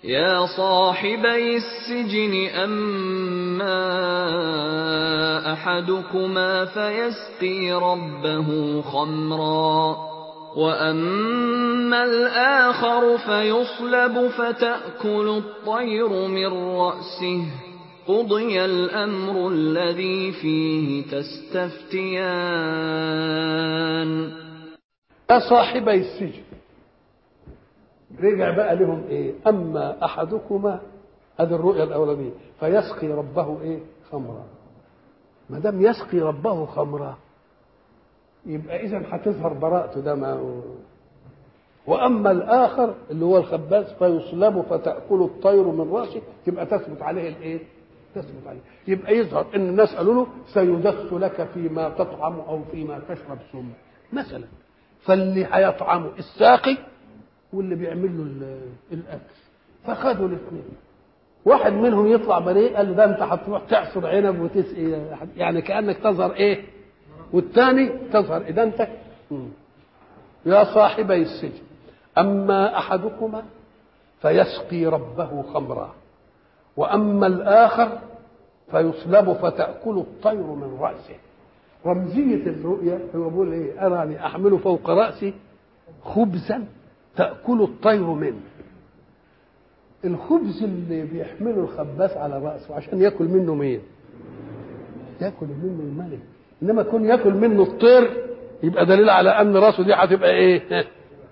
يا صاحبي السجن أما أحدكما فيسقي ربه خمرا وأما الآخر فيصلب فتأكل الطير من رأسه قضي الأمر الذي فيه تستفتيان. يا صاحبي السجن، رجع بقى لهم ايه؟ اما احدكما، هذه الرؤيا الاولانيه، فيسقي ربه ايه؟ خمرا. ما دام يسقي ربه خمرا يبقى اذا هتظهر براءته ده ما. واما الاخر اللي هو الخباز فيصلب فتاكل الطير من راسه، تبقى تثبت عليه الايه؟ تثبت عليه، يبقى يظهر ان الناس قالوا له سيدس لك فيما تطعم او فيما تشرب سم مثلا، فاللي هيطعمه الساقي واللي بيعمل له الاكل، فخدوا الاثنين. واحد منهم يطلع بريء، قال له ده انت هتروح تعصر عنب وتسقي، يعني كانك تظهر ايه؟ والثاني تظهر ادانتك. يا صاحبي السجن اما احدكما فيسقي ربه خمرا واما الاخر فيصلب فتاكل الطير من راسه. رمزيه الرؤيا هو بيقول ايه؟ اراني احمل فوق راسي خبزا تأكل الطير منه. الخبز اللي بيحمله الخباز على رأسه عشان يأكل منه مين؟ يأكل منه الملك. إنما كون يأكل منه الطير يبقى دليل على أن رأسه دي هتبقى إيه؟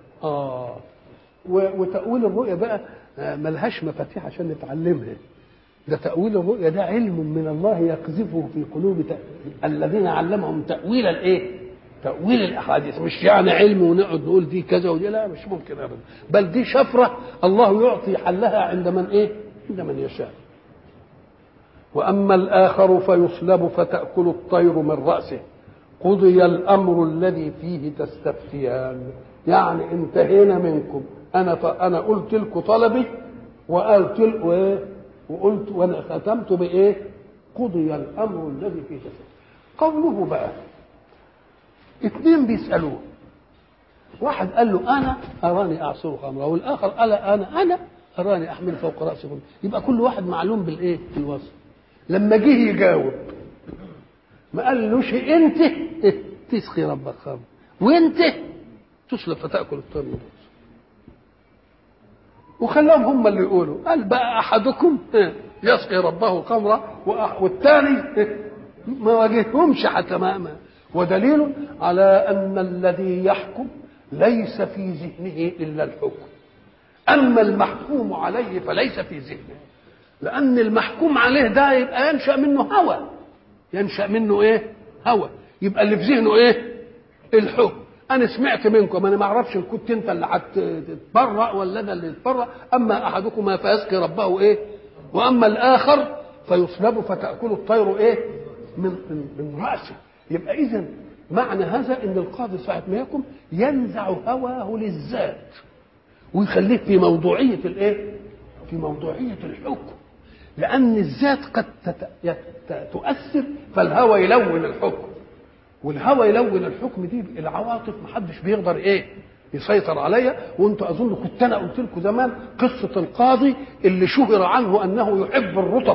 وتأويل الرؤيا بقى ملهاش مفاتيح عشان نتعلمها. ده تأويل الرؤيا ده علم من الله يقذفه في قلوب الذين علمهم تأويل الإيه؟ تأويل الأحاديث. مش يعني علم ونقعد نقول دي كذا ودي، لا مش ممكن أبدا، بل دي شفرة الله يعطي حلها عند من إيه؟ عند من يشاء. وأما الآخر فيصلب فتأكل الطير من رأسه قضي الأمر الذي فيه تستفتيان. يعني انتهينا منكم، أنا قلت لكم طلبي وقلت لكم إيه؟ وقلت وأنا ختمت بإيه؟ قضي الأمر الذي فيه تستفتيان. قوله بقى اثنين بيسألوه، واحد قال له أنا أراني أعصر خمرا، والآخر قال أنا أراني أحمل فوق رأسي خمرا. يبقى كل واحد معلوم بالإيه؟ بالوصف. لما جه يجاوب ما قالوش أنت تسقي ربك خمر وأنت تصلب فتأكل الطير من رأسه، وخلاهم هم اللي يقولوا. قال بقى أحدكم يسقي ربه خمرا والثاني ما واجههمش حتى ما. ودليل على أن الذي يحكم ليس في ذهنه إلا الحكم، أما المحكوم عليه فليس في ذهنه، لأن المحكوم عليه ده يبقى ينشأ منه هوى. ينشأ منه إيه؟ هوى. يبقى اللي في ذهنه إيه؟ الحكم. أنا سمعت منكم، أنا ما أعرفش إن كنت أنت اللي هتتبرأ ولا أنا اللي يتبرأ. أما أحدكما فيسقي ربه إيه؟ وأما الآخر فيصلب فتأكل الطير إيه؟ من رأسه. يبقى إذن معنى هذا ان القاضي ساعه ما يحكم ينزع هواه للذات ويخليه في موضوعيه الايه؟ في موضوعيه الحكم، لان الذات قد تؤثر فالهوى يلون الحكم، والهوى يلون الحكم دي العواطف محدش بيقدر ايه؟ يسيطر عليا. وانتوا اظن كنت انا قلت لكم زمان قصه القاضي اللي شهر عنه انه يحب الرطب.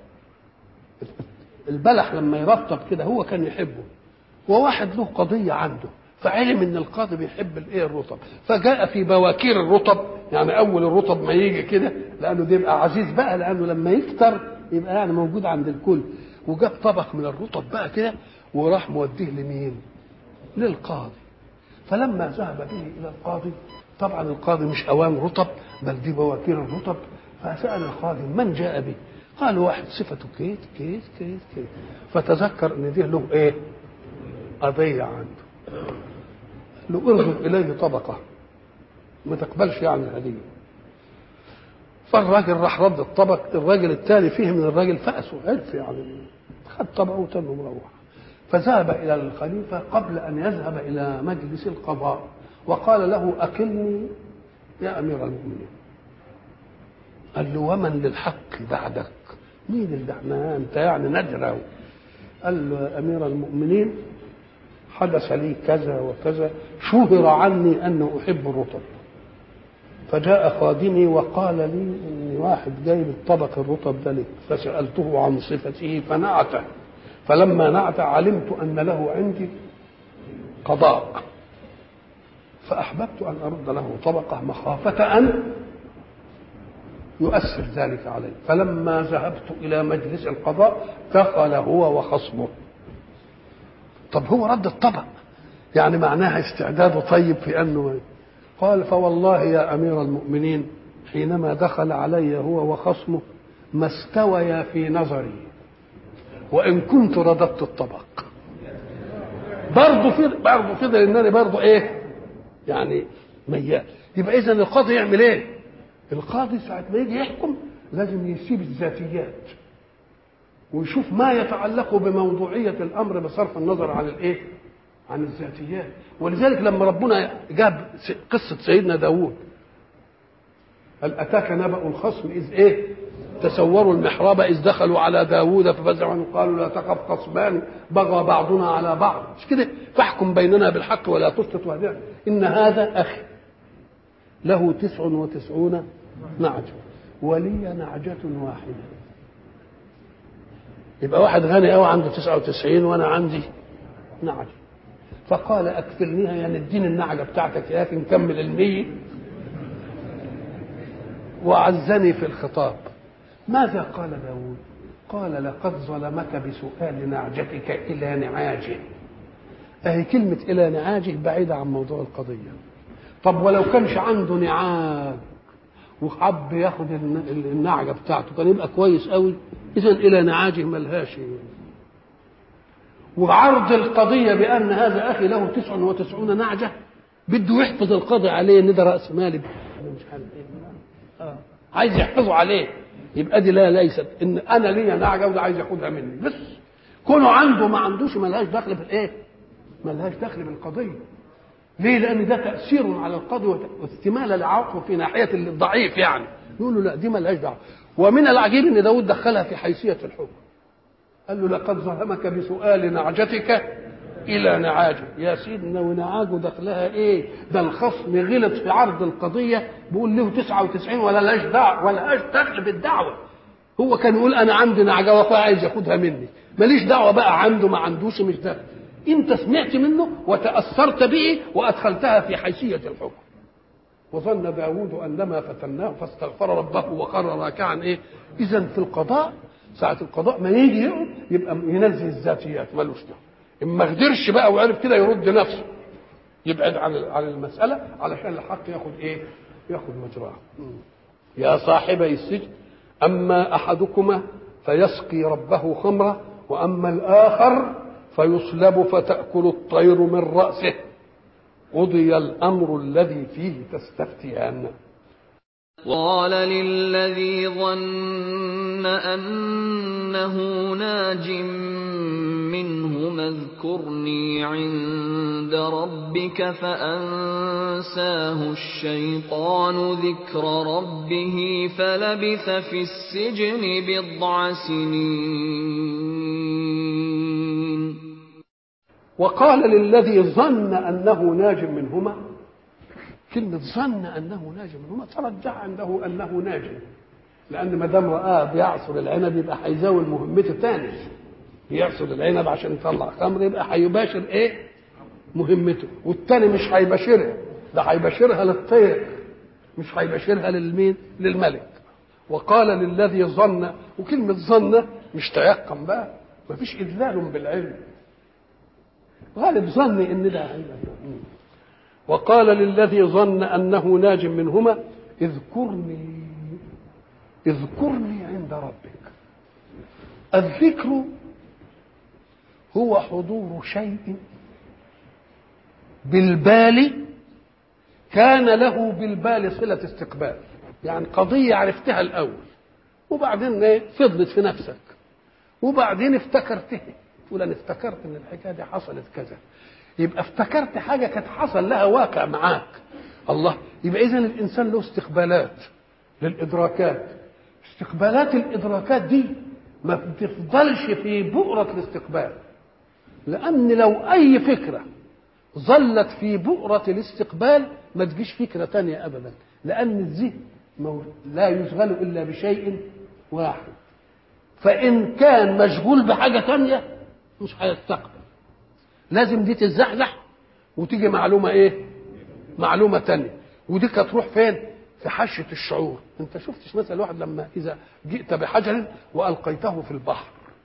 البلح لما يرطب كده هو كان يحبه، وواحد له قضية عنده فعلم ان القاضي بيحب الايه؟ الرطب، فجاء في بواكير الرطب، يعني اول الرطب ما يجي كده لانه ده يبقى عزيز بقى، لانه لما يكتر يبقى يعني موجود عند الكل، وجاب طبق من الرطب بقى كده وراح موديه لمين؟ للقاضي. فلما ذهب به الى القاضي، طبعا القاضي مش اوان رطب بل دي بواكير الرطب، فسأل القاضي من جاء به؟ قال واحد صفته كيت كيت كيت كيت، فتذكر ان دي له ايه؟ قضية عنده. لو ارغب إليه طبقة ما تقبلش يعني هدية. فالراجل راح رد الطبق، الراجل التالي فيه من الراجل فأسه عرف يعني، خد طبقه وتنه مروح. فذهب إلى الخليفة قبل أن يذهب إلى مجلس القضاء وقال له أقلني يا أمير المؤمنين. قال له ومن للحق بعدك؟ مين اللي احنا أنت يعني ندره؟ قال له يا أمير المؤمنين حدث لي كذا وكذا، شهر عني أنه أحب الرطب، فجاء خادمي وقال لي ان واحد جايب الطبق الرطب ده لك، فسالته عن صفته فنعته، فلما نعت علمت ان له عندي قضاء، فاحببت ان ارد له طبقه مخافه ان يؤثر ذلك علي. فلما ذهبت الى مجلس القضاء دخل هو وخصمه. طب هو رد الطبق يعني معناها استعداده طيب في انه قال فوالله يا امير المؤمنين حينما دخل علي هو وخصمه ما استويا في نظري وان كنت رددت الطبق. برضه فضل انني برضه ايه يعني ميال. يبقى اذا القاضي يعمل ايه؟ القاضي ساعه ما يجي يحكم لازم يسيب الذاتيات ويشوف ما يتعلق بموضوعيه الامر بصرف النظر عن الايه؟ عن الذاتيات. ولذلك لما ربنا جاب قصه سيدنا داوود هل اتاك نبأ الخصم اذ ايه؟ تسوروا المحراب اذ دخلوا على داوود ففزعوا قالوا لا تخف خصمان بغى بعضنا على بعض، مش كده؟ فاحكم بيننا بالحق ولا تشطط واهدنا ان هذا اخي له 99 نعجه ولي نعجه واحده. يبقى واحد غني قوي عنده 99 وانا عندي نعجه، فقال اكفلنيها يعني اديني النعجه بتاعتك يا اخي نكمل ال100. وعزني في الخطاب. ماذا قال داود؟ قال لقد ظلمك بسؤال نعجتك الى نعاجه. اهي كلمه الى نعاجه بعيده عن موضوع القضيه. طب ولو كانش عنده نعاج وحب ياخد النعجه بتاعته كان يبقى كويس قوي. اذا الى نعاجه ملهاش. وعرض القضيه بان هذا اخي له 99 نعجه بده يحفظ القاضي عليه ان ده راس مالي مش عارف ايه عايز يحفظه عليه. يبقى دي لا ليست ان انا ليا نعجه وده عايز ياخدها مني بس كونه عنده ما عندوش ملهاش دخل في الايه؟ ملهاش دخل بالقضيه. ليه؟ لان ده تاثير على القاضي واستماله لعقله في ناحيه الضعيف يعني. يقول له لا دي ملهاش دعوه. ومن العجيب ان داود دخلها في حيثيه الحكم. قال له لقد ظلمك بسؤال نعجتك الى نعاجه. يا سيدنا ونعاجه دخلها ايه؟ ده الخصم غلط في عرض القضيه بيقول له 99 ولا لاش دعوه ولا لاش دخل بالدعوه. هو كان يقول انا عندي نعجه وفاء عايز ياخدها مني ماليش دعوه بقى عنده ما عندوش مش دخل. انت سمعت منه وتاثرت به وادخلتها في حيثيه الحكم. وظن داود انما فتناه فاستغفر ربه وخر راكعا ايه؟ اذا في القضاء ساعه القضاء ما يجي يقعد يبقى ينزل الذاتيات ملوش دعوه. اما قدرش بقى وعرف كده يرد نفسه يبعد عن المساله علشان الحق ياخد ايه؟ ياخد مجراه. يا صاحبي السجن اما احدكما فيسقي ربه خمره واما الاخر فيصلب فتاكل الطير من راسه قضي الامر الذي فيه تستفتيان. قال للذي ظن أنه ناج منهما اذكرني عند ربك فأنساه الشيطان ذكر ربه فلبث في السجن 10 سنين. وقال للذي ظن أنه ناج منهما. كلمة ظن أنه ناج منهما ترجع عنده أنه ناج، لأن ما دام رآه بيعصر العنب يبقى هيزاول مهمته تاني. بيعصر العنب عشان يطلع خمر يبقى هيباشر إيه؟ مهمته. والتاني مش هيباشرها، ده هيباشرها للطير مش هيباشرها للمين؟ للملك. وقال للذي ظن، وكلمة ظن مش تيقن بقى، مفيش إدلال بالعلم. غالب ظني إن ده وقال للذي ظن أنه ناج منهما اذكرني عند ربك. الذكر هو حضور شيء بالبال كان له بالبال صلة استقبال. يعني قضية عرفتها الأول وبعدين فضلت في نفسك وبعدين افتكرتها. تقول أنا افتكرت إن الحكاية دي حصلت كذا، يبقى افتكرت حاجة كانت حصل لها واقع معاك. الله. يبقى إذن الإنسان له استقبالات للإدراكات. استقبالات الإدراكات دي ما بتفضلش في بؤرة الاستقبال، لأن لو أي فكرة ظلت في بؤرة الاستقبال ما تجيش فكرة تانية أبدا. لأن الذهن لا يشغل إلا بشيء واحد، فإن كان مشغول بحاجة تانية مش هيستقبل، لازم دي تتزحزح وتيجي معلومة إيه؟ معلومة تانية، ودي هتروح فين؟ في حشة الشعور. أنت شفتش مثلا واحد لما إذا جئت بحجر وألقيته في البحر،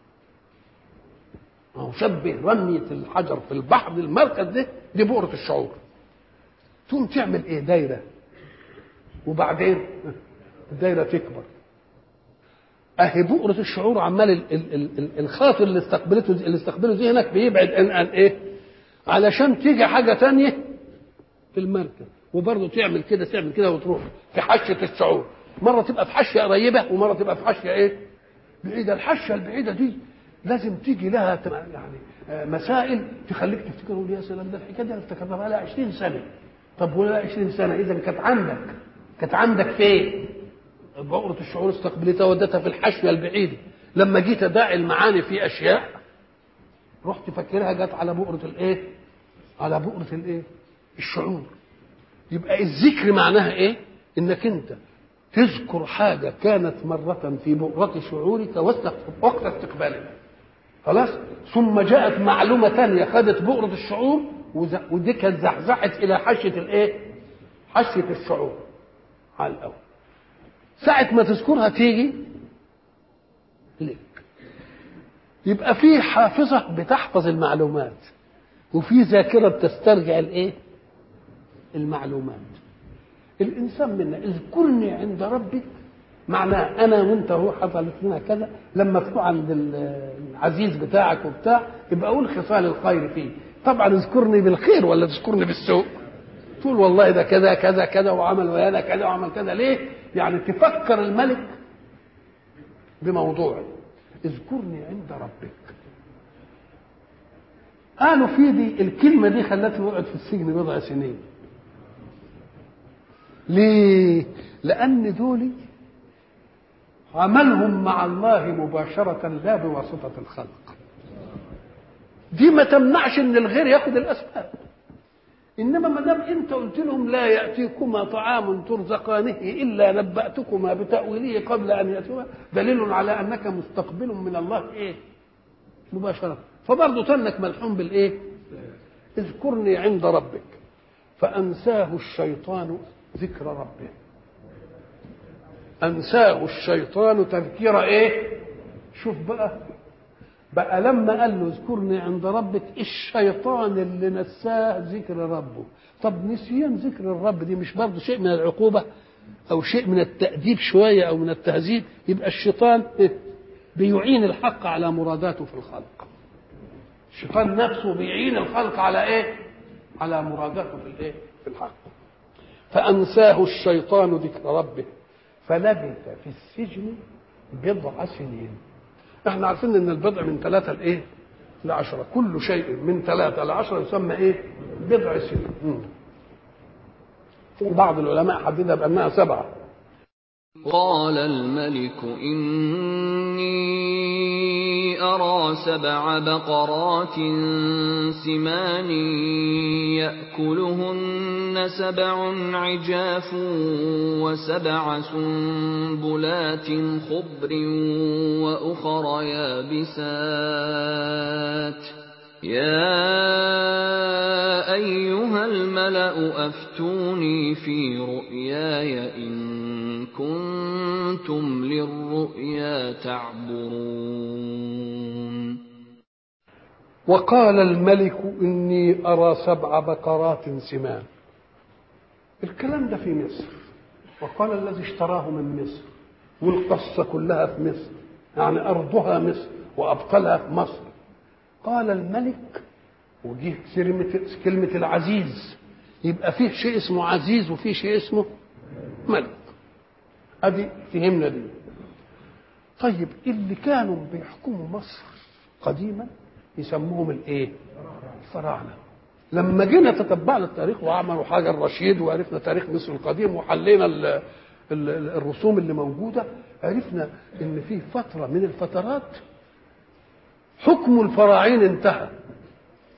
أو شبه رمية الحجر في البحر المركز ده، دي بؤرة الشعور. تقوم تعمل إيه؟ دايرة، وبعدين الدايرة تكبر. اهي بؤرة الشعور عمال الخاطر اللي استقبله ذهنك بيبعد عن ايه؟ علشان تيجي حاجة تانية في المركز، وبرضه تعمل كده وتروح في حشة الشعور. مرة تبقى في حشة قريبة ومرة تبقى في حشة ايه؟ بعيدة. الحشة البعيدة دي لازم تيجي لها يعني مسائل تخليك تفتكر يا سلام، ده الحكاية دي انا افتكرتها بقى لها 20 سنة. طب ولا 20 سنة اذا كانت عندك فين؟ بؤرة الشعور استقبلتها ودتها في الحشية البعيدة. لما جيت اداعي المعاني في اشياء رحت فكرها جت على بؤرة الايه؟ على بؤرة الايه؟ الشعور. يبقى الذكر معناها ايه؟ انك انت تذكر حاجة كانت مرة في بؤرة شعورك وقت استقبالها، خلاص، ثم جاءت معلومة تانية خدت بؤرة الشعور ودي كانت زحزحت الى حشية الايه؟ حشية الشعور على الاول. ساعة ما تذكرها تيجي لك. يبقى في حافظة بتحفظ المعلومات، وفي ذاكرة بتسترجع الايه؟ المعلومات. الانسان منا اذكرني عند ربك معناه انا وانت هو حصلت لنا كذا، لما تكون عند العزيز بتاعك وبتاع يبقى اقول خصال الخير فيه. طبعا اذكرني بالخير ولا تذكرني بالسوء؟ تقول والله ده كذا كذا كذا وعمل ويانا كذا وعمل كذا. ليه؟ يعني تفكر الملك بموضوع اذكرني عند ربك. قالوا في دي الكلمة دي خلته يقعد في السجن بضع سنين. ليه؟ لأن دول عملهم مع الله مباشرة لا بواسطة الخلق. دي ما تمنعش ان الغير ياخد الأسباب، انما ما دام انت قلت لهم لا ياتيكما طعام ترزقانه الا نباتكما بتاويله قبل ان ياتوا، دليل على انك مستقبل من الله ايه؟ مباشره. فبرضه تنك ملحوم بالايه؟ اذكرني عند ربك فانساه الشيطان ذكر ربه. انساه الشيطان تذكير ايه؟ شوف بقى لما قال له اذكرني عند ربك، الشيطان اللي نساه ذكر ربه. طب نسيان ذكر الرب دي مش برضه شيء من العقوبة او شيء من التأديب شوية او من التهذيب؟ يبقى الشيطان بيعين الحق على مراداته في الخلق. الشيطان نفسه بيعين الخلق على ايه؟ على مراداته في الايه؟ في الحق. فأنساه الشيطان ذكر ربه فلبث في السجن بضع سنين. احنا عارفين ان البضع من 3 لايه؟ ل10. كل شيء من 3 ل10 يسمى ايه؟ بضع سنين. وبعض العلماء حددها بانها 7. قال الملك إني أرى 7 بقرات سمان يأكلهن 7 عجاف و7 سنبلات خضر وأخر يابسات يا أيها الملأ أفتوني في رؤياي إن كنتم للرؤيا تعبرون. وقال الملك إني أرى 7 بقرات سمان. الكلام ده في مصر، وقال الذي اشتراه من مصر، والقصة كلها في مصر، يعني أرضها مصر وأبطالها في مصر. قال الملك، وجيه كلمة العزيز، يبقى فيه شيء اسمه عزيز وفيه شيء اسمه ملك. ادي فهمنا دي. طيب اللي كانوا بيحكموا مصر قديما يسموهم الايه؟ الفراعنه. لما جينا تتبعنا التاريخ وعملوا حاجه الرشيد وعرفنا تاريخ مصر القديم وحلينا الرسوم اللي موجوده، عرفنا ان في فتره من الفترات حكم الفراعين انتهى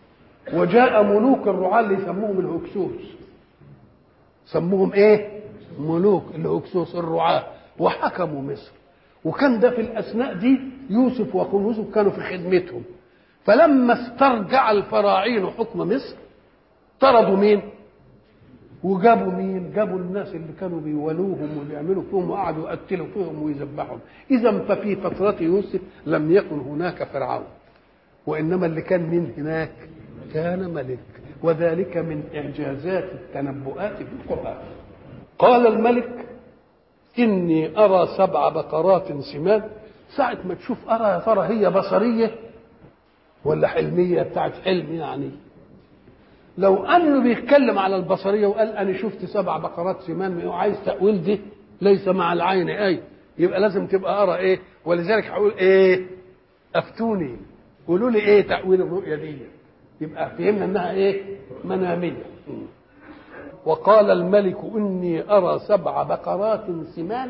وجاء ملوك الرعاة اللي يسموهم الهكسوس. سموهم ايه؟ ملوك الهكسوس الرعاة وحكموا مصر. وكان ده في الأثناء دي يوسف وأخوه يوسف كانوا في خدمتهم. فلما استرجع الفراعين حكم مصر طردوا مين؟ وجابوا مين؟ جابوا الناس اللي كانوا بيولوهم وبيعملوا فيهم وقعدوا يقتلوا فيهم ويذبحهم. إذا ففي فترة يوسف لم يكن هناك فرعون، وإنما اللي كان من هناك كان ملك. وذلك من إعجازات التنبؤات في القرآن. قال الملك إني أرى 7 بقرات سمان. ساعة ما تشوف أرى يا ترى هي بصرية ولا حلمية بتاعت حلم يعني. لو أنه بيتكلم على البصرية وقال أنا شفت 7 بقرات سمان وعايز تأويل دي ليس مع العين أي، يبقى لازم تبقى أرى إيه. ولذلك هقول إيه؟ أفتوني، قولوا لي إيه تأويل الرؤية دي. يبقى فهمنا إنها إيه؟ منامية. وقال الملك إني أرى 7 بقرات سمان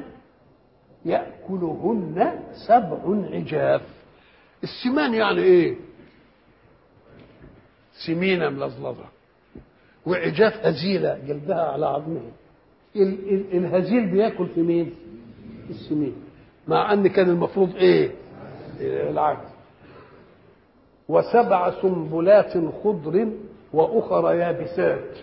يأكلهن 7 عجاف. السمان يعني إيه؟ سمينة ملظلظة، وعجاف هزيلة جلدها على عظمها. الهزيل بياكل في مين؟ السمين، مع أن كان المفروض إيه؟ العكس. و7 سنبلات خضر وأخر يابسات.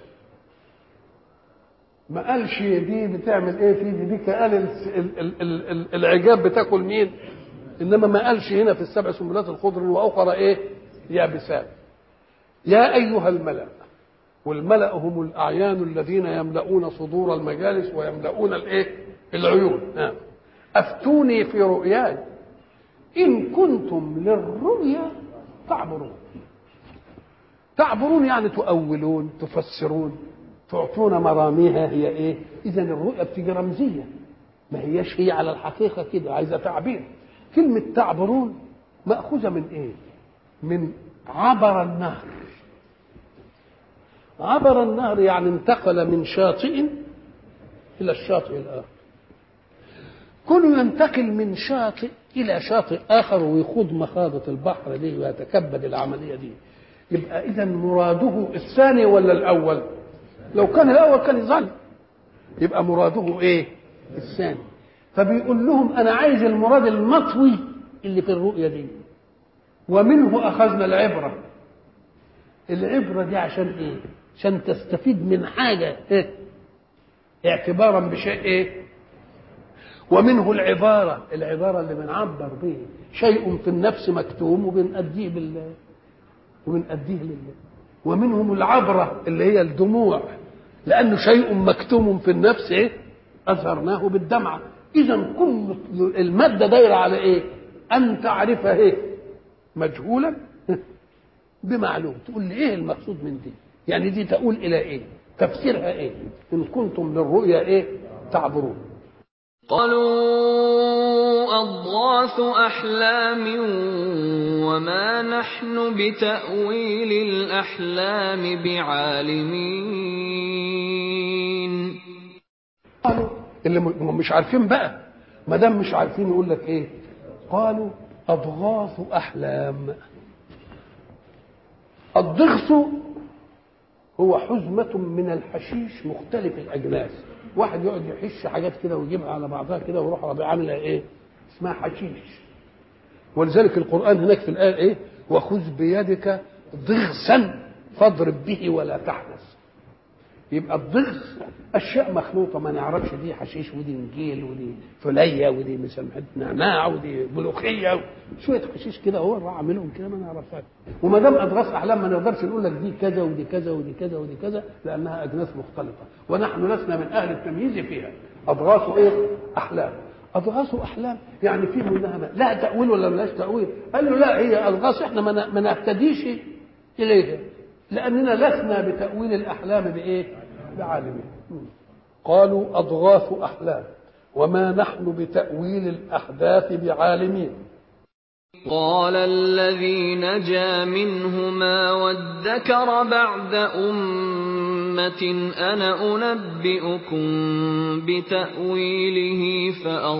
ما قالش دي بتعمل ايه في دي قال العجاب بتاكل مين، انما ما قالش هنا في ال7 سنبلات الخضر واخرى ايه؟ يابسات. يا ايها الملأ، والملأ هم الاعيان الذين يملؤون صدور المجالس ويملؤون الايه؟ العيون. افتوني في رؤياي ان كنتم للرؤيا تعبرون. تعبرون يعني تؤولون، تفسرون، تعطون مراميها. هي ايه؟ اذا الرؤيا بتيجي رمزيه، ما هياش هي على الحقيقه كده، عايزه تعبير. كلمه تعبرون ماخوذه من ايه؟ من عبر النهر. عبر النهر يعني انتقل من شاطئ الى الشاطئ الاخر. كل ينتقل من شاطئ الى شاطئ اخر ويخوض مخاضه البحر دي ويتكبد العمليه دي، يبقى اذا مراده الثاني ولا الاول؟ لو كان الاول كان يظل، يبقى مراده ايه؟ الثاني. فبيقول لهم انا عايز المراد المطوي اللي في الرؤيه دي، ومنه اخذنا العبره. العبره دي عشان ايه؟ عشان تستفيد من حاجه إيه؟ اعتبارا بشيء ايه؟ ومنه العباره اللي بنعبر به شيء في النفس مكتوم وبنأديه لله. ومنهم العبره اللي هي الدموع، لأنه شيء مكتوم في النفس إيه؟ أظهرناه بالدمعة. إذا كل المادة دايرة على إيه؟ أن تعرفها إيه؟ مجهولا بمعلوم. تقول لي إيه المقصود من دي؟ يعني دي تقول إلى إيه؟ تفسيرها إيه؟ إن كنتم للرؤيا إيه؟ تعبرون. قالوا أضغاث أحلام وما نحن بتأويل الأحلام بعالمين. قالوا اللي مش عارفين بقى، ما دام مش عارفين يقول لك ايه؟ قالوا أضغاث أحلام. الضغث هو حزمة من الحشيش مختلف الأجناس. واحد يقعد يحش حاجات كده ويجيبها على بعضها كده ويروح ربيع عاملها ايه؟ اسمها حشيش. ولذلك القرآن هناك في الآية ايه؟ وخذ بيدك ضغثا فاضرب به ولا تحنث. يبقى الضغث اشياء مخلوطه ما نعرفش دي حشيش ودي نجيل ودي فليه ودي مسامحه نعناع ودي ملوخيه شويه حشيش كده هو راح عاملهم كده ما نعرفهاش. وما دام اضغاث احلام ما نقدرش نقول لك دي كذا ودي كذا ودي كذا ودي كذا، لانها اجناس مختلطه ونحن لسنا من اهل التمييز فيها. اضغاث ايه؟ احلام. اضغاث احلام يعني في منها لا تاويل ولا ملاش تاويل. قال له لا، هي اضغاث احنا ما نهتديش اليها لاننا لسنا بتاويل الاحلام بايه؟ بعالمين. قالوا أضغاث أحلام وما نحن بتأويل الأحداث بعالمين. قال الذي نجا منهما وادكر بعد أمة أنا أنبئكم بتأويله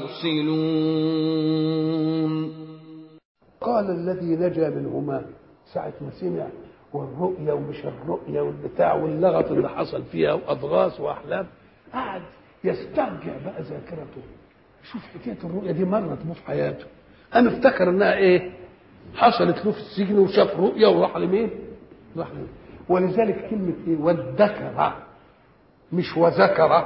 فأرسلون. قال الذي نجا منهما ساعة ما سمع والرؤيا ومش الرؤيا والبتاع واللغط اللي حصل فيها وأضغاث وأحلام، قعد يسترجع بقى ذاكرته، شوف حكايه الرؤيا دي مرت به في حياته، انا افتكر انها ايه؟ حصلت له في السجن وشاف رؤيا وراح لمين؟ راح لمين؟ ولذلك كلمه ايه؟ والذكر، مش وذكر.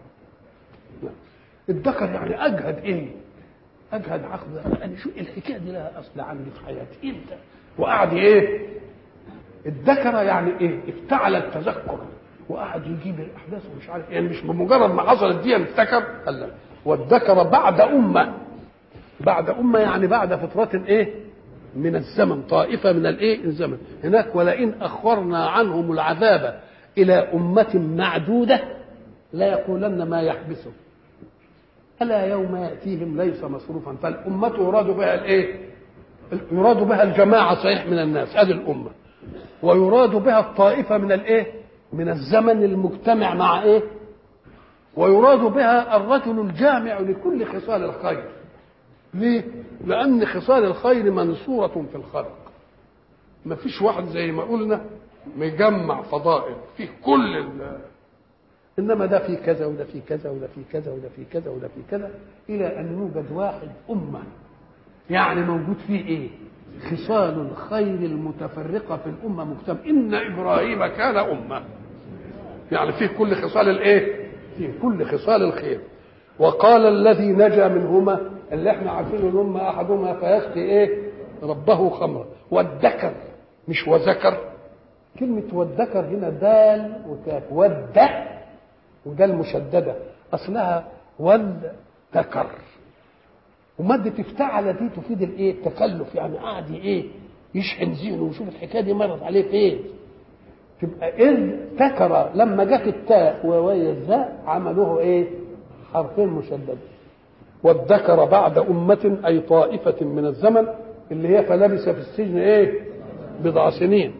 الذكر يعني اجهد ايه؟ اجهد عقل. انا شو الحكايه دي لها اصل عندي في حياتي امتى؟ وقعد ايه؟ الذكر يعني ايه؟ افتعل التذكر وقعد يجيب الاحداث ومش عارف يعني مش بمجرد ما حصلت دي افتكر. قال لا، والذكر بعد امه. بعد امه يعني بعد فتره ايه؟ من الزمن، طائفه من الايه؟ الزمن. هناك ولئن اخرنا عنهم العذاب الى امه معدوده لا يقولن ما يحبسه الا يوم ياتيهم ليس مصروفا. فالامه يراد بها الايه؟ يراد بها الجماعه صحيح من الناس، هذه الامه، ويراد بها الطائفه من الايه؟ من الزمن المجتمع مع ايه؟ ويراد بها الرجل الجامع لكل خصال الخير. ليه؟ لان خصال الخير منصوره في الخلق، ما فيش واحد زي ما قلنا مجمع فضائل في كل انما ده في كذا وده في كذا وده في كذا وده في كذا وده في كذا، الى ان يوجد واحد امه يعني موجود فيه ايه؟ خصال الخير المتفرقه في الامه مجتمع. ان ابراهيم كان امه، يعني فيه كل خصال الايه؟ فيه كل خصال الخير. وقال الذي نجا منهما، اللي احنا عارفين ان هم احدهما فيسقي ايه؟ ربه خمرا. والذكر مش وذكر. كلمه والذكر هنا دال وكاف، وده المشدده اصلها والذكر، ومادة افتعل دي تفيد الايه؟ التكلف، يعني قاعد ايه؟ يشحن ذهنه ويشوف الحكايه دي مرت عليه فين. تبقى اذ ذكر لما جت التاء وويا الزاء عملوه ايه؟ حرفين مشددين. والذكر بعد أمة أي طائفة من الزمن اللي هي فلبث في السجن ايه؟ بضع سنين.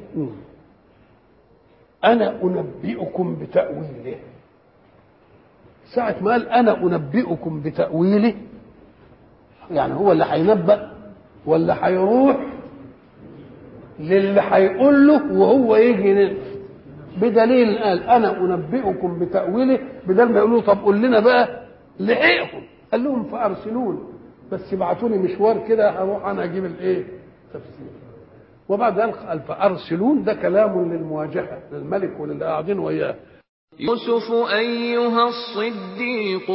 أنا أنبئكم بتأويله. ساعة ما قال أنا أنبئكم بتأويله، يعني هو اللي هينبأ ولا هيروح للي هيقول له وهو يجي بدليل قال أنا أنبئكم بتأويله، بدل ما يقولوا طب قول لنا بقى لحقهم، قال لهم فأرسلون، بس ابعتوني مشوار كده هروح أنا أجيب الإيه؟ تفسير. وبعد ذلك قال فأرسلون، ده كلام للمواجهة للملك وللي قاعدين وياه. يوسف أيها الصديق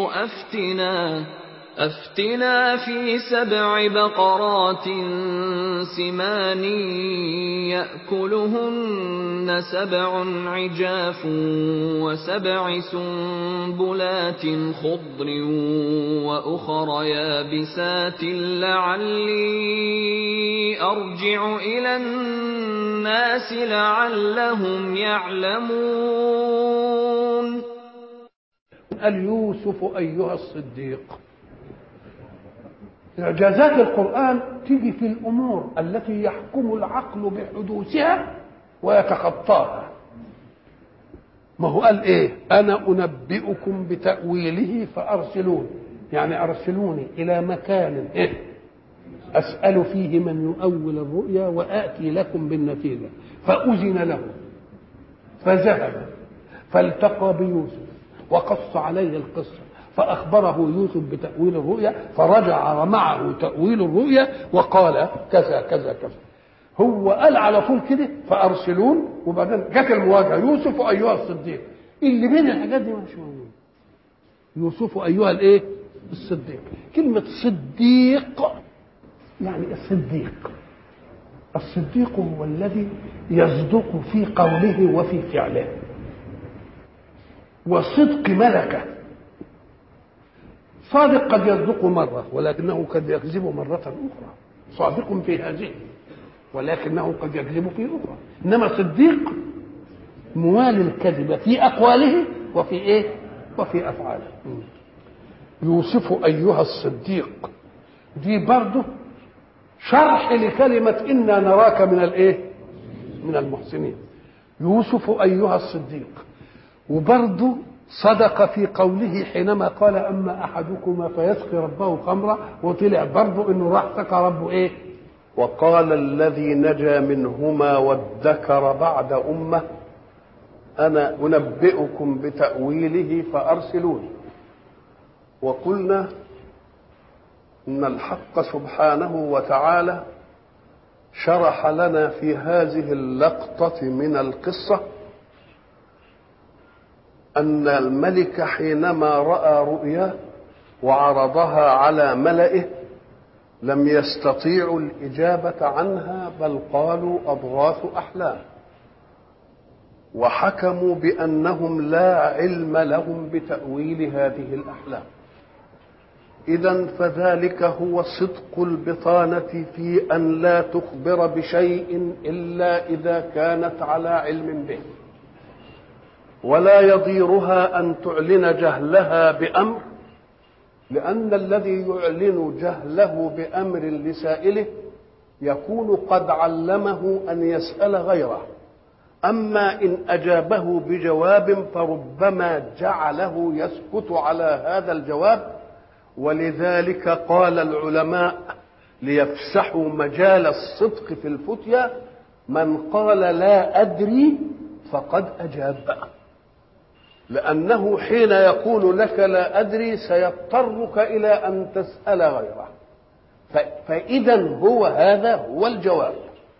أفتنا في 7 بقرات سمان يأكلهن 7 عجاف و7 سنبلات خضر وأخر يابسات لعلي أرجع إلى الناس لعلهم يعلمون. قال يوسف أيها الصديق. إعجازات القرآن تيجي في الأمور التي يحكم العقل بحدوثها ويتخطاها. ما هو قال إيه؟ أنا أنبئكم بتأويله فأرسلون، يعني أرسلوني إلى مكان إيه؟ أسأل فيه من يؤول الرؤيا وآتي لكم بالنتيجة. فأذن له فذهب فالتقى بيوسف وقص عليه القصة، فأخبره يوسف بتأويل الرؤيا، فرجع ومعه تأويل الرؤيا وقال كذا كذا كذا. هو قال على طول كده فأرسلون، وبعدين جت المواجهة يوسف أيها الصديق. اللي بين الحاجات دي مش موجود. يوسف أيها الإيه؟ الصديق. كلمة صديق يعني الصديق. الصديق هو الذي يصدق في قوله وفي فعله، وصدق ملكه. صادق قد يصدق مرة ولكنه قد يكذب مرة أخرى، صادق في هذه ولكنه قد يكذب في أخرى. إنما صديق موالي الكذب في أقواله وفي إيه؟ وفي أفعاله. يوسف أيها الصديق دي برضه شرح لكلمة إنا نراك من الإيه؟ من المحسنين. يوسف أيها الصديق، وبرضه صدق في قوله حينما قال أما أحدكما فيسقي ربه خمرا، وطلع برضه إنه راح سقى ربه إيه؟ وقال الذي نجا منهما وادكر بعد أمة أنا أنبئكم بتأويله فأرسلوني. وقلنا إن الحق سبحانه وتعالى شرح لنا في هذه اللقطة من القصة أن الملك حينما رأى رؤيا وعرضها على ملئه لم يستطيعوا الإجابة عنها، بل قالوا أضغاث أحلام، وحكموا بأنهم لا علم لهم بتأويل هذه الأحلام. إذن فذلك هو صدق البطانة في أن لا تخبر بشيء إلا إذا كانت على علم به، ولا يضيرها أن تعلن جهلها بأمر، لأن الذي يعلن جهله بأمر لسائله يكون قد علمه أن يسأل غيره، أما إن أجابه بجواب فربما جعله يسكت على هذا الجواب. ولذلك قال العلماء ليفسحوا مجال الصدق في الفتيا: من قال لا أدري فقد أجاب، لأنه حين يقول لك لا أدري سيضطرك إلى أن تسأل غيره، فإذا هذا هو الجواب.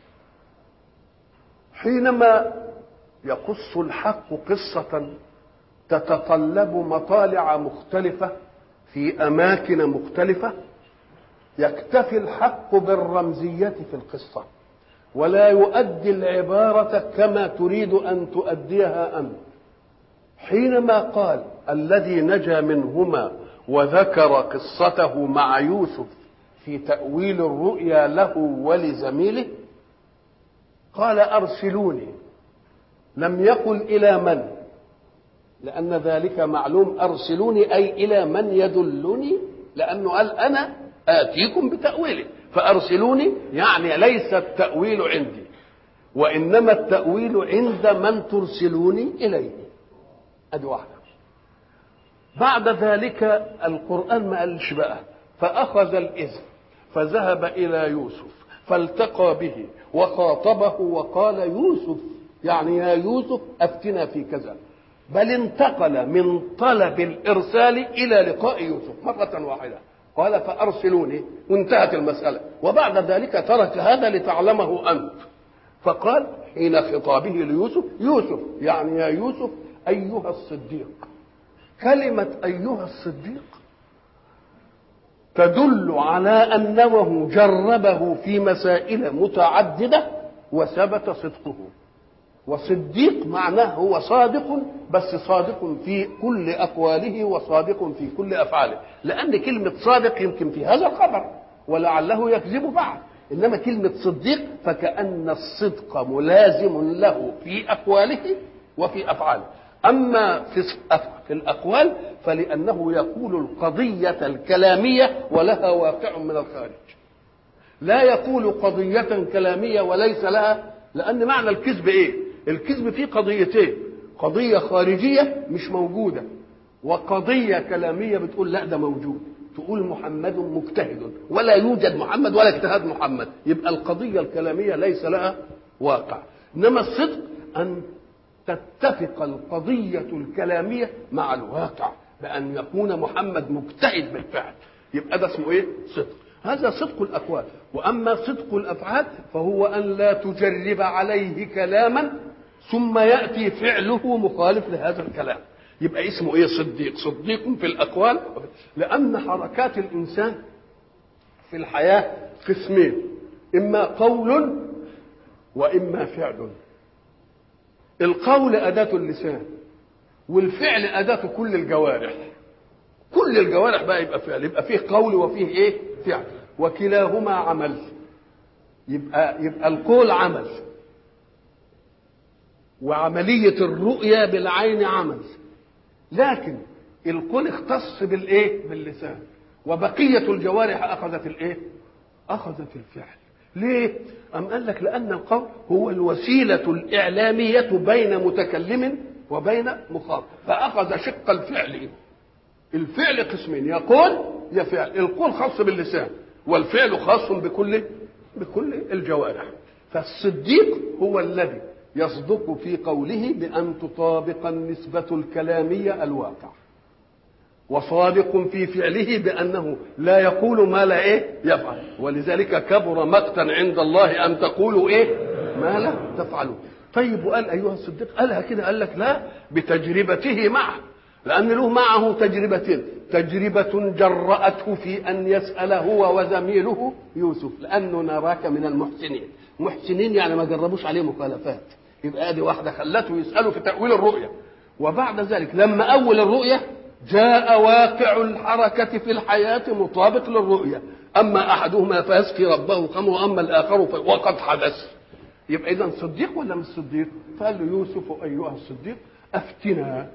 حينما يقص الحق قصة تتطلب مطالع مختلفة في أماكن مختلفة، يكتفي الحق بالرمزية في القصة ولا يؤدي العبارة كما تريد أن تؤديها أنت. حينما قال الذي نجا منهما وذكر قصته مع يوسف في تأويل الرؤيا له ولزميله، قال أرسلوني، لم يقل إلى من، لأن ذلك معلوم. أرسلوني أي إلى من يدلني، لأنه قال أنا آتيكم بتأويله، فأرسلوني يعني ليس التأويل عندي، وإنما التأويل عند من ترسلوني إليه. أدي واحدة. بعد ذلك القرآن ما قالش بقى فأخذ الإذن فذهب إلى يوسف فالتقى به وخاطبه وقال يوسف، يعني يا يوسف أفتنا في كذا، بل انتقل من طلب الإرسال إلى لقاء يوسف مرة واحدة. قال فأرسلوني وانتهت المسألة، وبعد ذلك ترك هذا لتعلمه أنت. فقال حين خطابه ليوسف: يوسف، يعني يا يوسف أيها الصديق. كلمة أيها الصديق تدل على أنه جربه في مسائل متعددة وثبت صدقه. وصديق معناه هو صادق، بس صادق في كل أقواله وصادق في كل أفعاله، لأن كلمة صادق يمكن في هذا الخبر ولعله يكذب بعد، إنما كلمة صديق فكأن الصدق ملازم له في أقواله وفي أفعاله. أما في الأقوال فلأنه يقول القضية الكلامية ولها واقع من الخارج، لا يقول قضية كلامية وليس لها، لأن معنى الكذب إيه؟ الكذب فيه قضيتين: قضية خارجية مش موجودة، وقضية كلامية بتقول لا ده موجود. تقول محمد مجتهد، ولا يوجد محمد ولا اجتهاد محمد، يبقى القضية الكلامية ليس لها واقع. إنما الصدق أن تتفق القضية الكلامية مع الواقع، بأن يكون محمد مجتهد بالفعل، يبقى ده اسمه إيه؟ صدق. هذا صدق الأقوال. وأما صدق الأفعال فهو أن لا تجرب عليه كلاما ثم يأتي فعله مخالف لهذا الكلام، يبقى اسمه إيه؟ صديق. صديق في الأقوال، لأن حركات الإنسان في الحياة قسمين: إما قول وإما فعل. القول أداة اللسان، والفعل أداة كل الجوارح. كل الجوارح بقى يبقى فعل، يبقى فيه قول وفيه إيه؟ فعل، وكلاهما عمل. يبقى القول عمل، وعملية الرؤية بالعين عمل، لكن القول اختص بالإيه؟ باللسان، وبقية الجوارح أخذت الإيه؟ أخذت الفعل. ليه؟ أم قال لك لأن القول هو الوسيلة الإعلامية بين متكلم وبين مخاطب، فأخذ شق الفعل. الفعل قسمين: يقول يا فعل. القول خاص باللسان، والفعل خاص بكل الجوارح. فالصديق هو الذي يصدق في قوله بأن تطابق النسبة الكلامية الواقع. وصادق في فعله بأنه لا يقول ما لا يفعل. ولذلك كبر مقتا عند الله أن تقولوا ما لا تفعلوا. طيب وقال أيها الصديق، قالها كده، قال لك لا، بتجربته معه، لأن له معه تجربتين. تجربة جرأته في أن يسأل هو وزميله يوسف، لأنه نراك من المحسنين. محسنين يعني ما جربوش عليه مخالفات، يبقى ادي واحدة خلته يسأله في تأويل الرؤيا. وبعد ذلك لما أول الرؤيا جاء واقع الحركة في الحياة مطابق للرؤيا، أما أحدهما فيسقي ربه خمر وأما الآخر وقد حدث. يبقى إذن صديق ولا مش صديق؟ فقال له يوسف أيها الصديق أفتنا.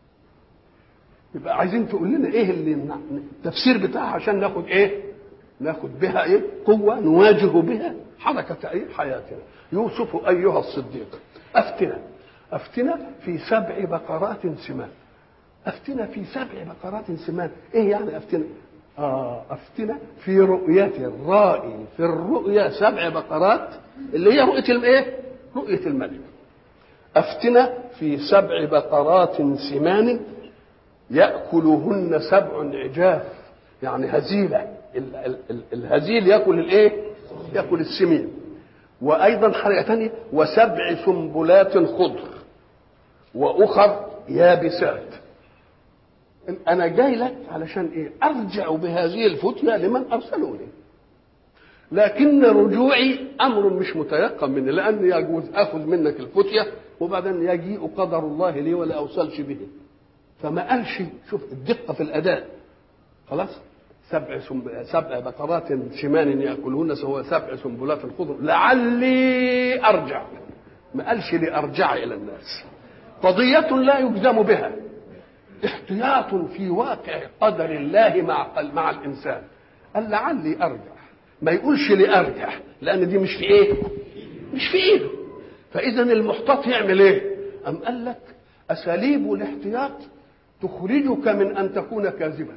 يبقى عايزين تقول لنا ايه اللي التفسير بتاعها عشان ناخد ناخد بها قوة نواجه بها حركة حياتنا. يوسف أيها الصديق أفتنا في 7 بقرات سمان. أفتنا في 7 بقرات سمان. ايه يعني أفتنا؟ أفتنا في رؤية الرائي في الرؤيا 7 بقرات اللي هي رؤية الملك. أفتنا في 7 بقرات سمان يأكلهن 7 عجاف، يعني هزيلة. الهزيل يأكل يأكل السمين. وأيضا حاجة ثانية، و7 سنبلات خضر وأخر يابسات. أنا جاي لك علشان أرجع بهذه الفتية لمن أرسلوني، لكن رجوعي أمر مش متيقن مني، لأن يجوز أخذ منك الفتية وبعدين يجيء قدر الله لي ولا أوصلش به. فما قالش، شوف الدقة في الأداء، خلاص 7 بقرات سمان يأكلهن 7 سنبلات خضر لعلي أرجع. ما قالش لأرجع إلى الناس. قضية لا يجزم بها، احتياط في واقع قدر الله مع الإنسان. قال لعلي أرجع، ما يقولش لأرجع، لأن دي مش في مش في إيده. فإذا المحتاط يعمل أم قال لك أساليب الاحتياط تخرجك من أن تكون كاذبا،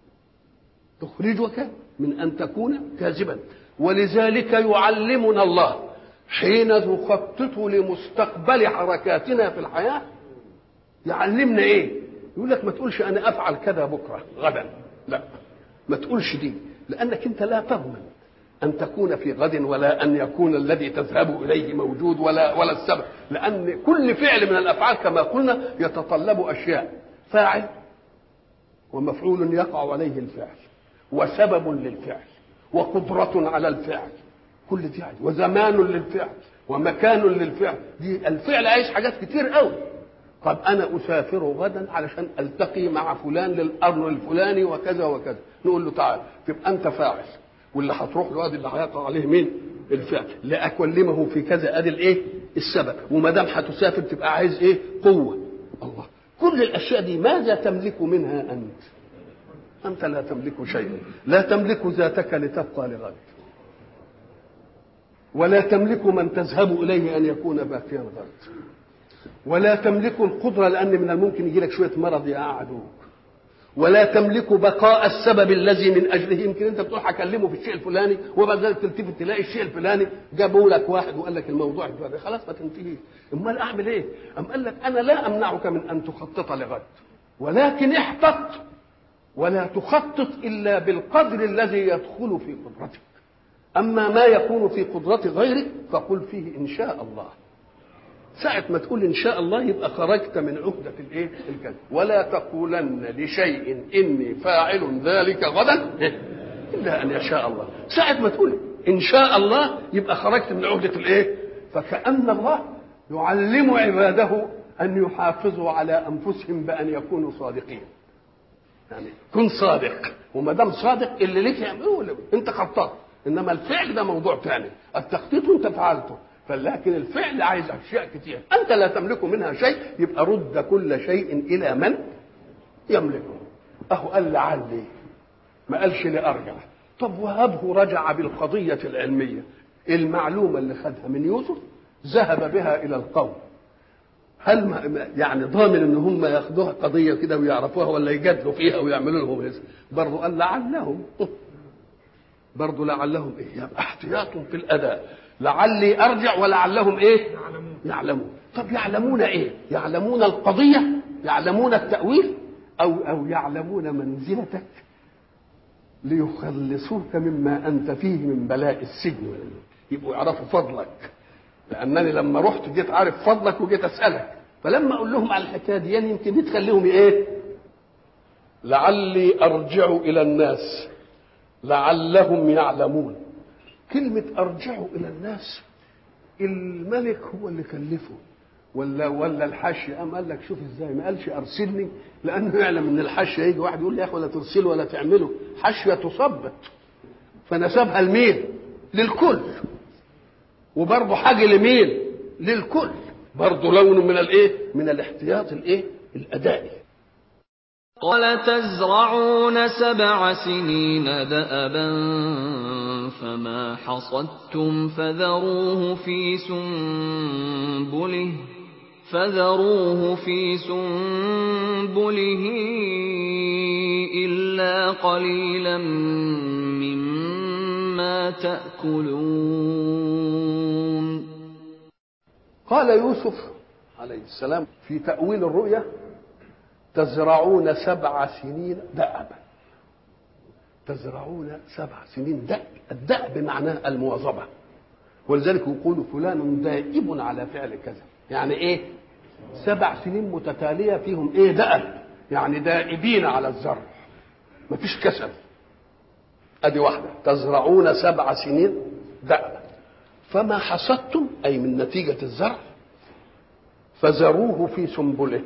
تخرجك من أن تكون كاذبا. ولذلك يعلمنا الله حين نخطط لمستقبل حركاتنا في الحياة، يعلمنا يقول لك ما تقولش أنا أفعل كذا بكرة غدا، لا، ما تقولش دي، لأنك أنت لا تضمن أن تكون في غد ولا أن يكون الذي تذهب إليه موجود ولا السبب. لأن كل فعل من الأفعال كما قلنا يتطلب أشياء: فاعل ومفعول يقع عليه الفعل وسبب للفعل وقدرة على الفعل، كل دي عايز، وزمان للفعل ومكان للفعل. دي الفعل عايز حاجات كتير قوي. طب أنا أسافر غدا علشان ألتقي مع فلان للأمر الفلاني وكذا وكذا، نقول له تعال، تبقى أنت فاعل، واللي هتروح له اللي هيقع عليه مين؟ الفعل. لا أكلمه في كذا، ادي السبب. وما دام هتسافر تبقى عايز قوة. الله، كل الأشياء دي ماذا تملك منها أنت؟ أنت لا تملك شيئا، لا تملك ذاتك لتبقى لغد، ولا تملك من تذهب إليه أن يكون باقيا غد، ولا تملك القدرة، لأن من الممكن يجي لك شوية مرض يقعدوك، ولا تملك بقاء السبب الذي من أجله يمكن أنت بتروح أكلمه في الشيء الفلاني وبعد ذلك تلتفت تلاقي الشيء الفلاني جابوا لك واحد وقال لك الموضوع الفلاني، خلاص ما تنتهيش. أمال أعمل إيه؟ أم قال لك أنا لا أمنعك من أن تخطط لغد، ولكن احتط ولا تخطط إلا بالقدر الذي يدخل في قدرتك. أما ما يكون في قدرة غيرك فقل فيه إن شاء الله. ساعة ما تقول إن شاء الله يبقى خرجت من عهدة الكذب. ولا تقولن لشيء إني فاعل ذلك غدا إلا أن يشاء الله. ساعة ما تقول إن شاء الله يبقى خرجت من عهدة فكأن الله يعلم عباده أن يحافظوا على أنفسهم بأن يكونوا صادقين. يعني كن صادق، وما دام صادق اللي ليك يعمله أنت خطأت، إنما الفعل ده موضوع ثاني. التخطيط أنت فعلته، فلكن الفعل عايز أشياء كتير أنت لا تملك منها شيء. يبقى رد كل شيء إلى من يملكه. قال لعلي، ما قالش لأرجع. طب وهبه رجع بالقضية العلمية، المعلومة اللي خدها من يوسف ذهب بها إلى القوم. هل يعني ضامن ان هم ياخدوها قضيه كده ويعرفوها ولا يجادلوا فيها ويعملوا لهم رزق؟ برضه قال لعلهم، برضه لعلهم يبقى احتياط في الاداء. لعلي ارجع ولعلهم يعلمون. طب يعلمون يعلمون القضيه، يعلمون التاويل، أو يعلمون منزلتك ليخلصوك مما أنت فيه من بلاء السجن، يبقوا يعرفوا فضلك، لأنني لما رحت جيت عارف فضلك وجيت أسألك، فلما أقول لهم على الحكاية دي يعني يمكن دي تخليهم إيه؟ لعلي أرجع إلى الناس لعلهم يعلمون. كلمة أرجع إلى الناس، الملك هو اللي كلفه ولا الحش قال لك شوف ازاي، ما قالش ارسلني، لانه يعلم ان الحش هيجي واحد يقول لي يا اخي ولا ترسله ولا تعمله، حشيه تثبت، فنسبها لمين؟ للكل. وبرضه حاجه لمين؟ للكل، برضه لون من الايه؟ من الاحتياط الايه؟ الادائي. قال تزرعون 7 سنين دأبا فما حصدتم فذروه في سنبله إلا قليلا مما تأكلون. قال يوسف عليه السلام في تأويل الرؤيا تزرعون 7 سنين دأبا. تزرعون 7 سنين دأب، الدأب معناه المواظبة، ولذلك يقول فلان دائب على فعل كذا، يعني ايه؟ 7 سنين متتالية فيهم ايه؟ دأب، يعني دائبين على الزرع، مفيش كسل. ادي واحدة، تزرعون 7 سنين دأبا فما حصدتم اي من نتيجة الزرع فذروه في سنبله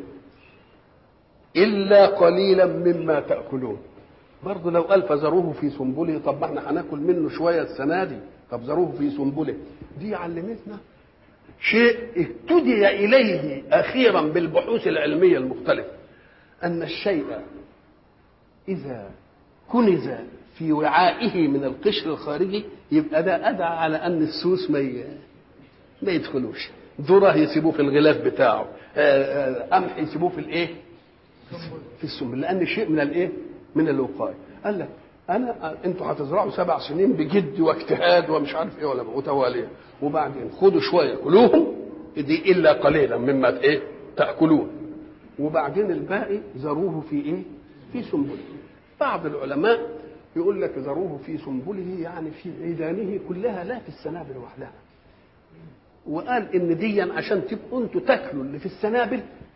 إلا قليلا مما تأكلون. برضه لو قال فذروه في سنبله، طب ما احنا هناكل منه شوية السنة دي، طب ذروه في سنبله دي علمتنا شيء اهتدي إليه أخيرا بالبحوث العلمية المختلفة، أن الشيء إذا كنز في وعائه من القشر الخارجي يبقى ده أدعى على أن السوس ما يدخلوش، ذرة يسيبوه في الغلاف بتاعه، قمح يسيبوه في الايه؟ في السنبل، لان شيء من الايه؟ من الوقايه. قال لك انتوا هتزرعوا 7 سنين بجد واجتهاد ومش عارف ايه ولا متواليه، وبعدين خدوا شويه كلوهم دي الا قليلا مما ايه؟ تاكلون، وبعدين الباقي ذروه في ايه؟ في سنبله. بعض العلماء يقول لك ذروه في سنبله يعني في عيدانه كلها لا في السنابل وحدها، وقال ان دي عشان تبقوا انتوا تاكلوا اللي في السنابل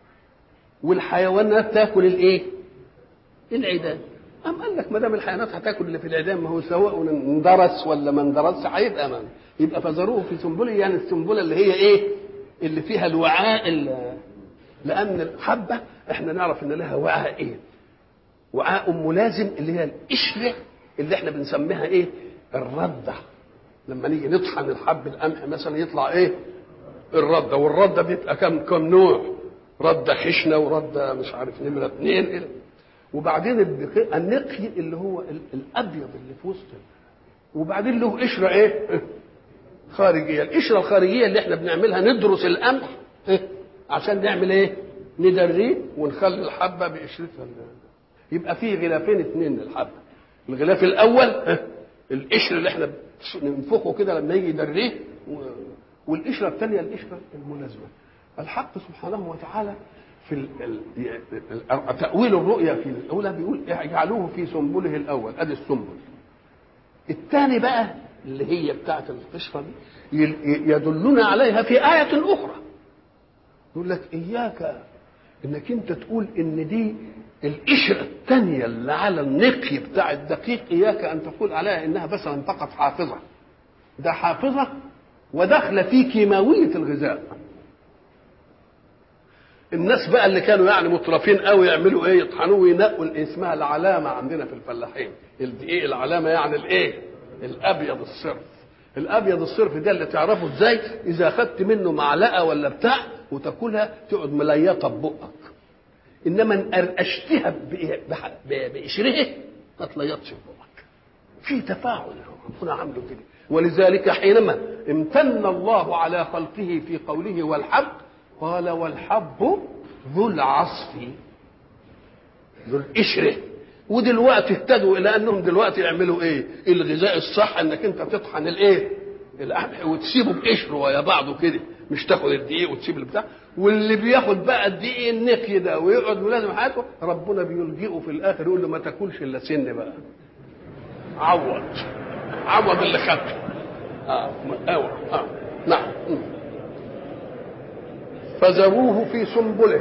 والحيوانات تاكل الايه؟ العيدان. قال لك ما دام الحيوانات هتاكل اللي في العيدان، ما هو سواء اندرس ولا ما اندرسش هيبقى يبقى فذروه في سنبله، يعني السنبله اللي هي ايه؟ اللي فيها الوعاء، لان الحبه احنا نعرف ان لها وعاء ايه؟ وعاء ملازم اللي هي القشره اللي احنا بنسميها ايه؟ الرده. لما نيجي نطحن الحب القمح مثلا يطلع ايه؟ الرده، والرده بيبقى كم نوع؟ رده خشنه ورده مش عارف نمره 2، وبعدين النقي اللي هو الابيض اللي في وسط، وبعدين له قشره ايه؟ خارجيه. القشره الخارجيه اللي احنا بنعملها ندرس القمح عشان نعمل ايه؟ ندريه ونخلي الحبه بقشرتها. يبقى فيه غلافين 2 للحبه، الغلاف الاول القشر اللي احنا ننفخه كده لما يجي يدريه، والقشره الثانيه القشره الملازمه. الحق سبحانه وتعالى في تأويل الرؤيا في الاولى بيقول اجعلوه في سنبله الاول، ادي السنبل. الثاني بقى اللي هي بتاعه القشره دي يدلنا عليها في آية اخرى، يقول لك اياك انك انت تقول ان دي القشره الثانيه اللي على النقي بتاع الدقيق، اياك ان تقول عليها انها مثلا فقط حافظه، ده حافظه وداخله في كيماويه الغذاء. الناس بقى اللي كانوا يعني مترفين قوي يعملوا ايه؟ يطحنوه وينقوا اسمها العلامه عندنا في الفلاحين، ايه العلامه؟ يعني الايه؟ الابيض الصرف. الابيض الصرف ده اللي تعرفه ازاي؟ اذا اخذت منه معلقه ولا بتاع وتاكلها تقعد مليطه ببقك، انما ان ارقشتها بقشرها ما تليطش ببقك، في تفاعل ربنا عامله كده. ولذلك حينما امتن الله على خلقه في قوله والحب، قال والحب ذو العصف، ذو القشره. ودلوقتي اهتدوا الى انهم دلوقتي يعملوا ايه؟ الغذاء الصح انك انت تطحن الايه؟ القمح وتسيبه بقشره ويا بعضه كده، مش تاخد الدقيق وتسيب البتاع. واللي بياخد بقى الدقيق النقي ده ويقعد ولازم حياته، ربنا بيلجئه في الاخر يقول له ما تاكلش الا سن بقى، عوض اللي خدته. نعم. فذروه في سنبله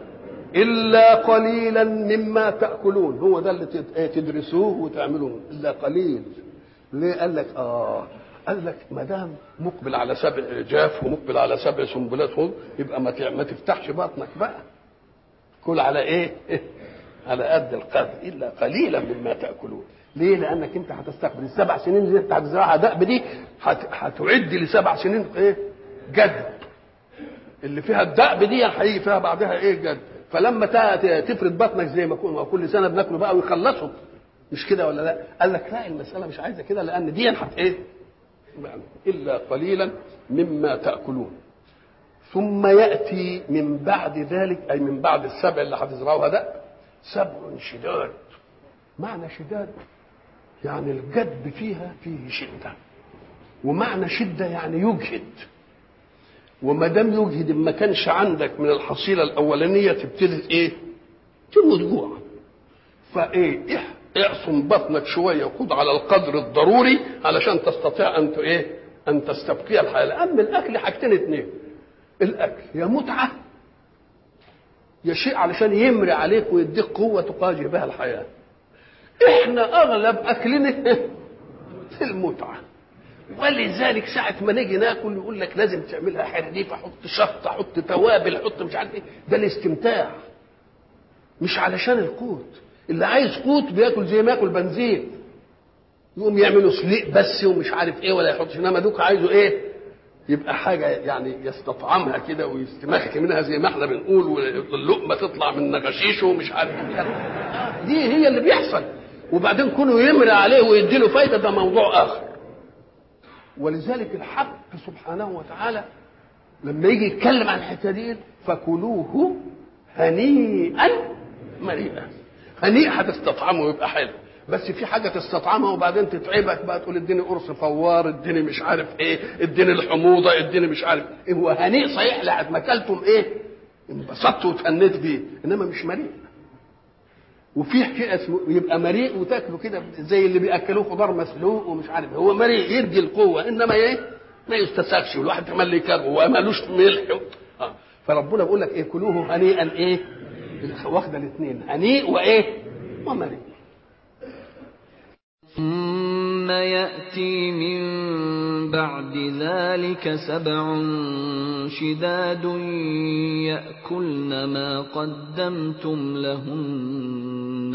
إلا قليلا مما تأكلون. هو ده اللي تدرسوه وتعملوه، إلا قليل. ليه؟ قال لك قال لك ما دام مقبل على 7 جاف ومقبل على 7 سنبلات خضر، يبقى ما تفتحش بطنك بقى، كل على ايه؟ على قد القدر. إلا قليلا مما تأكلون. ليه؟ لأنك أنت هتستقبل ال7 سنين اللي أنت هتزرعها دأب دي، هتعد ل7 سنين ايه؟ جد. اللي فيها الدأب دي هيجي فيها بعدها ايه؟ جد. فلما تفرد بطنك زي ما كل سنه بناكله بقى ويخلصوا، مش كده ولا لا؟ قال لك لا، المساله مش عايزه كده، لان دي ايه؟ الا قليلا مما تاكلون. ثم ياتي من بعد ذلك، اي من بعد ال7 اللي هتزرعوها ده، 7 شداد. معنى شداد يعني الجد فيها فيه شده، ومعنى شده يعني يجهد. وما دام يجهد، ما كانش عندك من الحصيله الاولانيه تبتدي ايه؟ تموت جوع. فايه؟ اعصم بطنك شويه وخد على القدر الضروري علشان تستطيع ان ايه؟ ان تستبقي الحياه. لان الاكل حاجتين 2: الاكل يا متعه يا شيء علشان يمري عليك ويديك قوه تواجه بها الحياه. احنا اغلب اكلنا في المتعه، ولذلك ساعة ما نيجي ناكل يقول لك لازم تعملها حريفة، حط شطة، حط توابل، حط مش عارف ايه. ده الاستمتاع، مش علشان القوت. اللي عايز قوت بياكل زي ما ياكل بنزين، يقوم يعملوا سليق بس ومش عارف ايه ولا يحطش. انما دوك عايزه ايه؟ يبقى حاجة يعني يستطعمها كده ويستمخ منها زي ما احنا بنقول، واللقمة تطلع من نغشيشه ومش عارف ايه. دي هي اللي بيحصل. وبعدين كونه يمري عليه ويديله فايدة، ده موضوع آخر. ولذلك الحق سبحانه وتعالى لما يجي يتكلم عن الحته دي، فكلوه هنيئا مريئا. هنيء هتستطعمه ويبقى حلو، بس في حاجه تستطعمها وبعدين تتعبك بقى، تقول اديني قرص فوار، اديني مش عارف ايه، اديني الحموضه، اديني مش عارف ايه. هو هنيء صحيح لحد ما اكلتم ايه؟ انبسطت وتهنيت بيه، انما مش مريء. وفي شيء اسمه يبقى مريء وتاكله كده زي اللي بياكلوه خضار مسلوق ومش عارف. هو مريء يدي القوه، انما ايه؟ ما يستساغش، والواحد كمان اللي يكره ومالوش ملح. فربنا بيقول لك ايه؟ كلوه هنيئا ايه؟ واخده الاثنين، هنيء وايه؟ ومريء. ثم يأتي من بعد ذلك 7 شداد يأكلن ما قدمتم لهن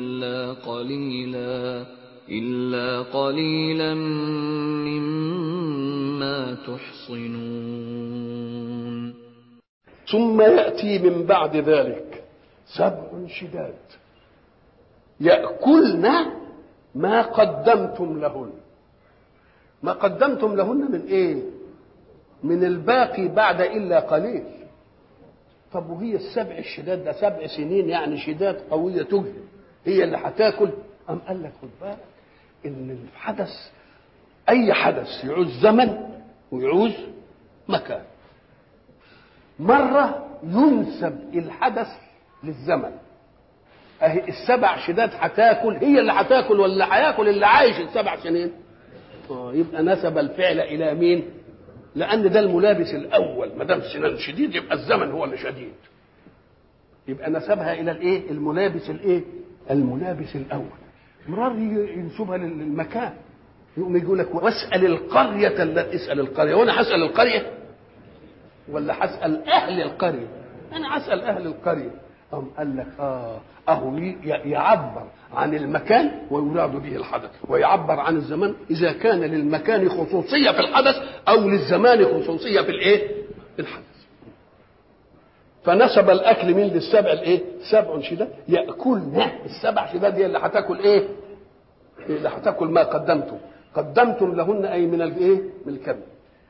إلا قليلا مما تحصنون. ثم يأتي من بعد ذلك 7 شداد يأكلن ما قدمتم لهن. ما قدمتم لهن من ايه؟ من الباقي بعد الا قليل. طب وهي ال7 الشداد ده 7 سنين يعني شداد قويه تجهد، هي اللي هتاكل؟ قام قال لك خد بالك ان الحدث، اي حدث يعوز زمن ويعوز مكان. مره ينسب الحدث للزمن، اهي ال7 شداد هتاكل، هي اللي هتاكل ولا هياكل اللي عايش ال7 سنين؟ يبقى نسب الفعل الى مين؟ لان ده الملابس الاول، ما دام سنان شديد يبقى الزمن هو اللي شديد، يبقى نسبها الى الايه؟ الملابس الايه؟ الملابس الاول. مرار ينسبها للمكان، يقوم يقول لك واسال القريه التي، اسال القريه. وانا هسال القريه ولا هسال اهل القريه؟ انا هسال اهل القريه. قال لك اهو يعبر عن المكان ويراد به الحدث، ويعبر عن الزمان اذا كان للمكان خصوصيه في الحدث او للزمان خصوصيه في الايه؟ الحدث. فنسب الاكل من لل7 الايه؟ 7 شداد ياكلن. ال7 شداد هي اللي هتاكل ايه؟ اللي هتاكل ما قدمتم لهن، اي من الايه؟ من الكم.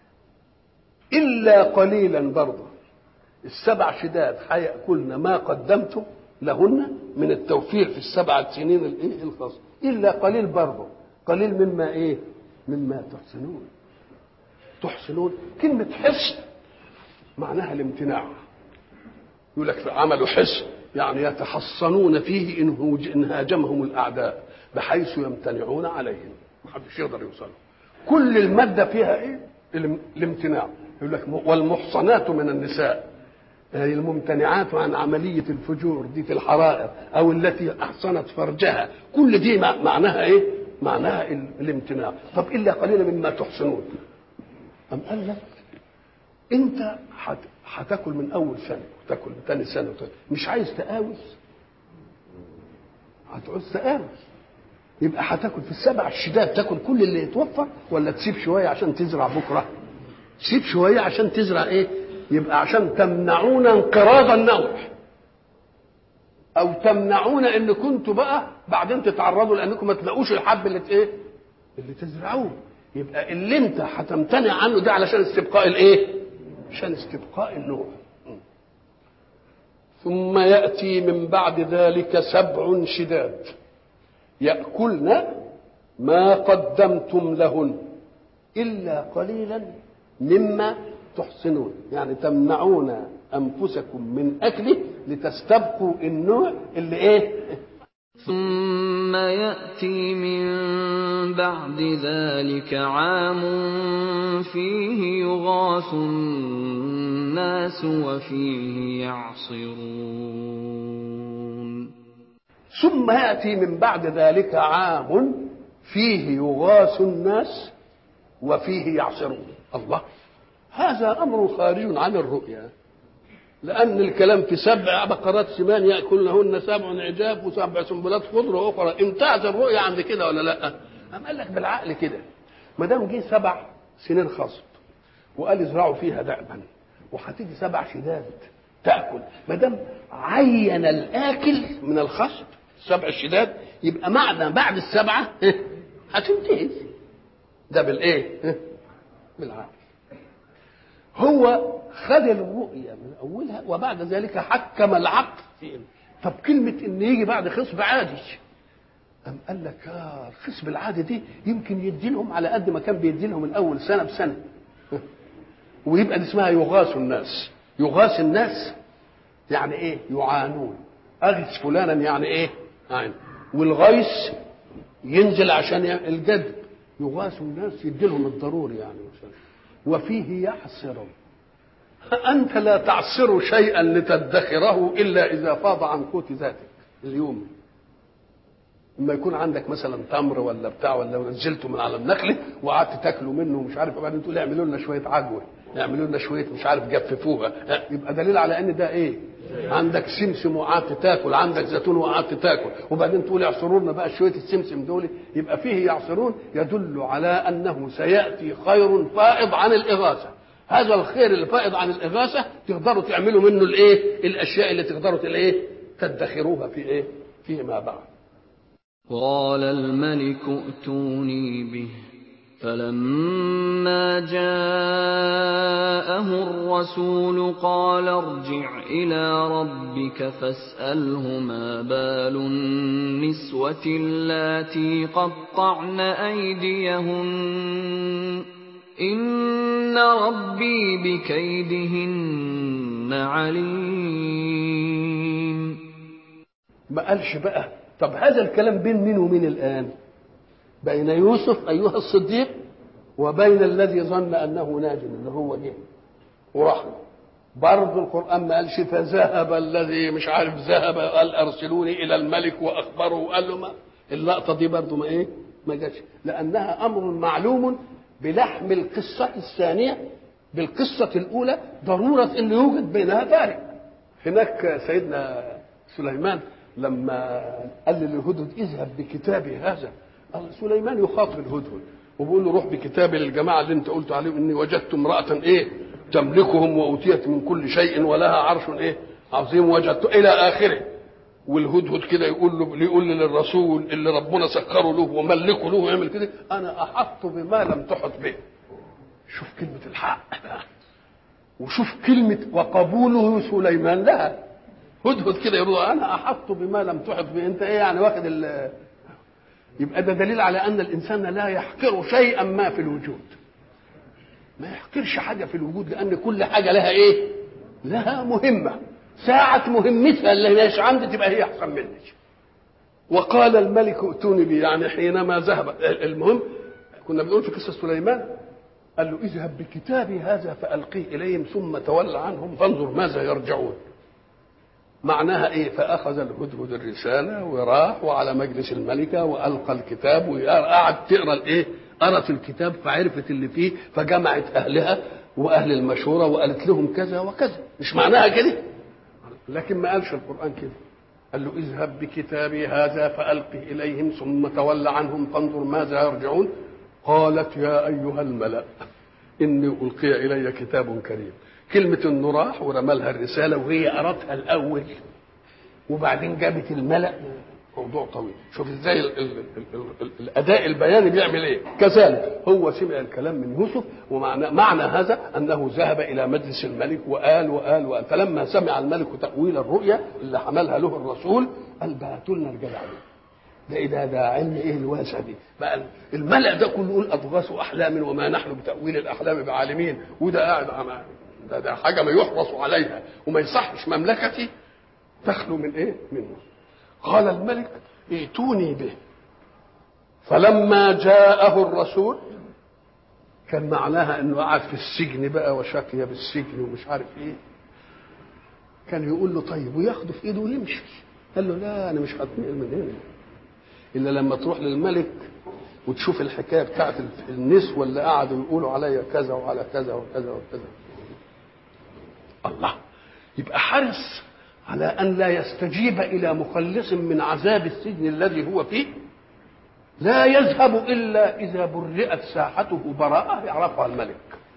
الا قليلا برضه ال7 شداد هياكلن ما قدمتم لهن من التوفير في ال7 سنين الايه؟ الخاصه. الا قليل برضه، قليل مما ايه؟ مما تحسنون. كلمه حصن معناها الامتناع. يقول لك عملوا حصن يعني يتحصنون فيه إن هاجمهم الأعداء بحيث يمتنعون عليهم، محدش يقدر يوصلوا. كل المادة فيها إيه؟ الامتناع. يقول لك والمحصنات من النساء، يعني الممتنعات عن عملية الفجور دي في الحرائر، أو التي أحصنت فرجها، كل دي معناها إيه؟ معناها الامتناع. طب إلا قليلا مما تحصنون. أم قال لك أنت هتاكل من أول سنة وتاكل من ثاني سنة مش عايز تقاوس، هتعوز تقاوس، يبقى هتاكل في السبع الشداد تاكل كل اللي يتوفر، ولا تسيب شوية عشان تزرع بكرة؟ تسيب شوية عشان تزرع إيه؟ يبقى عشان تمنعون انقراض النوع، او تمنعون ان كنتوا بقى بعدين تتعرضوا لانكم ما تلاقوش الحب اللي ايه اللي تزرعوه. يبقى اللي انت هتمتنع عنه ده علشان استبقاء الايه؟ عشان استبقاء النوع. ثم ياتي من بعد ذلك 7 شداد ياكلن ما قدمتم لهن الا قليلا مما تحصنون، يعني تمنعون انفسكم من اكله لتستبقوا النوع اللي ايه. ثم يأتي من بعد ذلك عام فيه يغاث الناس وفيه يعصرون. ثم يأتي من بعد ذلك عام فيه يغاث الناس وفيه يعصرون. الله، هذا أمر خارج عن الرؤيا، لأن الكلام في 7 بقرات سمان يأكلنهن 7 عجاف و7 سنبلات خضر وأخرى. انتهت الرؤيا عند كده ولا لا؟ أم قال لك بالعقل كده، ما دام جه 7 سنين خصب وقال ازرعوا فيها دأبا وهتيجي 7 شداد تأكل، ما دام عين الآكل من الخصب 7 شداد، يبقى معنى بعد ال7 هتنتهي. ده بالإيه؟ بالعقل. هو خد الرؤية من أولها وبعد ذلك حكم العقل فيه. طب كلمة إن يجي بعد خصب عادي، أم قال لك الخصب العادي دي يمكن يديلهم على قد ما كان بيديلهم الأول سنة بسنة، ويبقى دي اسمها يغاث الناس. يغاث الناس يعني إيه؟ يعانون. أغث فلانا يعني إيه؟ يعني والغيث ينزل عشان الجد. يغاث الناس يديلهم الضروري يعني. وفيه يعصر، أنت لا تعصر شيئا لتدخره إلا إذا فاض عن قوت ذاتك اليوم. لما يكون عندك مثلا تمر ولا بتاع، ولا نزلته من على النخله وقعدت تاكلوا منه ومش عارف، وبعدين تقول اعملوا لنا شويه عجوه، اعملوا لنا شويه مش عارف جففوها، يبقى دليل على ان ده ايه؟ عندك سمسم وقعدت تاكل، عندك زيتون وقعدت تاكل، وبعدين تقول اعصروا لنا بقى شويه السمسم دول. يبقى فيه يعصرون يدل على انه سياتي خير فائض عن الاغاثه. هذا الخير الفائض عن الاغاثه تقدروا تعملوا منه الايه؟ الاشياء اللي تقدروا الايه؟ تدخروها في ايه؟ فيما بعد. قال الملك ائتوني به، فلما جاءه الرسول قال ارجع إلى ربك فاسأله ما بال النسوة اللاتي قطعن أيديهن إن ربي بكيدهن عليم. ما قالش بقى طب هذا الكلام بين مين ومين الآن؟ بين يوسف أيها الصديق وبين الذي ظن أنه ناج اللي هو جه وراح له. برضه القرآن ما قالش فذهب الذي مش عارف ذهب قال أرسلوني إلى الملك وأخبره وقال له ما. اللقطة دي برضه ما إيه؟ ما جاتش، لأنها أمر معلوم بلحم القصة الثانية بالقصة الأولى، ضرورة أن يوجد بينها فارق. هناك سيدنا سليمان لما قال للهدهد اذهب بكتابي هذا، سليمان يخاطب الهدهد وبيقول له روح بكتابي للجماعه اللي انت قلت عليهم اني وجدت امراه ايه تملكهم واوتيت من كل شيء ولها عرش ايه عظيم وجدت الى اخره. والهدهد كده يقول للرسول اللي ربنا سخره له وملكه له ويعمل كده انا احط بما لم تحط به. شوف كلمه الحق وشوف كلمه وقبوله سليمان لها. هدهد كده يقول انا احط بما لم تحط به، انت ايه يعني واخد يبقى ده دليل على ان الانسان لا يحقر شيئا ما في الوجود. ما يحقرش حاجه في الوجود، لان كل حاجه لها ايه؟ لها مهمه، ساعه مهمتها اللي مش عندي تبقى هي احسن مني. وقال الملك ائتوني به، يعني حينما ذهب. المهم كنا بنقول في قصه سليمان، قال له اذهب بكتابي هذا فالقيه اليهم ثم تول عنهم فانظر ماذا يرجعون. معناها ايه؟ فاخذ الهدهد الرساله وراح وعلى مجلس الملكه والقى الكتاب، وقعد تقرا الايه؟ قرأت الكتاب فعرفت اللي فيه، فجمعت اهلها واهل المشوره وقالت لهم كذا وكذا. مش معناها كده، لكن ما قالش القران كده. قال له اذهب بكتابي هذا فألقه إليهم ثم تول عنهم فانظر ماذا يرجعون. قالت يا أيها الملأ إني ألقي إلي كتاب كريم. كلمة إنه راح ورمالها الرسالة وهي قرأتها الأول وبعدين جابت الملأ، موضوع طويل. شوف ازاي الاداء البياني بيعمل ايه. كذلك هو سمع الكلام من يوسف، ومعنى هذا انه ذهب الى مجلس الملك وقال فلما سمع الملك تاويل الرؤيا اللي حملها له الرسول قال بعتوا لنا الجدع ده علم ايه الواسع دي بقى. الملأ ده كله يقول اضغاث احلام وما نحن بتاويل الاحلام بعالمين، وده قاعد ده حاجه ما يحرص عليها وما يصحش مملكتي تخلو من ايه؟ منه. قال الملك ائتوني به. فلما جاءه الرسول كان معناها انه قعد في السجن بقى وشكي بالسجن ومش عارف ايه. كان يقول له طيب وياخده في ايده ويمشي. قال له لا انا مش هتنقل من هنا الا لما تروح للملك وتشوف الحكايه بتاعت النسوه اللي قعدوا يقولوا عليا كذا وعلى كذا وكذا وكذا. الله، يبقى حرص على أن لا يستجيب إلى مخلص من عذاب السجن الذي هو فيه. لا يذهب إلا إذا برئت ساحته براءة يعرفها الملك،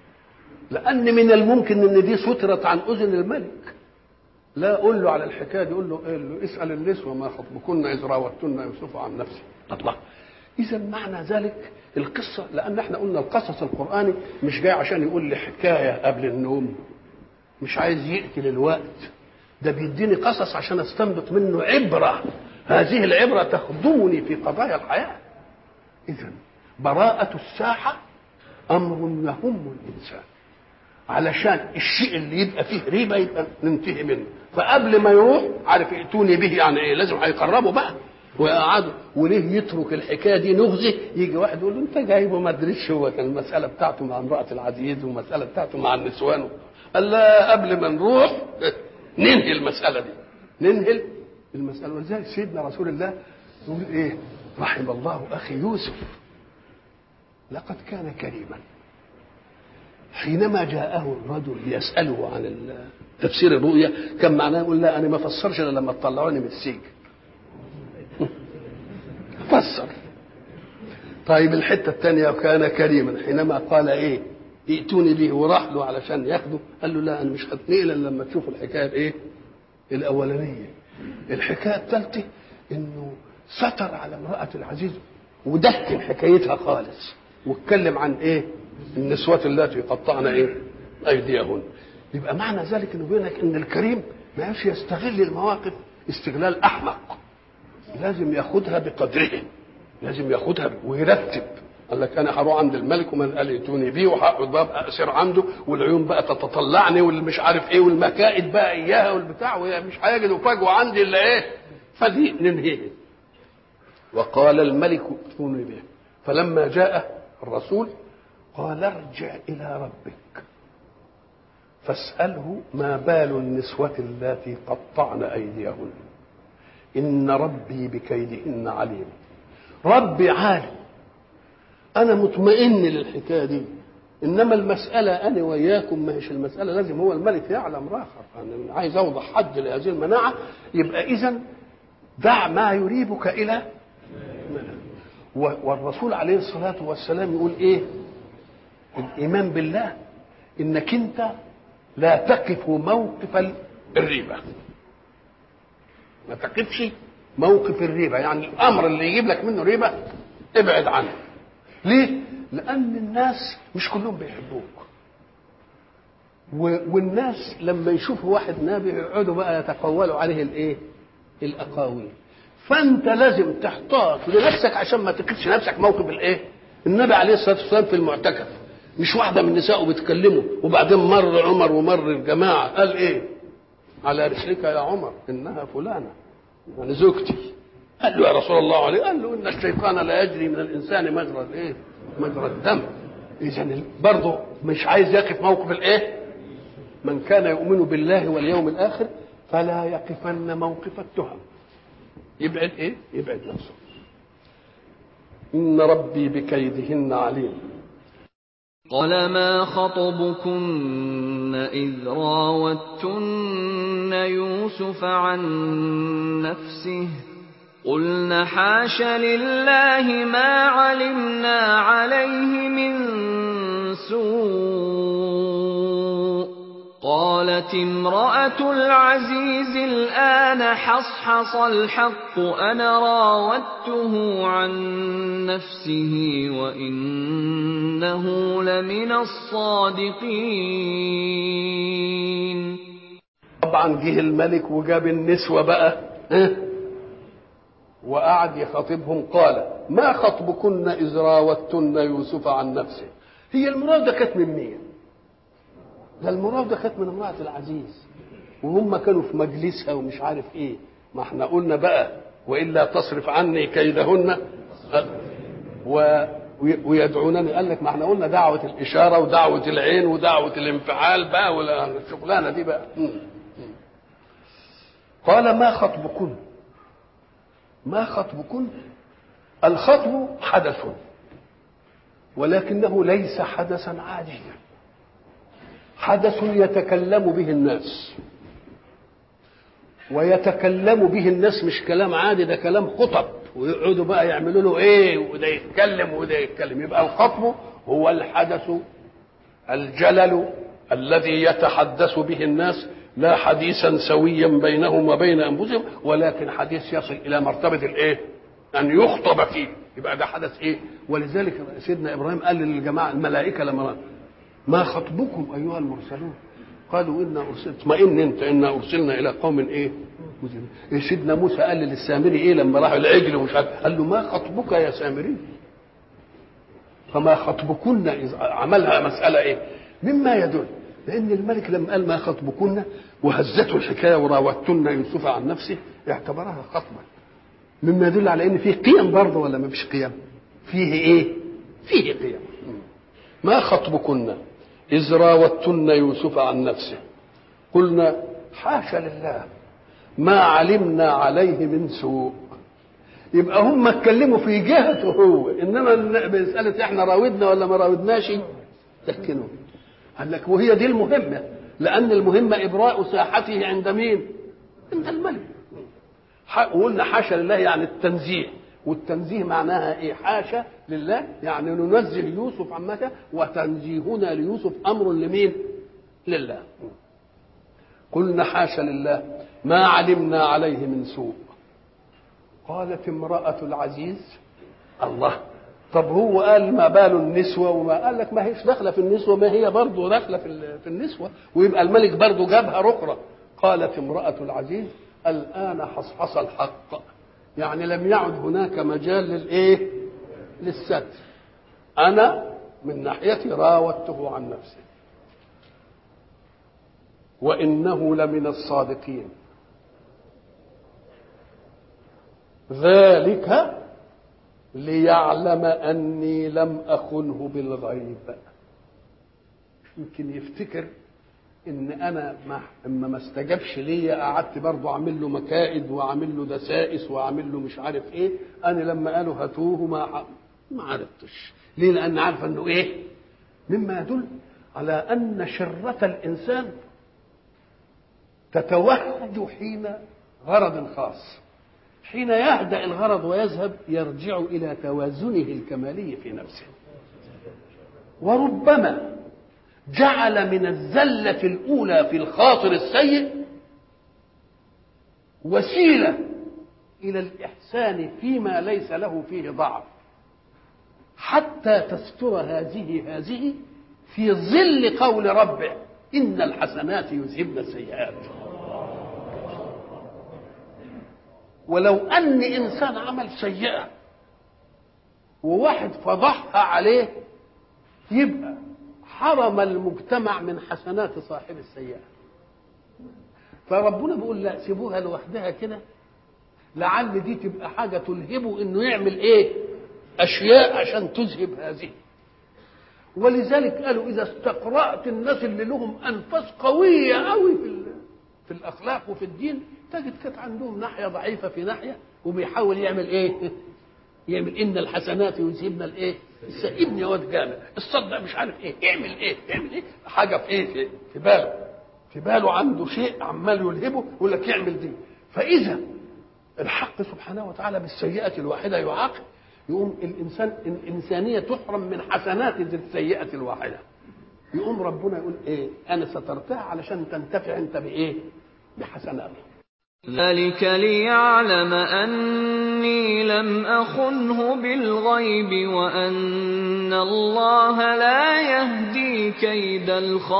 لأن من الممكن أن دي سترت عن أذن الملك. لا أقول له على الحكاية دي، يقول له اسأل النسوة ما خطبكن إذ راوتن يوسف عن نفسه. الله، إذا معنى ذلك القصة، لأن احنا قلنا القصص القرآني مش جاي عشان يقول لي حكاية قبل النوم، مش عايز يقتل الوقت، ده بيديني قصص عشان استنبط منه عبرة، هذه العبرة تخدمني في قضايا الحياة. إذن براءة الساحة أمر يهم الإنسان، علشان الشيء اللي يبقى فيه ريبة يبقى ننتهي منه. فقبل ما يروح عارف ائتوني به يعني ايه، لازم هيقربوا بقى ويقعدوا. وليه يترك الحكايه دي نغزه؟ يجي واحد يقول له انت جايبه ما ادريش، هو كان المساله بتاعته مع امراه العزيز والمساله بتاعته مع النسوان. قال لا، قبل ما نروح ننهي المساله دي، ننهي المساله. ولذلك سيدنا رسول الله يقول ايه؟ رحم الله اخي يوسف لقد كان كريما. حينما جاءه الرجل يساله عن تفسير الرؤيا كان معناه يقول لا انا ما فسرش الا لما تطلعوني من السجن. فسر. طيب الحته الثانيه كان كريما حينما قال ايه؟ ائتوني به، وراح له علشان ياخده. قال له لا انا مش هتنقل الا لما تشوف الحكايه الايه؟ الاولانيه. الحكايه الثالثه انه ستر على امراه العزيز ودكن حكايتها خالص، واتكلم عن ايه؟ النسوات اللاتي قطعن ايه؟ ايديهن. يبقى معنى ذلك انه بيقول لك ان الكريم ما يعرفش يستغل المواقف استغلال احمق، لازم ياخدها بقدرها، لازم ياخدها ويرتب. قال لك انا هروح عند الملك ومن قال ائتوني بيه، وهقعد بقى اسير عنده، والعيون بقى تتطلعني واللي مش عارف ايه، والمكائد بقى اياها والبتاع، ومش هيجدوا فجوه عندي الا ايه؟ فدي ننهيها. وقال الملك ائتوني به. فلما جاء الرسول قال ارجع الى ربك فاساله ما بال النسوه اللاتي قطعن ايديهن ان ربي بكيدهن عليم. ربي عالم، انا مطمئن للحكايه دي، انما المساله انا وياكم ما هيش المساله لازم هو الملك يعلم راخر. انا عايز اوضح حد لهذه المناعه. يبقى اذا دع ما يريبك الى والرسول عليه الصلاه والسلام يقول ايه؟ الايمان بالله انك انت لا تقف موقف الريبه، ما تقفش موقف الريبه، يعني الامر اللي يجيب لك منه ريبه ابعد عنه. ليه؟ لان الناس مش كلهم بيحبوك، والناس لما يشوفوا واحد نبي يقعدوا بقى يتقولوا عليه الايه؟ الاقاويل. فانت لازم تحتاط لنفسك عشان ما تقفش نفسك موقف الايه؟ النبي عليه الصلاه والسلام في المعتكف مش واحده من نسائه بتكلمه وبعدين مر عمر ومر الجماعه قال ايه؟ على رسلك يا عمر انها فلانه يعني زوجتي. قال له يا رسول الله عليه، قال له ان الشيطان لا يجري من الانسان مجرى الايه؟ مجرى الدم. اذا برضه مش عايز يقف موقف الايه؟ من كان يؤمن بالله واليوم الاخر فلا يقفن موقف التهم. يبعد ايه؟ يبعد نفسه. ان ربي بكيدهن عليم. قال ما خطبكن إذ راوتن يوسف عن نفسه قلن حاش لله ما علمنا عليه من سوء قالت امرأة العزيز الآن حصحص الحق أنا راودته عن نفسه وإنه لمن الصادقين. طبعا جه الملك وجاب النسوة بقى وقعد يخاطبهم. قال ما خطبكن إذ راوتن يوسف عن نفسه. هي المراودة كانت من مين؟ ده المراودة كانت من امرأة العزيز وهم كانوا في مجلسها ومش عارف ايه. ما احنا قلنا بقى وإلا تصرف عني كيدهن ويدعونني. قال لك ما احنا قلنا دعوة الإشارة ودعوة العين ودعوة الانفعال بقى ولا الشغلانة دي بقى. قال ما خطبكن. ما خطبكن. الخطب حدث ولكنه ليس حدثا عاديا، حدث يتكلم به الناس ويتكلم به الناس مش كلام عادي، ده كلام خطب ويقعدوا بقى يعملوا له ايه وده يتكلم وده يتكلم. يبقى الخطب هو الحدث الجلل الذي يتحدث به الناس، لا حديثا سويا بينهم وبين انفسهم ولكن حديث يصل الى مرتبه الايه؟ ان يخطب فيه. يبقى ده حدث ايه؟ ولذلك سيدنا ابراهيم قال للجماعه الملائكه لما ما خطبكم ايها المرسلون قالوا انا ارسلت اطمئن انت انا ارسلنا الى قوم ايه؟ سيدنا موسى قال للسامري ايه لما راح العجل ومش عارف؟ قال له ما خطبك يا سامري؟ فما خطبكن اذ عملها مساله ايه؟ مما يدل لان الملك لما قال ما خطبكن وهزته الحكايه وراوتن يوسف عن نفسه اعتبرها خطبا، مما يدل على ان فيه قيم برضه ولا ما فيش قيم؟ فيه ايه؟ فيه قيم. ما خطبكن إذ راوتن يوسف عن نفسه قلنا حاشا لله ما علمنا عليه من سوء. يبقى هم اتكلموا في جهته هو، انما مسألة احنا راودنا ولا ما راودناش تحكنوا. قال لك وهي دي المهمة، لأن المهمة إبراء ساحته عند مين؟ عند الملك. وقلنا حاشا لله يعني التنزيه، والتنزيه معناها ايه؟ حاشا لله يعني ننزه يوسف عما، وتنزيهنا ليوسف امر لمين؟ لله. قلنا حاشا لله ما علمنا عليه من سوء. قالت امرأة العزيز الله. طب هو قال ما بال النسوة وما قال لك ما هيش داخله في النسوة، ما هي برضه داخله في النسوة، ويبقى الملك برضه جابها رقرة. قالت امرأة العزيز الآن حصحص الحق، يعني لم يعد هناك مجال للايه؟ للستر. انا من ناحيتي راودته عن نفسه وانه لمن الصادقين. ذلك ليعلم اني لم اخنه بالغيب. يمكن يفتكر ان انا اما ما استجابش ليا قعدت برضه اعمل له مكائد واعمل له دسائس واعمل له مش عارف ايه. انا لما قالوا هاتوه ما عرفتش ليه؟ لان عارفه انه ايه؟ مما يدل على ان شرة الانسان تتوهج حين غرض خاص، حين يهدأ الغرض ويذهب يرجع الى توازنه الكمالي في نفسه. وربما جعل من الزلة الأولى في الخاطر السيء وسيلة إلى الإحسان فيما ليس له فيه ضعف، حتى تستر هذه في ظل قول ربه إن الحسنات يذهبن السيئات. ولو أن إنسان عمل سيئة وواحد فضحها عليه، يبقى حرم المجتمع من حسنات صاحب السيئة. فربنا بيقول لا، سيبوها لوحدها كده، لعل دي تبقى حاجة تلهبه انه يعمل ايه؟ اشياء عشان تذهب هذه. ولذلك قالوا اذا استقرأت الناس اللي لهم انفاس قوية قوي في الاخلاق وفي الدين، تجد كانت عندهم ناحية ضعيفة في ناحية، وبيحاول يعمل ايه؟ يعمل ان الحسنات يذهبن الايه؟ ابني واد جامع، الصدق مش عارف ايه، اعمل ايه حاجة في ايه؟ في باله عنده شيء عمال يلهبه، يقول لك يعمل دي. فاذا الحق سبحانه وتعالى بالسيئة الواحدة يعاقب، يقوم الإنسانية تحرم من حسنات السيئة الواحدة. يقوم ربنا يقول ايه؟ انا سترتها علشان تنتفع انت بايه؟ بحسناته. ذلك ليعلم أني لم أخنه بالغيب وأن الله لا يهدي كيد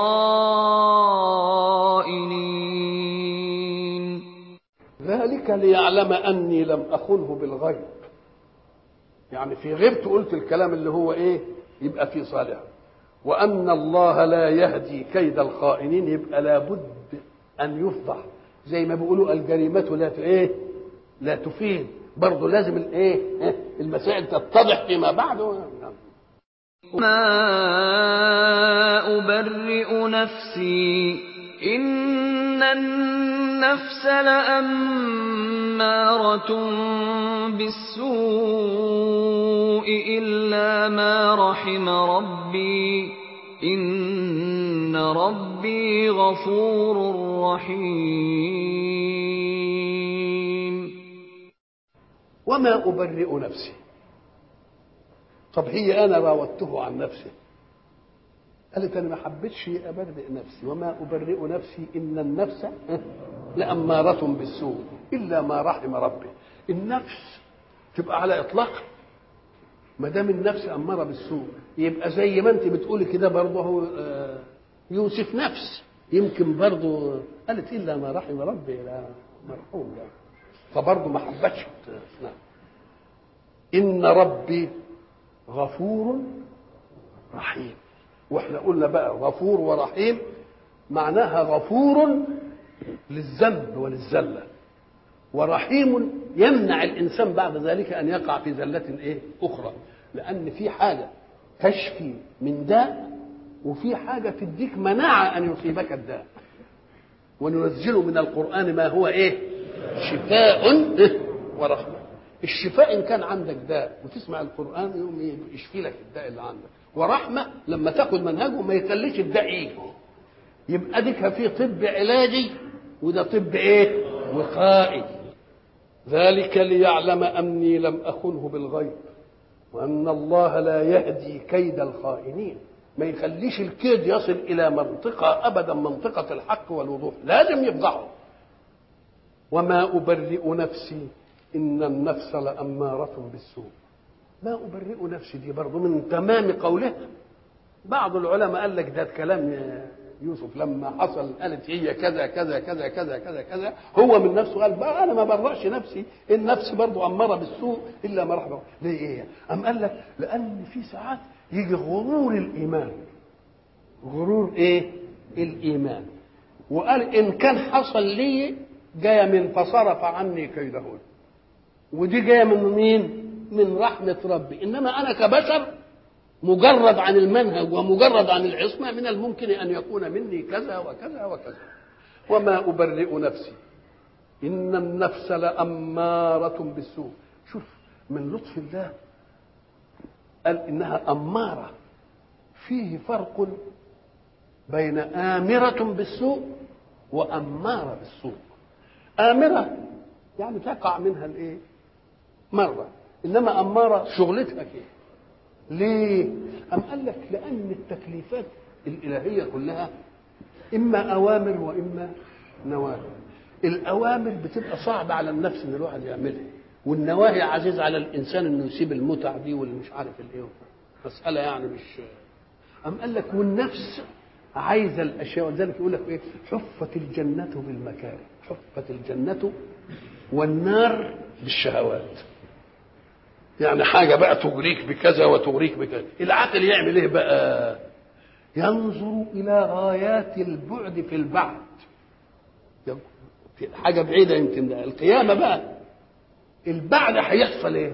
الخائنين. ذلك ليعلم أني لم أخنه بالغيب، يعني في غيبت قلت الكلام اللي هو ايه؟ يبقى فيه صالح. وأن الله لا يهدي كيد الخائنين، يبقى لابد أن يفضح، زي ما بيقولوا الجريمة لا تفيد، برضه لازم المسائل تتضح فيما بعد. ما أبرئ نفسي إن النفس لأمارة بالسوء إلا ما رحم ربي إن ربي غفور رحيم. وما أبرئ نفسي، طب هي أنا راودته عن نفسه، قالت أنا ما حبيتش أبرئ نفسي. وما أبرئ نفسي إن النفس لأمارة بالسوء إلا ما رحم ربي. النفس تبقى على إطلاق، ما دام النفس أمارة بالسوء يبقى زي ما أنت بتقولي كده برضه هو يوسف نفس، يمكن برضه قالت إلا ما رحم ربي، لا مرحوم يعني، فبرضه ما حبتش. إن ربي غفور رحيم. واحنا قلنا بقى غفور ورحيم معناها غفور للذنب وللزلة، ورحيم يمنع الإنسان بعد ذلك أن يقع في زلة أخرى، لأن في حاجة تشفي من داء وفي حاجة تديك مناعة أن يصيبك الداء. وننزل من القرآن ما هو شفاء ورحمة. الشفاء إن كان عندك داء وتسمع القرآن يوم يشفي لك الداء اللي عندك، ورحمة لما تاخد منهجه ما يخليش الداء يجي. يبقى ديك في طب علاجي وده طب وقائي. ذلك ليعلم أني لم أخنه بالغيب وأن الله لا يهدي كيد الخائنين. ما يخليش الكيد يصل إلى منطقة أبدا، منطقة الحق والوضوح، لازم يفضحه. وما أبرئ نفسي إن النفس لأمارة بالسوء. ما أبرئ نفسي دي برضو من تمام قوله. بعض العلماء قال لك ده كلام يوسف لما حصل، قالت هي كذا كذا كذا كذا كذا كذا، هو من نفسه قال بقى أنا ما برأش نفسي، النفس برضو أمارة بالسوء إلا ما رحمه. ليه أم قال لك لأن في ساعات يجي غرور الإيمان، غرور الإيمان، وقال إن كان حصل لي جاية من فصرف عني كيدهن، ودي جايه من مين؟ من رحمه ربي. انما انا كبشر مجرد عن المنهج ومجرد عن العصمه من الممكن ان يكون مني كذا وكذا وكذا. وما ابرئ نفسي ان النفس لاماره بالسوء. شوف من لطف الله قال انها اماره، فيه فرق بين امره بالسوء واماره بالسوء. امره يعني تقع منها مرة، إنما أمارة شغلتها ليه؟ أم قال لك لأن التكليفات الإلهية كلها إما أوامر وإما نواهي. الأوامر بتبقى صعبة على النفس إن الواحد يعملها، والنواهي عزيز على الإنسان إنه يسيب المتع دي واللي مش عارف مسألة يعني مش. أم قال لك والنفس عايزة الأشياء، ولذلك يقول لك حفت الجنة بالمكاره، حفت الجنة والنار بالشهوات. يعني حاجه بقى تغريك بكذا وتغريك بكذا. العقل يعمل بقى؟ ينظر إلى غايات البعد في البعد، حاجة بعيدة يمكن القيامة بقى البعد هيحصل ايه؟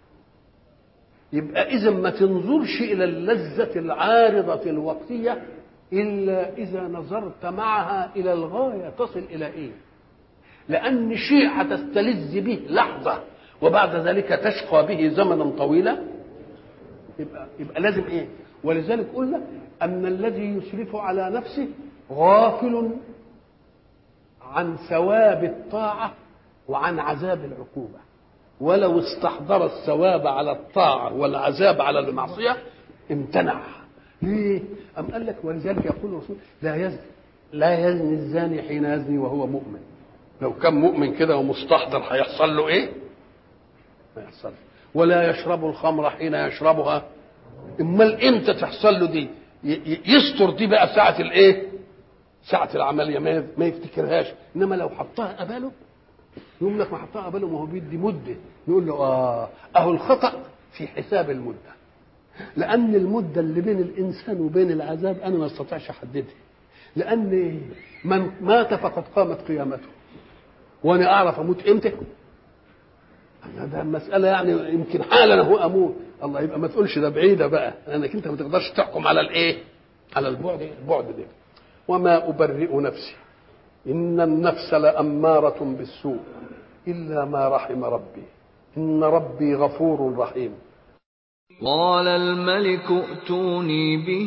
يبقى إذا ما تنظرش إلى اللذة العارضة الوقتية إلا إذا نظرت معها إلى الغاية تصل إلى إيه؟ لأن شيء هتستلذ به لحظة وبعد ذلك تشقى به زمنا طويلا، يبقى لازم إيه؟ ولذلك قلنا أن الذي يسرف على نفسه غافل عن ثواب الطاعة وعن عذاب العقوبة، ولو استحضر الثواب على الطاعة والعذاب على المعصية امتنع. ليه؟ أم قال لك ولذلك يقول الرسول لا يزني الزاني حين يزني وهو مؤمن. لو كان مؤمن كده ومستحضر هيحصل له ايه؟ ما يحصل. ولا يشرب الخمر حين يشربها. امال امتى تحصل له دي؟ يستر دي بقى ساعة الايه؟ ساعة العملية ما يفتكرهاش. انما لو حطها قباله يقول لك ما حطها قباله ما هو بيدي مدة، نقول له اهو الخطأ في حساب المدة، لأن المدة اللي بين الإنسان وبين العذاب أنا ما استطيعش أحددها، لأن من مات فقد قامت قيامته، وأنا أعرف أموت إمتى؟ ده مسألة يعني يمكن حالا هو أموت. الله، يبقى ما تقولش ده بعيدة بقى، لأنك أنت ما تقدرش تحكم على الإيه؟ على البعد ده. وما أبرئ نفسي إن النفس لأمارة بالسوء إلا ما رحم ربي إن ربي غفور رحيم. قال الملك ائتوني به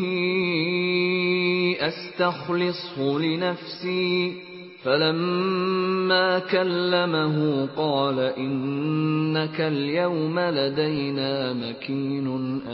أستخلصه لنفسي فلما كلمه قال إنك اليوم لدينا مكين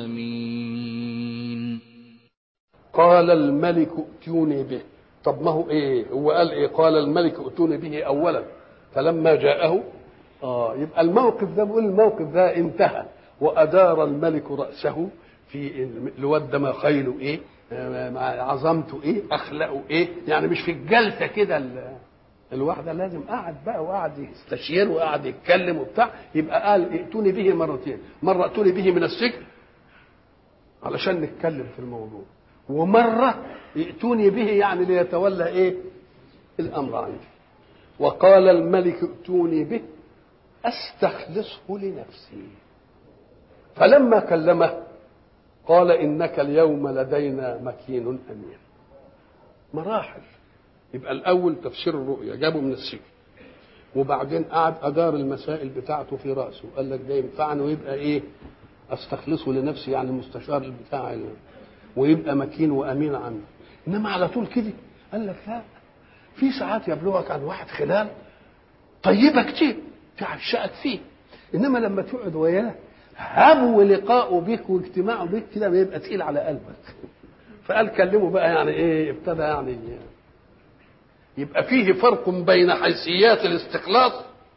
أمين. قال الملك ائتوني به. طب ما هو ايه؟ هو قال ايه؟ قال الملك ائتوني به اولا فلما جاءه يبقى الموقف ده بيقول الموقف ده انتهى، وادار الملك راسه في الواد ما خيله ايه، عظمته ايه، اخلاقه ايه، يعني مش في الجلسه كده الواحده، لازم قعد بقى وقعد يستشير وقعد يتكلم وبتاع. يبقى قال ائتوني به مرتين، مره ائتوني به من السجن علشان نتكلم في الموضوع، ومره ائتوني به يعني ليتولى ايه الامر عندي. وقال الملك ائتوني به استخلصه لنفسي فلما كلمه قال انك اليوم لدينا مكين امين. مراحل. يبقى الاول تفسير الرؤيا جابه من السجن، وبعدين قعد ادار المسائل بتاعته في راسه، قال لك ده ينفعني ويبقى ايه؟ استخلصه لنفسي يعني المستشار بتاع ويبقى مكين وامين عنه. انما على طول كده قال لك لا، في ساعات يبلغك عن واحد خلال طيبه كتير تعشقك فيه، انما لما تقعد وياه هبو لقاؤه بك واجتماعه بك كده بيبقى تقيل على قلبك. فقال كلمه بقى يعني ايه؟ ابتدى يعني يبقى فيه فرق بين حيثيات الاستخلاص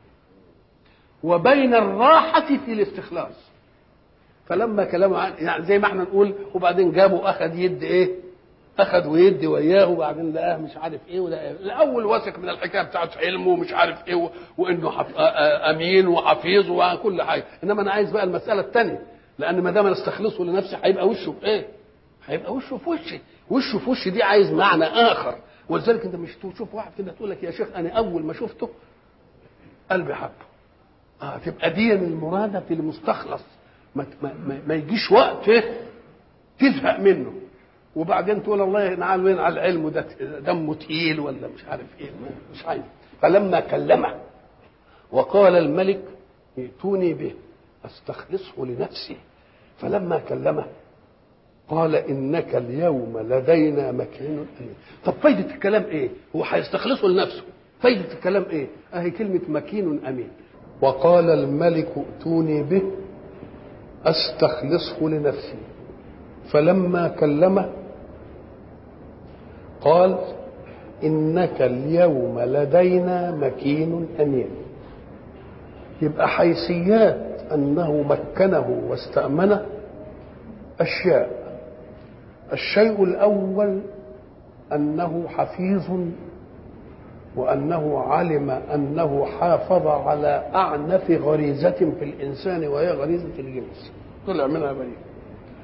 وبين الراحة في الاستخلاص. فلما كلامه يعني زي ما احنا نقول، وبعدين جابه اخذ يد ايه؟ اخذ ويدي وياه، وبعدين لقاه مش عارف ايه ولا الاول واثق من الحكايه بتاعت علمه ومش عارف ايه وانه امين وحفيظ وكل حاجه. انما انا عايز بقى المساله الثانيه، لان ما دام انا استخلصه لنفسي هيبقى وشه في ايه؟ هيبقى وشه في وشي. وشه في وشي دي عايز معنى اخر. ولذلك انت مش تشوف واحد كده تقول لك يا شيخ انا اول ما شفته قلبي حبه. تبقى دي المراده في المستخلص، ما يجيش وقت تزهق منه وبعدين تقول الله ينعل وين على العلم ده دمه تقيل ولا مش عارف ايه، مش عايز. فلما كلمه وقال الملك ائتوني به استخلصه لنفسي فلما كلمه قال انك اليوم لدينا مكين امين. طب فايده الكلام ايه؟ هو هيستخلصه لنفسه، فايده الكلام ايه؟ اهي كلمه مكين امين. وقال الملك ائتوني به استخلصه لنفسي فلما كلمه قال انك اليوم لدينا مكين امين. يبقى حيثيات انه مكنه واستأمنه اشياء. الشيء الاول انه حفيظ، وانه علم انه حافظ على اعنف غريزه في الانسان وهي غريزه الجنس، طلع منها بريء.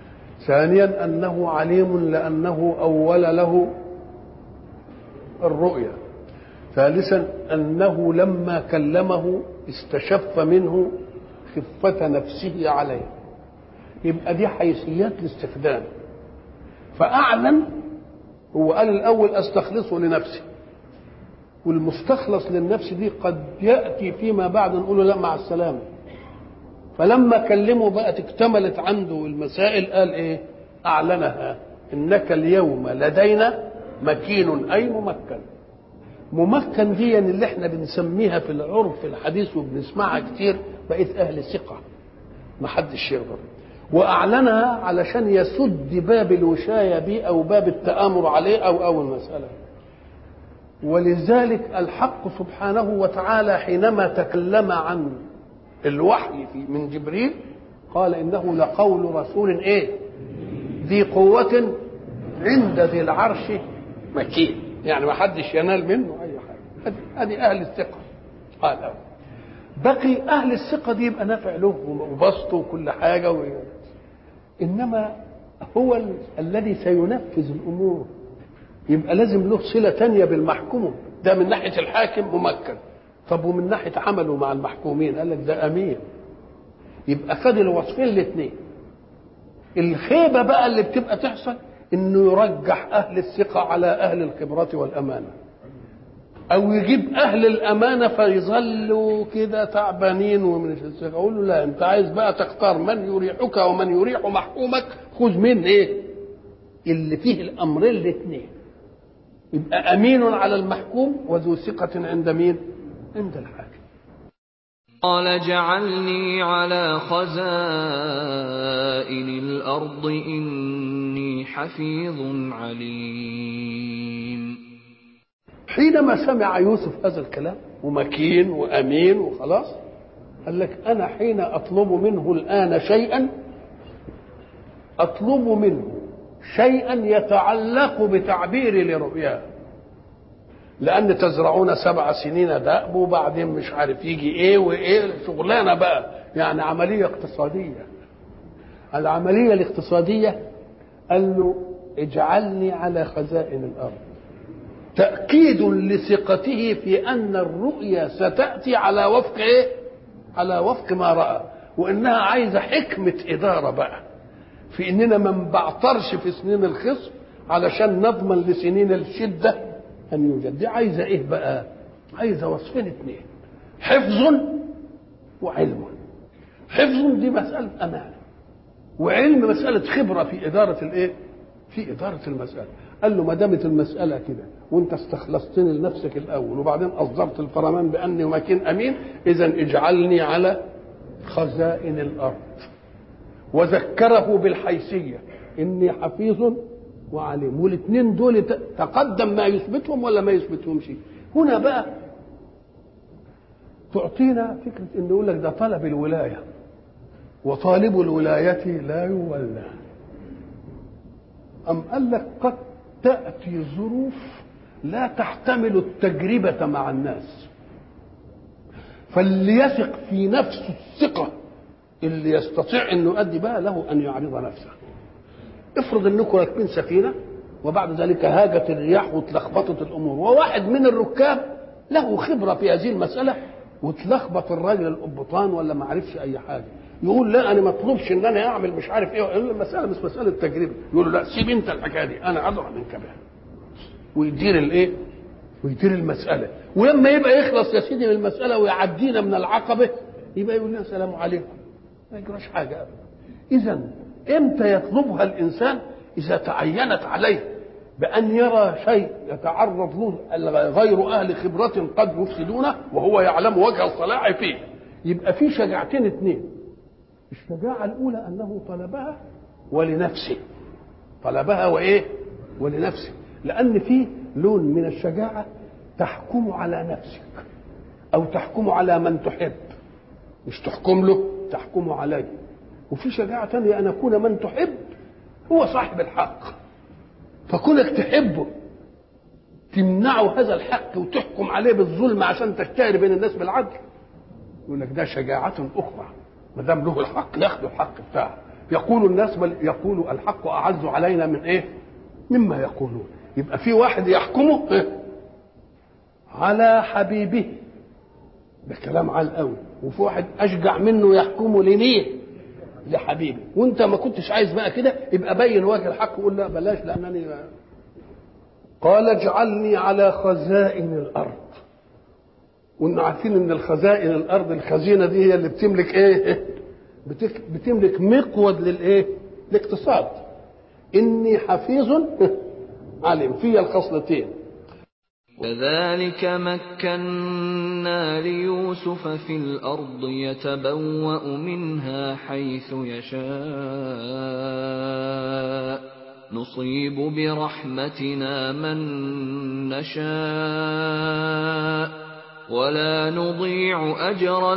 ثانيا أنه عليم لأنه أول له الرؤيا. ثالثا أنه لما كلمه استشف منه خفة نفسه عليه. يبقى دي حيثيات الاستخدام. فأعلن، هو قال الأول أستخلصه لنفسي، والمستخلص للنفس دي قد يأتي فيما بعد نقول له لا مع السلامة. فلما كلمه بقت اكتملت عنده المسائل، قال ايه؟ أعلنها، إنك اليوم لدينا مكين، أي ممكن. ممكن دي اللي احنا بنسميها في العرف الحديث وبنسمعها كتير بقيت أهل ثقة، ما حدش يقدر. وأعلنها علشان يسد باب الوشاية بيه أو باب التآمر عليه أو المسألة. ولذلك الحق سبحانه وتعالى حينما تكلم عن الوحي من جبريل قال إنه لقول رسول إيه؟ ذي قوة عند ذي العرش مكين، يعني ما حدش ينال منه أي حاجة. هذه أهل الثقة. قال بقي أهل الثقة دي يبقى نافع له وبسطه وكل حاجة إنما هو الذي سينفذ الأمور، يبقى لازم له صلة تانية بالمحكوم. ده من ناحية الحاكم ممكن، طب ومن ناحية عمله مع المحكومين قال لك ده أمين. يبقى خد الوصفين الاثنين. الخيبة بقى اللي بتبقى تحصل إنه يرجح أهل الثقة على أهل الخبرة والأمانة، أو يجيب أهل الأمانة فيظلوا كده تعبانين ومن الثقة. أقول له لا، أنت عايز بقى تختار من يريحك ومن يريح محكومك، خذ من إيه؟ اللي فيه الأمرين الاثنين. يبقى أمين على المحكوم وذو ثقة عند مين؟ عند الحاكم. قال اجعلني على خزائن الأرض إني حفيظ عليم. حينما سمع يوسف هذا الكلام ومكين وأمين وخلاص، قال لك أنا حين أطلب منه الآن شيئا، أطلب منه شيئا يتعلق بتعبيري لرؤياه. لأن تزرعون 7 سنين دأب وبعدين مش عارف يجي إيه وإيه شغلانة بقى، يعني عملية اقتصادية. العملية الاقتصادية قال له اجعلني على خزائن الأرض، تأكيد لثقته في أن الرؤيا ستأتي على وفق إيه؟ على وفق ما رأى، وإنها عايزة حكمة إدارة بقى في إننا ما نبعترش في سنين الخصم علشان نضمن لسنين الشدة أن يوجد. دي عايزة إيه بقى؟ عايزة وصفين اثنين، حفظ وعلم. حفظ دي مسألة أمانة، وعلم مسألة خبرة في إدارة الإيه؟ في إدارة المسألة. قال له ما دامت المسألة كده وأنت استخلصتني لنفسك الأول وبعدين أصدرت الفرمان بأني مكين أمين، إذا اجعلني على خزائن الأرض. وذكره بالحيثية إني حفيظ وعليم، والاثنين دول تقدم ما يثبتهم ولا ما يثبتهمش. هنا بقى تعطينا فكرة إن يقول لك ده طلب الولاية، وطالب الولاية لا يولى. أم قال لك قد تأتي ظروف لا تحتمل التجربة مع الناس، فليثق في نفسه الثقة اللي يستطيع أن يؤدي بها له أن يعرض نفسه. افرض أنكم راكبين سفينة وبعد ذلك هاجت الرياح وتلخبطت الأمور، وواحد من الركاب له خبرة في هذه المسألة وتلخبط الراجل القبطان ولا ما عرفش أي حاجة، يقول لا أنا ما اطلبش إن أنا أعمل مش عارف إيه، المسألة مش مسألة تجربة. يقول له لا سيب أنت الحكاية دي، أنا أدرى منك بها، ويدير الإيه؟ ويدير المسألة. ولما يبقى يخلص يا سيدي من المسألة ويعدينا من العقبة يبقى يقول لنا السلام عليكم، ما يجراش حاجة أبدا. إذا إمتى يطلبها الإنسان؟ إذا تعينت عليه بأن يرى شيء يتعرض له غير أهل خبرة قد يفسدونه وهو يعلم وجه الصلاح فيه. يبقى في شجاعتين اثنين. الشجاعة الأولى أنه طلبها ولنفسه، طلبها وإيه؟ ولنفسه. لأن في لون من الشجاعة تحكم على نفسك أو تحكم على من تحب، مش تحكم له، تحكم عليه. وفي شجاعة تانية أن يكون من تحب هو صاحب الحق، فكونك تحبه تمنعه هذا الحق وتحكم عليه بالظلم عشان تشتهر بين الناس بالعدل، يقول لك ده شجاعة أخرى. ما دام له الحق ياخذ الحق بتاعه. يقول الناس بل يقول الحق أعز علينا من إيه؟ مما يقولون. يبقى في واحد يحكمه على حبيبه، ده كلام عال قوي، وفي واحد أشجع منه يحكمه لمين؟ لحبيبه. وانت ما كنتش عايز بقى كده، يبقى بين وجه الحق وقول لا بلاش لأنني. قال اجعلني على خزائن الأرض. وإن عارفين إن الخزائن الأرض، الخزينة دي هي اللي بتملك إيه؟ بتملك مقود للإيه؟ الاقتصاد. إني حفيظ عليم، فيها الخصلتين. كذلك مكنا ليوسف في الأرض يتبوأ منها حيث يشاء نصيب برحمتنا من نشاء ولا نضيع أجر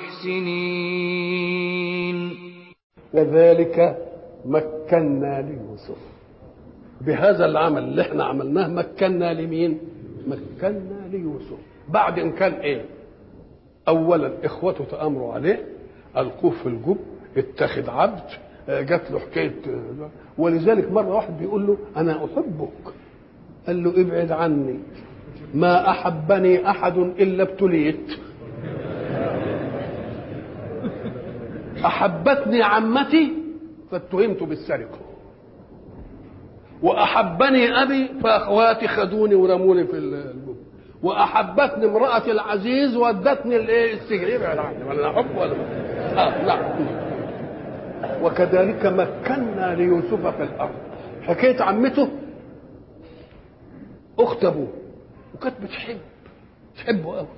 المحسنين. كذلك مكنا ليوسف، بهذا العمل اللي احنا عملناه مكنا لمين؟ مكنا ليوسف. بعد ان كان ايه؟ اولا اخوته تامروا عليه، القوه في الجب، اتخذ عبد، جات له حكايه. ولذلك مره واحد بيقول له انا احبك، قال له ابعد عني، ما احبني احد الا ابتليت. احبتني عمتي فاتهمت بالسرقه، واحبني ابي فاخواتي خدوني ورموني في الجب، واحبتني امراه العزيز ودتني الايه السجن. يبعد عني، ولا احب ولا لا. وكذلك مكنا ليوسف في الارض. حكايه عمته اخت ابوه، وكانت تحبه قوي.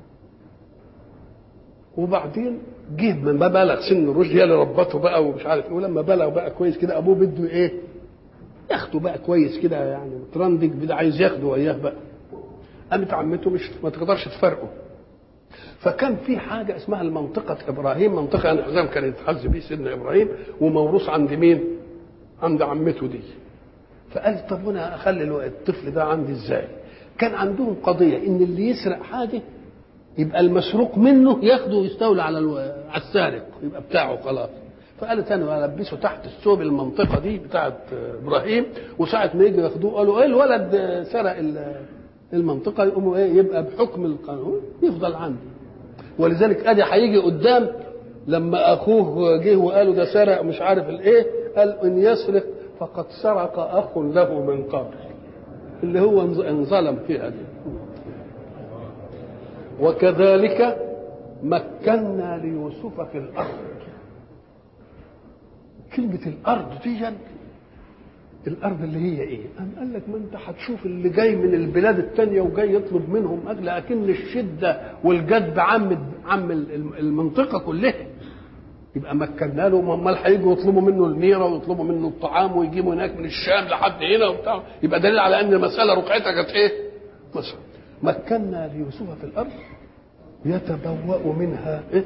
وبعدين جه ما بلغ سن الرشد، هي اللي ربته بقى ومش عارف ايه. ولما بلغ بقى كويس كده، ابوه بده ايه؟ ياخده بقى كويس كده، يعني مترندج بده عايز ياخده وياه بقى. قامت عمته مش ما تقدرش تفرقه. فكان في حاجه اسمها المنطقه ابراهيم، منطقه انعزام كان يتحز بيه سيدنا ابراهيم، وموروث عند مين؟ عند عمته دي. فقال طب وانا اخلي الطفل ده عندي ازاي؟ كان عندهم قضيه ان اللي يسرق حاجه يبقى المسروق منه ياخده ويستولى على السارق، يبقى بتاعه خلاص. فقالت انا البسه تحت الثوب المنطقه دي بتاعت ابراهيم، وساعه ما يجي ياخدوه قالوا ايه الولد سرق المنطقه، يقوموا ايه؟ يبقى بحكم القانون يفضل عندي. ولذلك ادي هيجي قدام لما اخوه جه وقالوا ده سرق مش عارف الايه، قال ان يسرق فقد سرق اخ له من قبل، اللي هو انظلم فيها دي. وكذلك مكنا ليوسف في الارض. كلمه الارض دي الارض اللي هي ايه؟ قال لك ما انت هتشوف اللي جاي من البلاد التانية وجاي يطلب منهم اجل، لكن الشده والجد عم المنطقه كلها. يبقى مكنا له، امال هيجوا يطلبوا منه الميره ويطلبوا منه الطعام ويجيبوا هناك من الشام لحد هنا وبتاع، يبقى دليل على ان المساله رقعتها كانت ايه؟ مثلا مكنا ليوسف في الارض يتبوأ منها إيه؟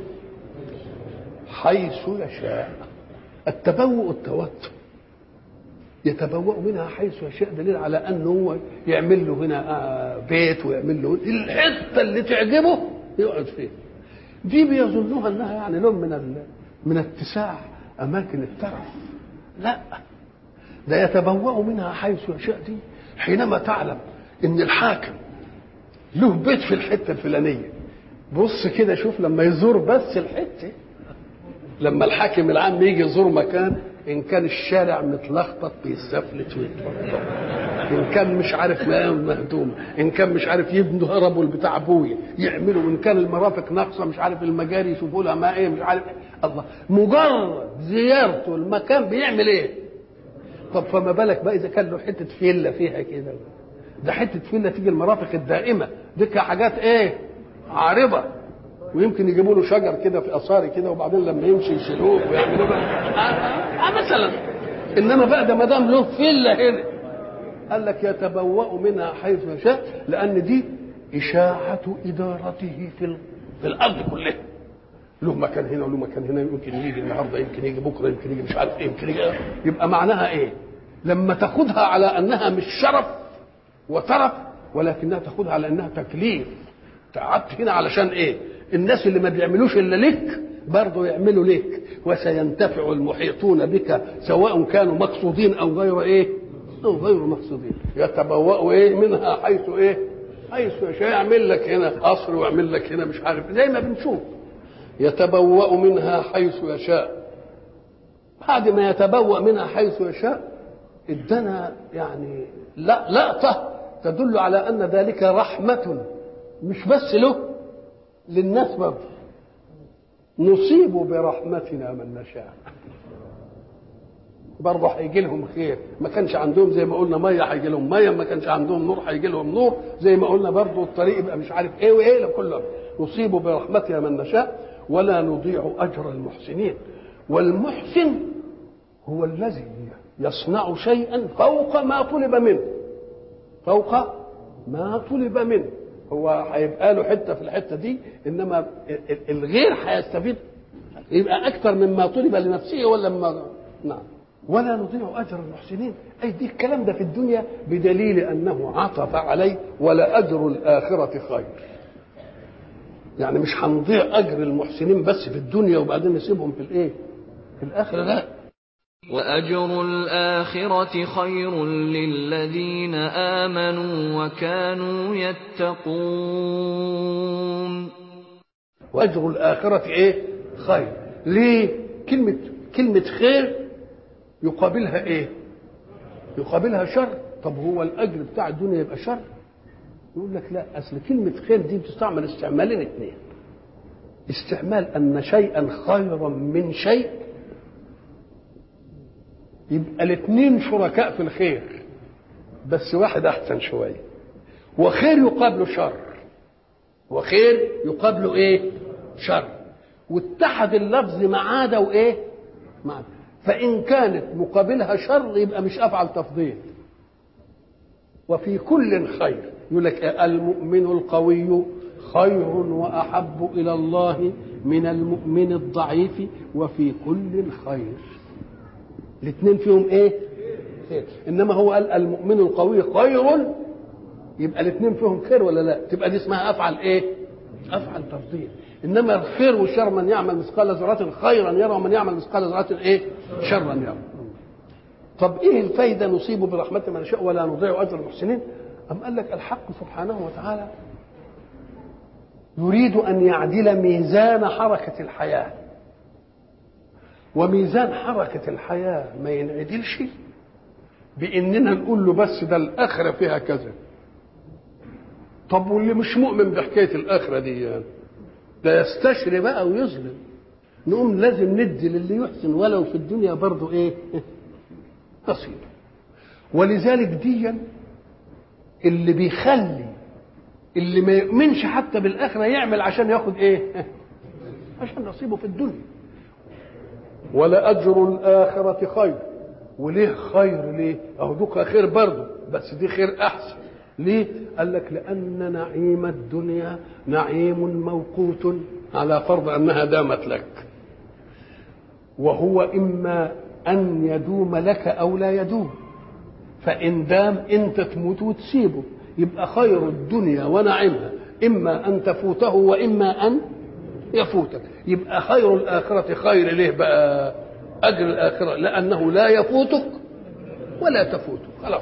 حيث يشاء. التبوء التوتر، يتبوأ منها حيث يشاء دليل على انه هو يعمل له هنا بيت، ويعمل له الحته اللي تعجبه يقعد فيها. دي بيظنوها انها يعني نوع من اتساع اماكن الترف. لا، ده يتبوأ منها حيث يشاء دي حينما تعلم ان الحاكم له بيت في الحته الفلانيه. بص كده شوف لما يزور بس الحته، لما الحاكم العام يجي يزور مكان، ان كان الشارع متلخبط بيستفلت ويتوتر، ان كان مش عارف مهدوم، ان كان مش عارف يبنوا هربوا بتاع ابويا يعملوا، ان كان المرافق ناقصه مش عارف المجاري يشوفوا لها ما ايه مش عارف إيه. الله، مجرد زيارته المكان بيعمل ايه؟ طب فما بالك بقى اذا كان له حته فيلا فيها كده، ده حته فيلا تيجي المرافق الدائمه دي حاجات ايه؟ عارضه، ويمكن يجيبوا له شجر كده في اثاري كده، وبعدين لما يمشي يشيلوه ويعملوا له مثلا. انما بقى ده ما دام له فيلا هنا، قال لك يتبوأ منها حيث يشاء، لان دي اشاعه ادارته في الارض كلها. له مكان هنا وله مكان هنا، يمكن يجي النهارده، يمكن يجي بكره، يمكن يجي مش عارف ايه، يمكن يجي. يبقى معناها ايه؟ لما تاخدها على انها مش شرف وترف، ولكنها تاخدها على انها تكليف. قعدت هنا علشان ايه؟ الناس اللي ما بيعملوش الا لك برضه يعملوا لك، وسينتفع المحيطون بك سواء كانوا مقصودين او غير ايه، او غير مقصودين. يتبوأوا ايه منها حيث ايه، حيث يشاء. يعمل لك هنا قصر ويعمل لك هنا مش عارف، زي ما بنشوف. يتبوأ منها حيث يشاء. بعد ما يتبوأ منها حيث يشاء ادنا يعني لقطة تدل على ان ذلك رحمة مش بس له، للناس برضه. نصيب برحمتنا من نشاء. برضه هيجي لهم خير، ما كانش عندهم زي ما قلنا ميه هيجي لهم ميه، ما كانش عندهم نور هيجي لهم نور، زي ما قلنا برضه الطريق يبقى مش عارف ايه وايه كله. نصيب برحمتنا من نشاء ولا نضيع اجر المحسنين. والمحسن هو الذي يصنع شيئا فوق ما طلب منه، فوق ما طلب منه. هو هيبقى له حته في الحته دي، انما الغير هيستفيد يبقى اكثر مما طلب لنفسه ولا ما. نعم. ولا نضيع اجر المحسنين، اي دي الكلام ده في الدنيا بدليل انه عطف عليه ولا اجر الاخره خير. يعني مش هنضيع اجر المحسنين بس في الدنيا وبعدين نسيبهم في الايه، في الاخره، لا. وأجر الآخرة خير للذين آمنوا وكانوا يتقون. وأجر الآخرة إيه؟ خير. ليه؟ كلمة خير يقابلها إيه؟ يقابلها شر. طب هو الأجر بتاع الدنيا يبقى شر؟ يقول لك لا، أصل كلمة خير دي بتستعمل استعمالين اثنين. استعمال أن شيئا خيرا من شيء، يبقى الاثنين شركاء في الخير بس واحد احسن شويه. وخير يقابله شر، وخير يقابله ايه، شر. واتحد اللفظ مع ده وايه، مع ده. فان كانت مقابلها شر يبقى مش افعل تفضيل. وفي كل خير. يقول لك المؤمن القوي خير واحب الى الله من المؤمن الضعيف وفي كل خير. الاثنين فيهم ايه، خير. انما هو قال المؤمن القوي خير، يبقى الاثنين فيهم خير ولا لا؟ تبقى دي اسمها افعل ايه، افعل تفضيل. انما الخير والشر من يعمل مثقال ذره خيرا يرى ومن يعمل مثقال ذره ايه، شرا يرى. طب ايه الفايده نصيب برحمته من نشاء ولا نضيع اجر المحسنين؟ ام قال لك الحق سبحانه وتعالى يريد ان يعدل ميزان حركه الحياه، وميزان حركة الحياة ما ينعدلش بإننا نقول له بس ده الآخرة فيها كذا. طب واللي مش مؤمن بحكاية الآخرة دي يعني ده يستشري بقى ويظلم. نقوم لازم ندي للي يحسن ولو في الدنيا برضه ايه، نصيب. ولذلك ديا اللي بيخلي اللي ما يؤمنش حتى بالآخرة يعمل عشان ياخد ايه، عشان نصيبه في الدنيا. ولا أجر الآخرة خير. وليه خير؟ ليه؟ أهو دوك خير برضه بس دي خير أحسن. ليه؟ قال لك لأن نعيم الدنيا نعيم موقوت على فرض أنها دامت لك، وهو إما أن يدوم لك أو لا يدوم. فإن دام أنت تموت وتسيبه، يبقى خير الدنيا ونعيمها إما أن تفوته وإما أن يفوتك. يبقى خير الآخرة خير. ليه بقى أجر الآخرة؟ لأنه لا يفوتك ولا تفوتك. خلاص.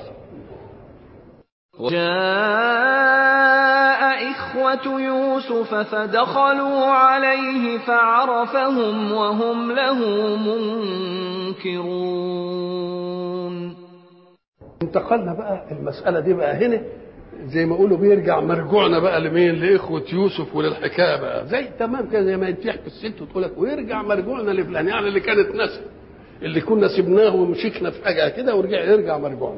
جاء إخوة يوسف فدخلوا عليه فعرفهم وهم له منكرون. انتقلنا بقى المسألة دي بقى هنا زي ما يقولوا بيرجع مرجوعنا بقى لمين، لإخوة يوسف وللحكاية بقى زي تمام كده، زي ما تحكي الست وتقول لك ويرجع مرجوعنا لفلان، يعني اللي كانت نسي اللي كنا سبناه ومشيكنا في حاجة كده يرجع مرجوعنا.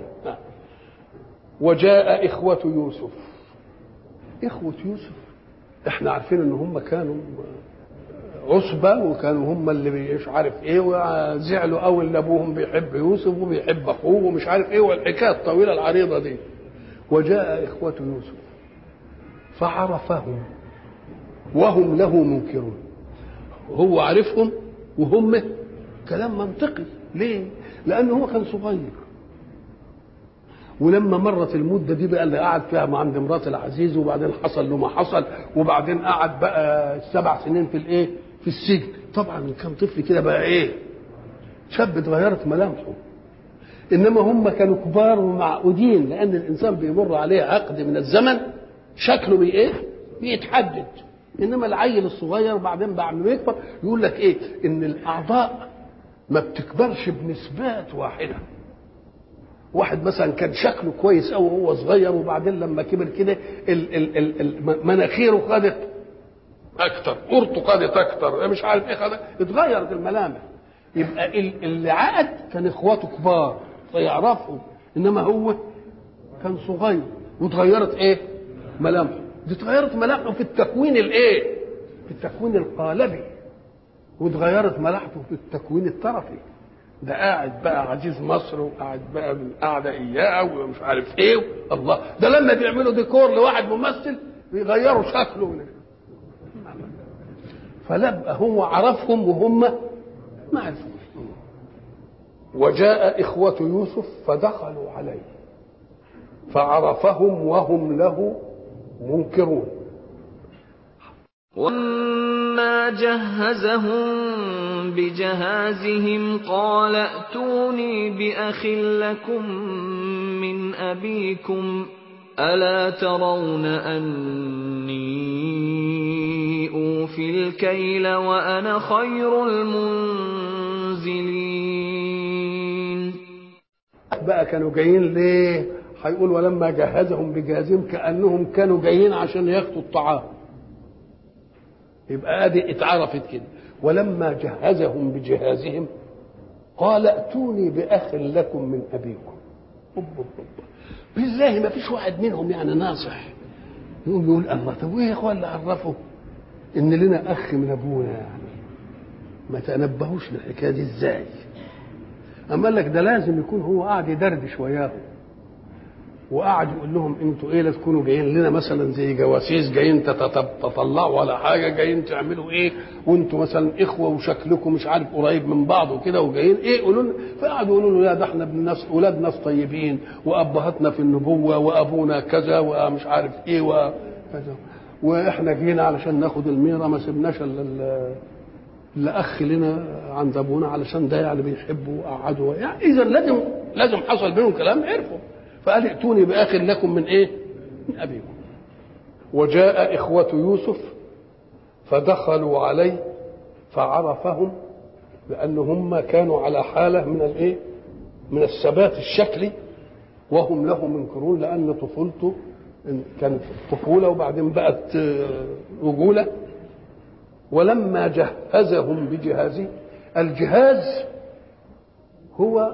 وجاء إخوة يوسف. إخوة يوسف احنا عارفين ان هم كانوا عصبة، وكانوا هم اللي مش عارف ايه، وزعلوا قوي اللي ابوهم بيحب يوسف وبيحب اخوه ومش عارف ايه، والحكايه الطويله العريضه دي. وجاء إخوة يوسف فعرفهم وهم له منكرون. هو عارفهم وهم كلام منطقي. ليه؟ لأنه هو كان صغير، ولما مرت المدة دي بقى اللي قعد فيها مع عند مرات العزيز، وبعدين حصل له ما حصل، وبعدين قعد بقى 7 سنين في الايه، في السجن. طبعا كان طفل كده بقى ايه، شاب اتغيرت ملامحه. انما هم كانوا كبار ومعقودين، لان الانسان بيمر عليه عقد من الزمن شكله بايه بيتحدد. انما العيل الصغير بعدين بعد ما يكبر يقول لك ايه، ان الاعضاء ما بتكبرش بنسبات واحده. واحد مثلا كان شكله كويس قوي وهو صغير، وبعدين لما كبر كده مناخيره خدت اكتر، قرطه خدت اكتر، مش عارف ايه خدت، اتغيرت الملامح. يبقى اللي عقد كان اخواته كبار فيعرفهم، انما هو كان صغير واتغيرت ايه ملامحه. دي اتغيرت ملامحه في التكوين الايه، في التكوين القالبي، واتغيرت ملامحه في التكوين الطرفي. ده قاعد بقى عزيز مصر، وقاعد بقى من قاعده اياه ومش عارف ايه. الله، ده لما بيعملوا ديكور لواحد ممثل بيغيروا شكله. فلا هو عرفهم وهم ما عرفوش. وجاء إخوة يوسف فدخلوا عليه فعرفهم وهم له منكرون. ولما جهزهم بجهازهم قال ائتوني بأخ لكم من أبيكم ألا ترون أني أوفي الكيل وأنا خير المنزلين. بقى كانوا جايين ليه؟ هيقول ولما جهزهم بجهازهم، كأنهم كانوا جايين عشان ياخدوا الطعام. يبقى ادي اتعرفت كده. ولما جهزهم بجهازهم قال ائتوني بأخ لكم من أبيكم. بالله ما فيش واحد منهم يعني ناصح يقول الله، طب وايه يا اخوان اللي عرفوا ان لنا اخ من ابونا؟ يعني ما تنبهوش للحكايه دي ازاي؟ اما قال لك ده لازم يكون هو قاعد يدردش وياهم، وقعد يقول لهم انتوا ايه، لا تكونوا جايين لنا مثلا زي جواسيس جايين تطلعوا على حاجه، جايين تعملوا ايه، وانتوا مثلا اخوه وشكلكم مش عارف قريب من بعض وكده وجايين ايه قولوا لنا. فقعدوا يقولوا له لا ده احنا اولاد ناس طيبين، وابهاتنا في النبوه، وابونا كذا ومش عارف ايه وكذا، واحنا جينا علشان ناخد الميره، ما سبناش الا اخ لنا عند ابونا علشان ده يعني بيحبه وقعدوا يعني. اذا لازم حصل بينهم كلام عرفوا. فقال ائتوني باخ لكم من ايه؟ من ابيكم. وجاء اخوة يوسف فدخلوا عليه فعرفهم، لان هم كانوا على حالة من الايه؟ من الثبات الشكلي، وهم له منكرون، لان طفولته كانت طفولة وبعدين بقت رجولة. ولما جهزهم بجهازه، الجهاز هو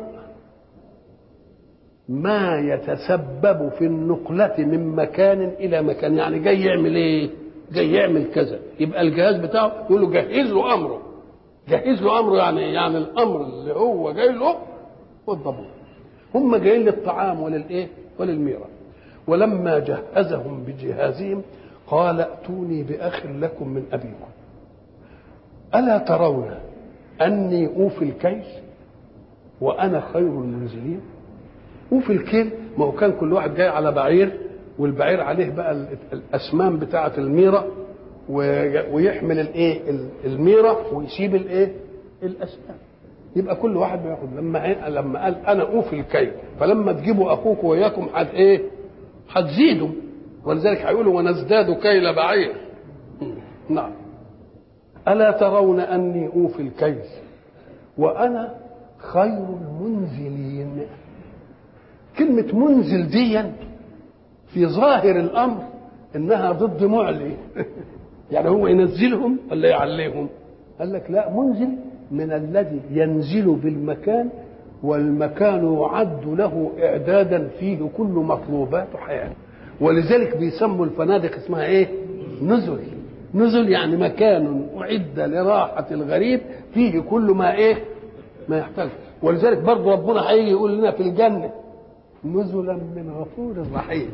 ما يتسبب في النقلة من مكان إلى مكان. يعني جاي يعمل إيه؟ جاي يعمل كذا، يبقى الجهاز بتاعه يقول له جهز له أمره. جهز له أمره يعني الأمر اللي هو جاي له والضبط. هم جايين للطعام وللإيه؟ وللميرة. ولما جهزهم بجهازهم قال ائتوني بأخ لكم من أبيكم ألا ترون أني أوفي الكيل وأنا خير المنزلين. وفي الكيل، ما هو كان كل واحد جاي على بعير، والبعير عليه بقى الاسمام بتاعه الميره، ويحمل الايه الميره ويسيب الايه الاسمام. يبقى كل واحد بياخد. لما قال انا اوفي الكيل، فلما تجيبوا اخوكم وياكم ايه هتزيدوا، ولذلك هيقولوا ونزداد كيل بعير. نعم. الا ترون اني اوفي الكيل وانا خير المنزلين. كلمة منزل دي في ظاهر الأمر إنها ضد معلي. يعني هو ينزلهم ولا يعليهم؟ قال لك لا، منزل من الذي ينزل بالمكان، والمكان يعد له إعدادا فيه كل مطلوبات حياة. ولذلك بيسموا الفنادق اسمها إيه؟ نزل. نزل يعني مكان أعد لراحة الغريب فيه كل ما إيه؟ ما يحتاج. ولذلك برضه ربنا هيجي يقول لنا في الجنة نزلا من غفور رحيم.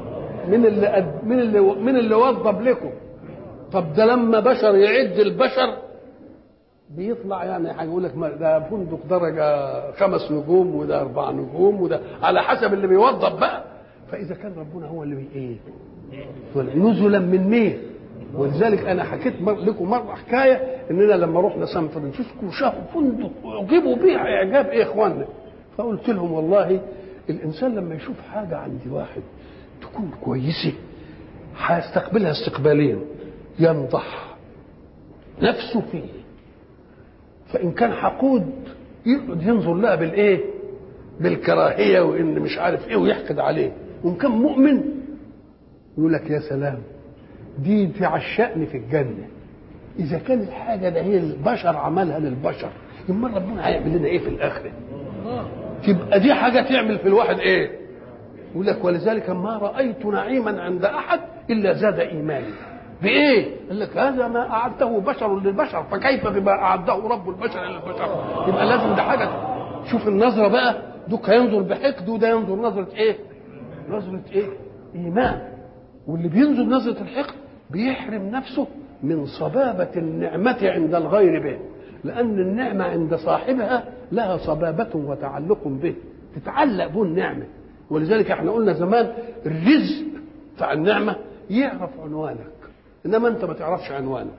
من اللي وضب لكم. طب ده لما بشر يعد البشر بيطلع يعني هيقول لك ده فندق درجه 5 نجوم وده 4 نجوم وده على حسب اللي بيوضب بقى. فاذا كان ربنا هو اللي ايه نزلا من مين؟ ولذلك انا حكيت لكم مره حكايه اننا لما رحنا سان فرانسيسكو وشافوا فندق اعجبوا بيه اعجاب ايه اخواننا، فقلت لهم والله الانسان لما يشوف حاجه عند واحد تكون كويسه هيستقبلها استقبالين، ينضح نفسه فيه، فان كان حقود يقعد ينظر لها بالايه؟ بالكراهيه وان مش عارف ايه ويحقد عليه، وان كان مؤمن يقول لك يا سلام دي عشقني في الجنه. اذا كان الحاجه ده هي البشر عملها للبشر، امال ربنا هيعمل لنا ايه في الاخره؟ تبقى دي حاجه تعمل في الواحد ايه؟ يقول لك ولذلك ما رايت نعيما عند احد الا زاد ايماني. بايه؟ قال لك هذا ما اعده بشر للبشر فكيف بما اعده رب البشر للبشر؟ يبقى لازم ده حاجه. شوف النظره بقى، دوك ينظر بحقد وده ينظر نظره ايه؟ نظره ايه؟ ايمان. واللي بينظر نظره الحقد بيحرم نفسه من صبابه النعمه عند الغير به، لان النعمه عند صاحبها لها صبابه وتعلق به، تتعلق به النعمه. ولذلك احنا قلنا زمان الرزق بتاع النعمه يعرف عنوانك، انما انت ما تعرفش عنوانك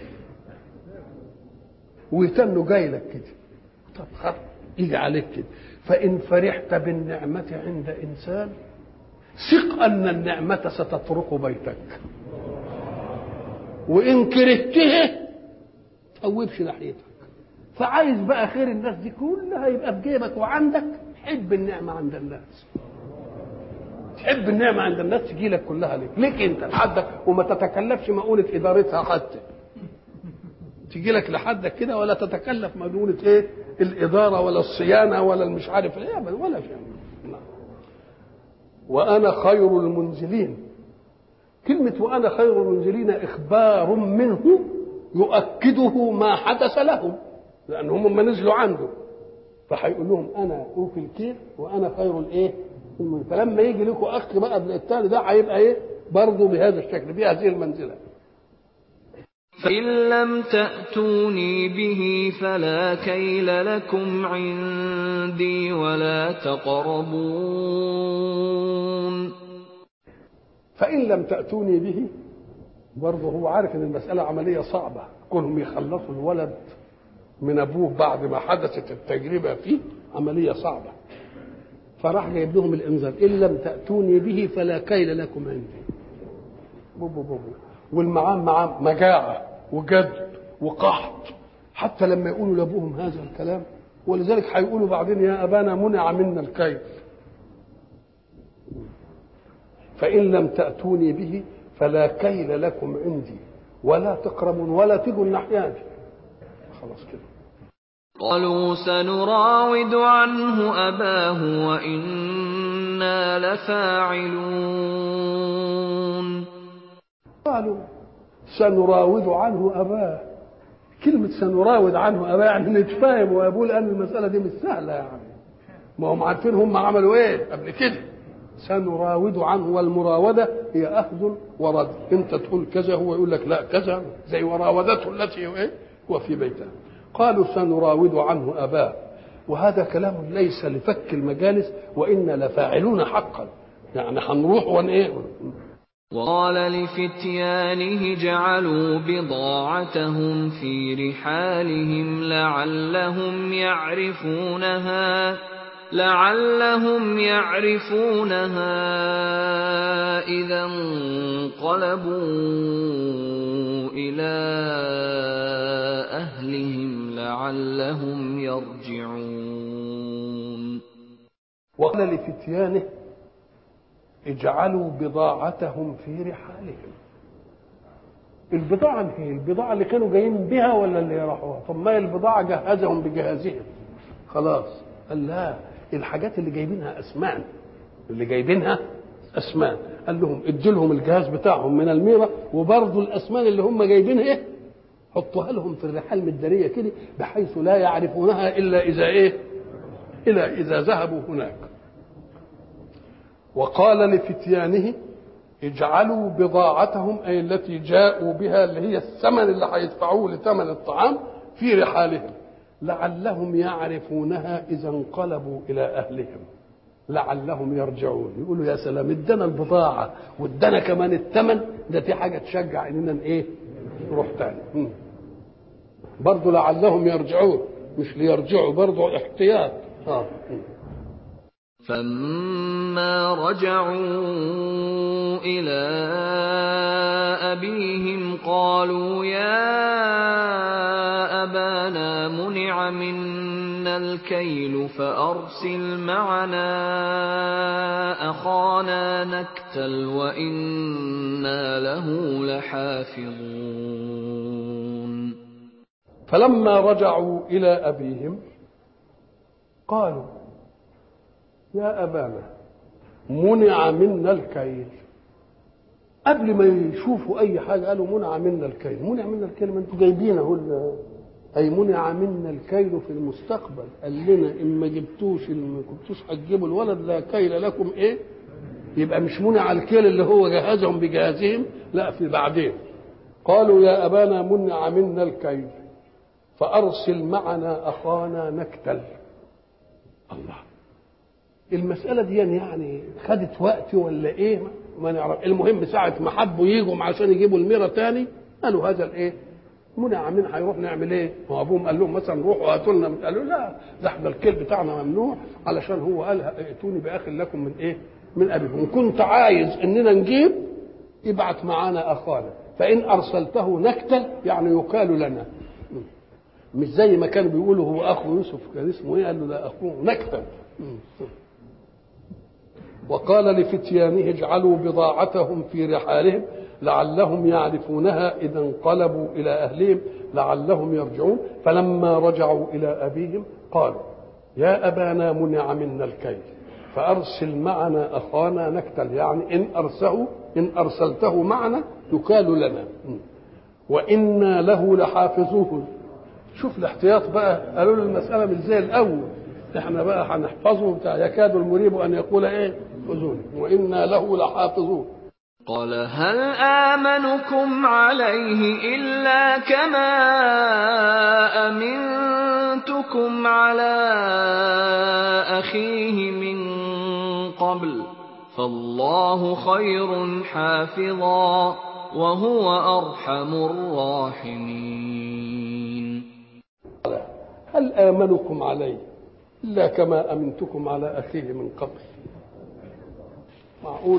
ويتنه جاي لك كده، طب خلاص يجي عليك كده. فان فرحت بالنعمه عند انسان ثق ان النعمه ستطرق بيتك، وان كرهته توبش ناحيتك. فعايز بقى خير الناس دي كلها يبقى في جيبك وعندك، حب النعمه عند الناس، تحب النعمه عند الناس تجي لك كلها ليك انت لحدك، وما تتكلفش مؤونه ادارتها حتى تجي لك لحدك كده، ولا تتكلف مؤونه ايه الاداره ولا الصيانه ولا المش عارف ايه ولا شيء. وانا خير المنزلين، كلمه وانا خير المنزلين اخبار منه يؤكده ما حدث لهم، لان هم ما نزلوا عنده فهيقول لهم انا اوفي الكيل وانا خير الايه؟ فلما يجي لكم اخ بقى الثاني ده هيبقى ايه؟ برضه بهذا الشكل بهذه المنزله. فإن لم تأتوني به فلا كيل لكم عندي ولا تقربون. فإن لم تأتوني به، برضه هو عارف ان المسألة عملية صعبة، كونهم يخلصوا الولد من ابوه بعد ما حدثت التجربة فيه عملية صعبة، فراح جايب لهم الانذار ان لم تأتوني به فلا كيل لكم عندي. بوبو بوبو. والمعام معاه مجاعة وجد وقحط، حتى لما يقولوا لابوهم هذا الكلام، ولذلك هيقولوا بعدين يا ابانا منع منا الكيل. فإن لم تأتوني به فلا كيل لكم عندي ولا تقربون، ولا تجوا الناحية دي. خلاص كده. قالوا سنراود عنه أباه وإنا لفاعلون. قالوا سنراود عنه أباه، كلمة سنراود عنه أباه يعني نتفاهم وأبوه، لأن المسألة دي مش سهلة يعني، ما هم عارفين هم عملوا إيه قبل كده. سنراود عنه، والمراودة هي أخذ ورد، أنت تقول كذا هو يقول لك لا كذا، زي وراودته التي هو في بيتها. قالوا سنراود عنه أباه، وهذا كلام ليس لفك المجالس، وإنا لفاعلون حقا، يعني هنروح ونإيه. وقال لفتيانه جعلوا بضاعتهم في رحالهم لعلهم يعرفونها إذا انقلبوا إلى أهلهم لعلهم يرجعون. وقال لفتيانه اجعلوا بضاعتهم في رحالهم. البضاعة هي البضاعة اللي كانوا جايين بها ولا اللي راحوها؟ طب ما البضاعة جهزهم بجهازهم خلاص. قال لا، الحاجات اللي جايبينها أسمان، قال لهم ادوا لهم الجهاز بتاعهم من الميرة، وبرضه الأسمان اللي هم جايبينها ايه حطوها لهم في الرحال مدارية كده، بحيث لا يعرفونها إلا إذا ذهبوا هناك. وقال لفتيانه اجعلوا بضاعتهم، أي التي جاءوا بها اللي هي الثمن اللي هيدفعوه لثمن الطعام، في رحالهم لعلهم يعرفونها إذا انقلبوا إلى أهلهم. لعلهم يرجعون. يقولوا يا سلام، ادانا البضاعه وادانا كمان الثمن ده، في حاجه تشجع اننا ايه نروح تاني. برضه لعلهم يرجعون، مش ليرجعوا، برضه احتياط. فلما رجعوا إلى أبيهم قالوا يا أبانا منع منا الكيل فأرسل معنا أخانا نكتل وإنا له لحافظون. فلما رجعوا إلى أبيهم قالوا يا أبانا منع منا الكيل. قبل ما يشوفوا أي حاجة قالوا منع منا الكيل. منع منا الكيل، ما أنتوا جايبينه، أي منع منا الكيل في المستقبل. قال لنا إن ما جبتوش، إن ما كنتوش هتجيبوا الولد لا كيل لكم إيه. يبقى مش منع الكيل اللي هو جهازهم بجهازهم، لا، في بعدين. قالوا يا أبانا منع منا الكيل فأرسل معنا أخانا نكتل. الله، المسألة دي يعني خدت وقت ولا ايه ما نعرف. المهم ساعة ما حبوا يجوا عشان يجيبوا الميرة تاني قالوا هذا الايه منع من، هيروح نعمل ايه؟ هو ابوهم قال لهم مثلا روحوا هاتوا لنا، قالوا لا، ده احنا الكيل بتاعنا ممنوع، علشان هو قال ائتوني باخ لكم من ايه؟ من ابيكم. ان كنت عايز اننا نجيب ابعت معانا اخانا، فان ارسلته نكتل يعني يكال لنا. مش زي ما كانوا بيقولوا هو اخو يوسف كان اسمه ايه؟ قال له لا اخوه نكتل. وقال لفتيانه اجعلوا بضاعتهم في رحالهم لعلهم يعرفونها إذا انقلبوا إلى أهلهم لعلهم يرجعون. فلما رجعوا إلى أبيهم قالوا يا أبانا منع منا الكيل فأرسل معنا أخانا نكتل، يعني إن أرسلته معنا يكال لنا وإنا له لحافظوه. شوف الاحتياط بقى. قالوا له المسألة مش زي الأول، احنا بقى هنحفظه بتاع يكاد المريب أن يقول ايه خذوني وإنا له لحافظون. قال هل آمنكم عليه إلا كما أمنتكم على أخيه من قبل فالله خير حافظا وهو أرحم الراحمين. هل آمنكم عليه إلا كما أمنتكم على أخيه من قبل؟ معقول؟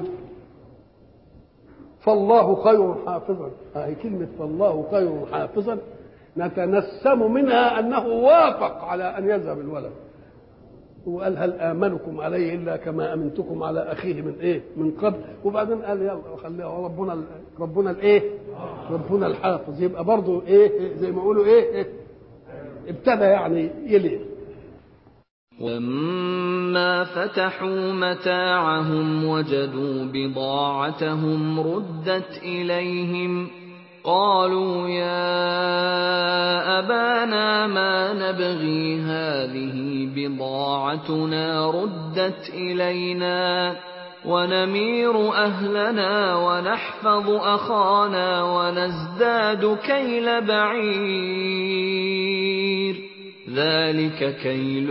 فالله خير حافظا. هي كلمة فالله خير حافظا نتنسم منها أنه وافق على أن يذهب الولد. وقال هل آمنكم عليه إلا كما أمنتكم على أخيه من إيه؟ من قبل. وبعدين قال يلا خليها ربنا الإيه؟ ربنا الحافظ. يبقى برضه إيه زي ما يقولوا إيه ابتدى يعني يلين. ولما فتحوا متاعهم وجدوا بضاعتهم ردت إليهم قالوا يا أبانا ما نبغي هذه بضاعتنا ردت إلينا ونمير أهلنا ونحفظ أخانا ونزداد كيل بعير ذلك كيل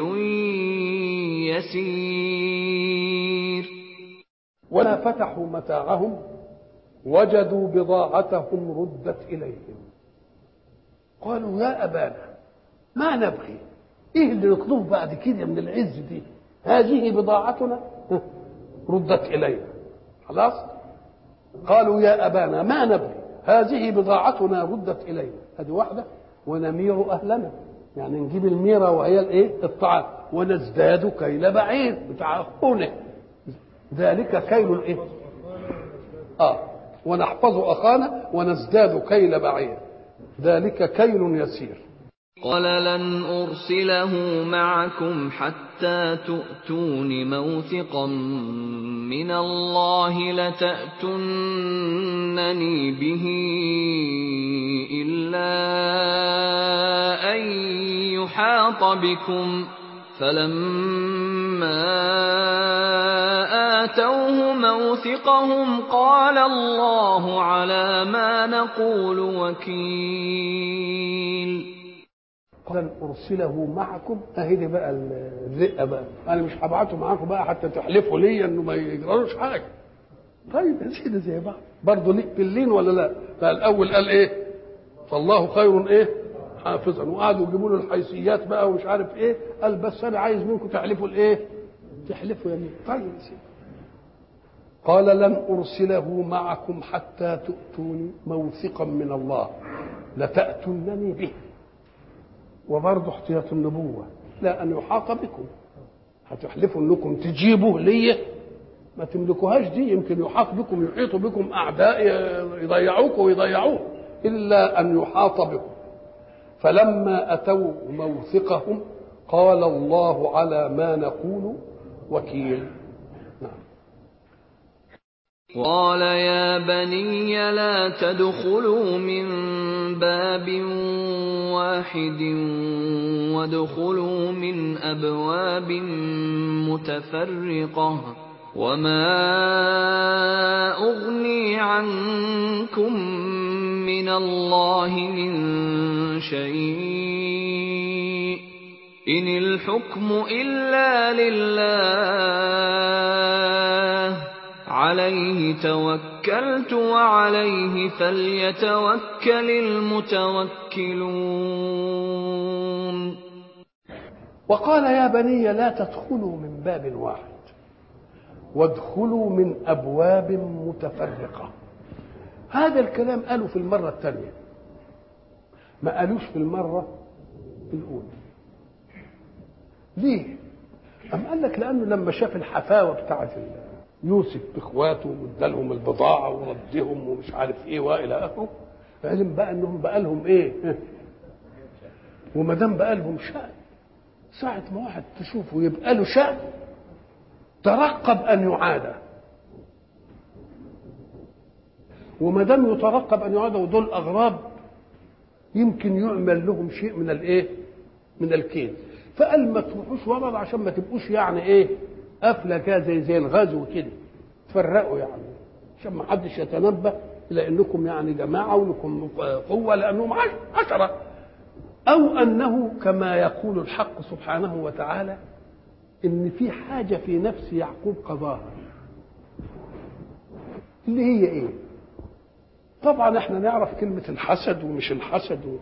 يسير. ولا فتحوا متاعهم وجدوا بضاعتهم ردت إليهم قالوا يا أبانا ما نبغي. إيه اللي نطلبه بعد كده من العز دي؟ هذه بضاعتنا ردت إلينا. خلاص قالوا يا أبانا ما نبغي هذه بضاعتنا ردت إلينا. هذه واحدة. ونمير أهلنا يعني نجيب الميرة وهي الايه الطعام ونزداد كيل بعير بتاع أخونا ذلك كيل الايه ونحفظ أخانا ونزداد كيل بعير ذلك كيل يسير. قال لن أرسله معكم حتى تؤتون موثقا من الله لتأتونني به إلا أن يحاط بكم فلما آتوه موثقهم قال الله على ما نقول وكيل. لن ارسله معكم. اهي بقى الرقه بقى، انا مش هبعته معاكم بقى حتى تحلفوا لي انه ما يجرالوش حاجه. طيب يا سيدي زي بعض برضه ليك باللين ولا لا؟ فالاول قال ايه؟ فالله خير ايه حافظا، وقعدوا يجيبوا له الحيثيات بقى ومش عارف ايه. قال بس انا عايز منكم تحلفوا الايه؟ تحلفوا يمين. طيب يا سيدي. قال لن ارسله معكم حتى تؤتوني موثقا من الله لتأتونني به. وبرضه احتياط النبوه، لا ان يحاط بكم، هتحلفوا انكم تجيبوا ليه ما تملكوهاش دي، يمكن يحاط بكم، يحيط بكم اعداء يضيعوكم ويضيعوه، الا ان يحاط بكم. فلما اتوا موثقهم قال الله على ما نقول وكيل. قال يا بني لا تدخلوا من باب واحد وادخلوا من أبواب متفرقة وما أغني عنكم من الله من شيء إن الحكم إلا لله عليه توكلت وعليه فليتوكل المتوكلون. وقال يا بني لا تدخلوا من باب واحد وادخلوا من أبواب متفرقة. هذا الكلام قالوا في المرة الثانية، ما قالوش في المرة الأولى. ليه؟ أم قال لك لأنه لما شاف الحفاوة بتاعت يوسف باخواته وادالهم البضاعه وردهم ومش عارف ايه والى اخره، علم بقى انهم بقى لهم ايه، وما دام بقى لهم شأن، ساعه ما واحد تشوفه يبقى له شأن ترقب ان يعاد، وما دام يترقب ان يعاد ودول اغراب يمكن يعمل لهم شيء من الايه، من الكيد. فقال ما تروحوش ورا عشان ما تبقوش يعني ايه قفله كده زي الغزو كده، تفرقوا يعني عشان ما حدش يتنبه الى انكم يعني جماعه ولكم قوه لانهم 10، او انه كما يقول الحق سبحانه وتعالى ان في حاجه في نفس يعقوب قضاها، اللي هي ايه؟ طبعا احنا نعرف كلمه الحسد ومش الحسد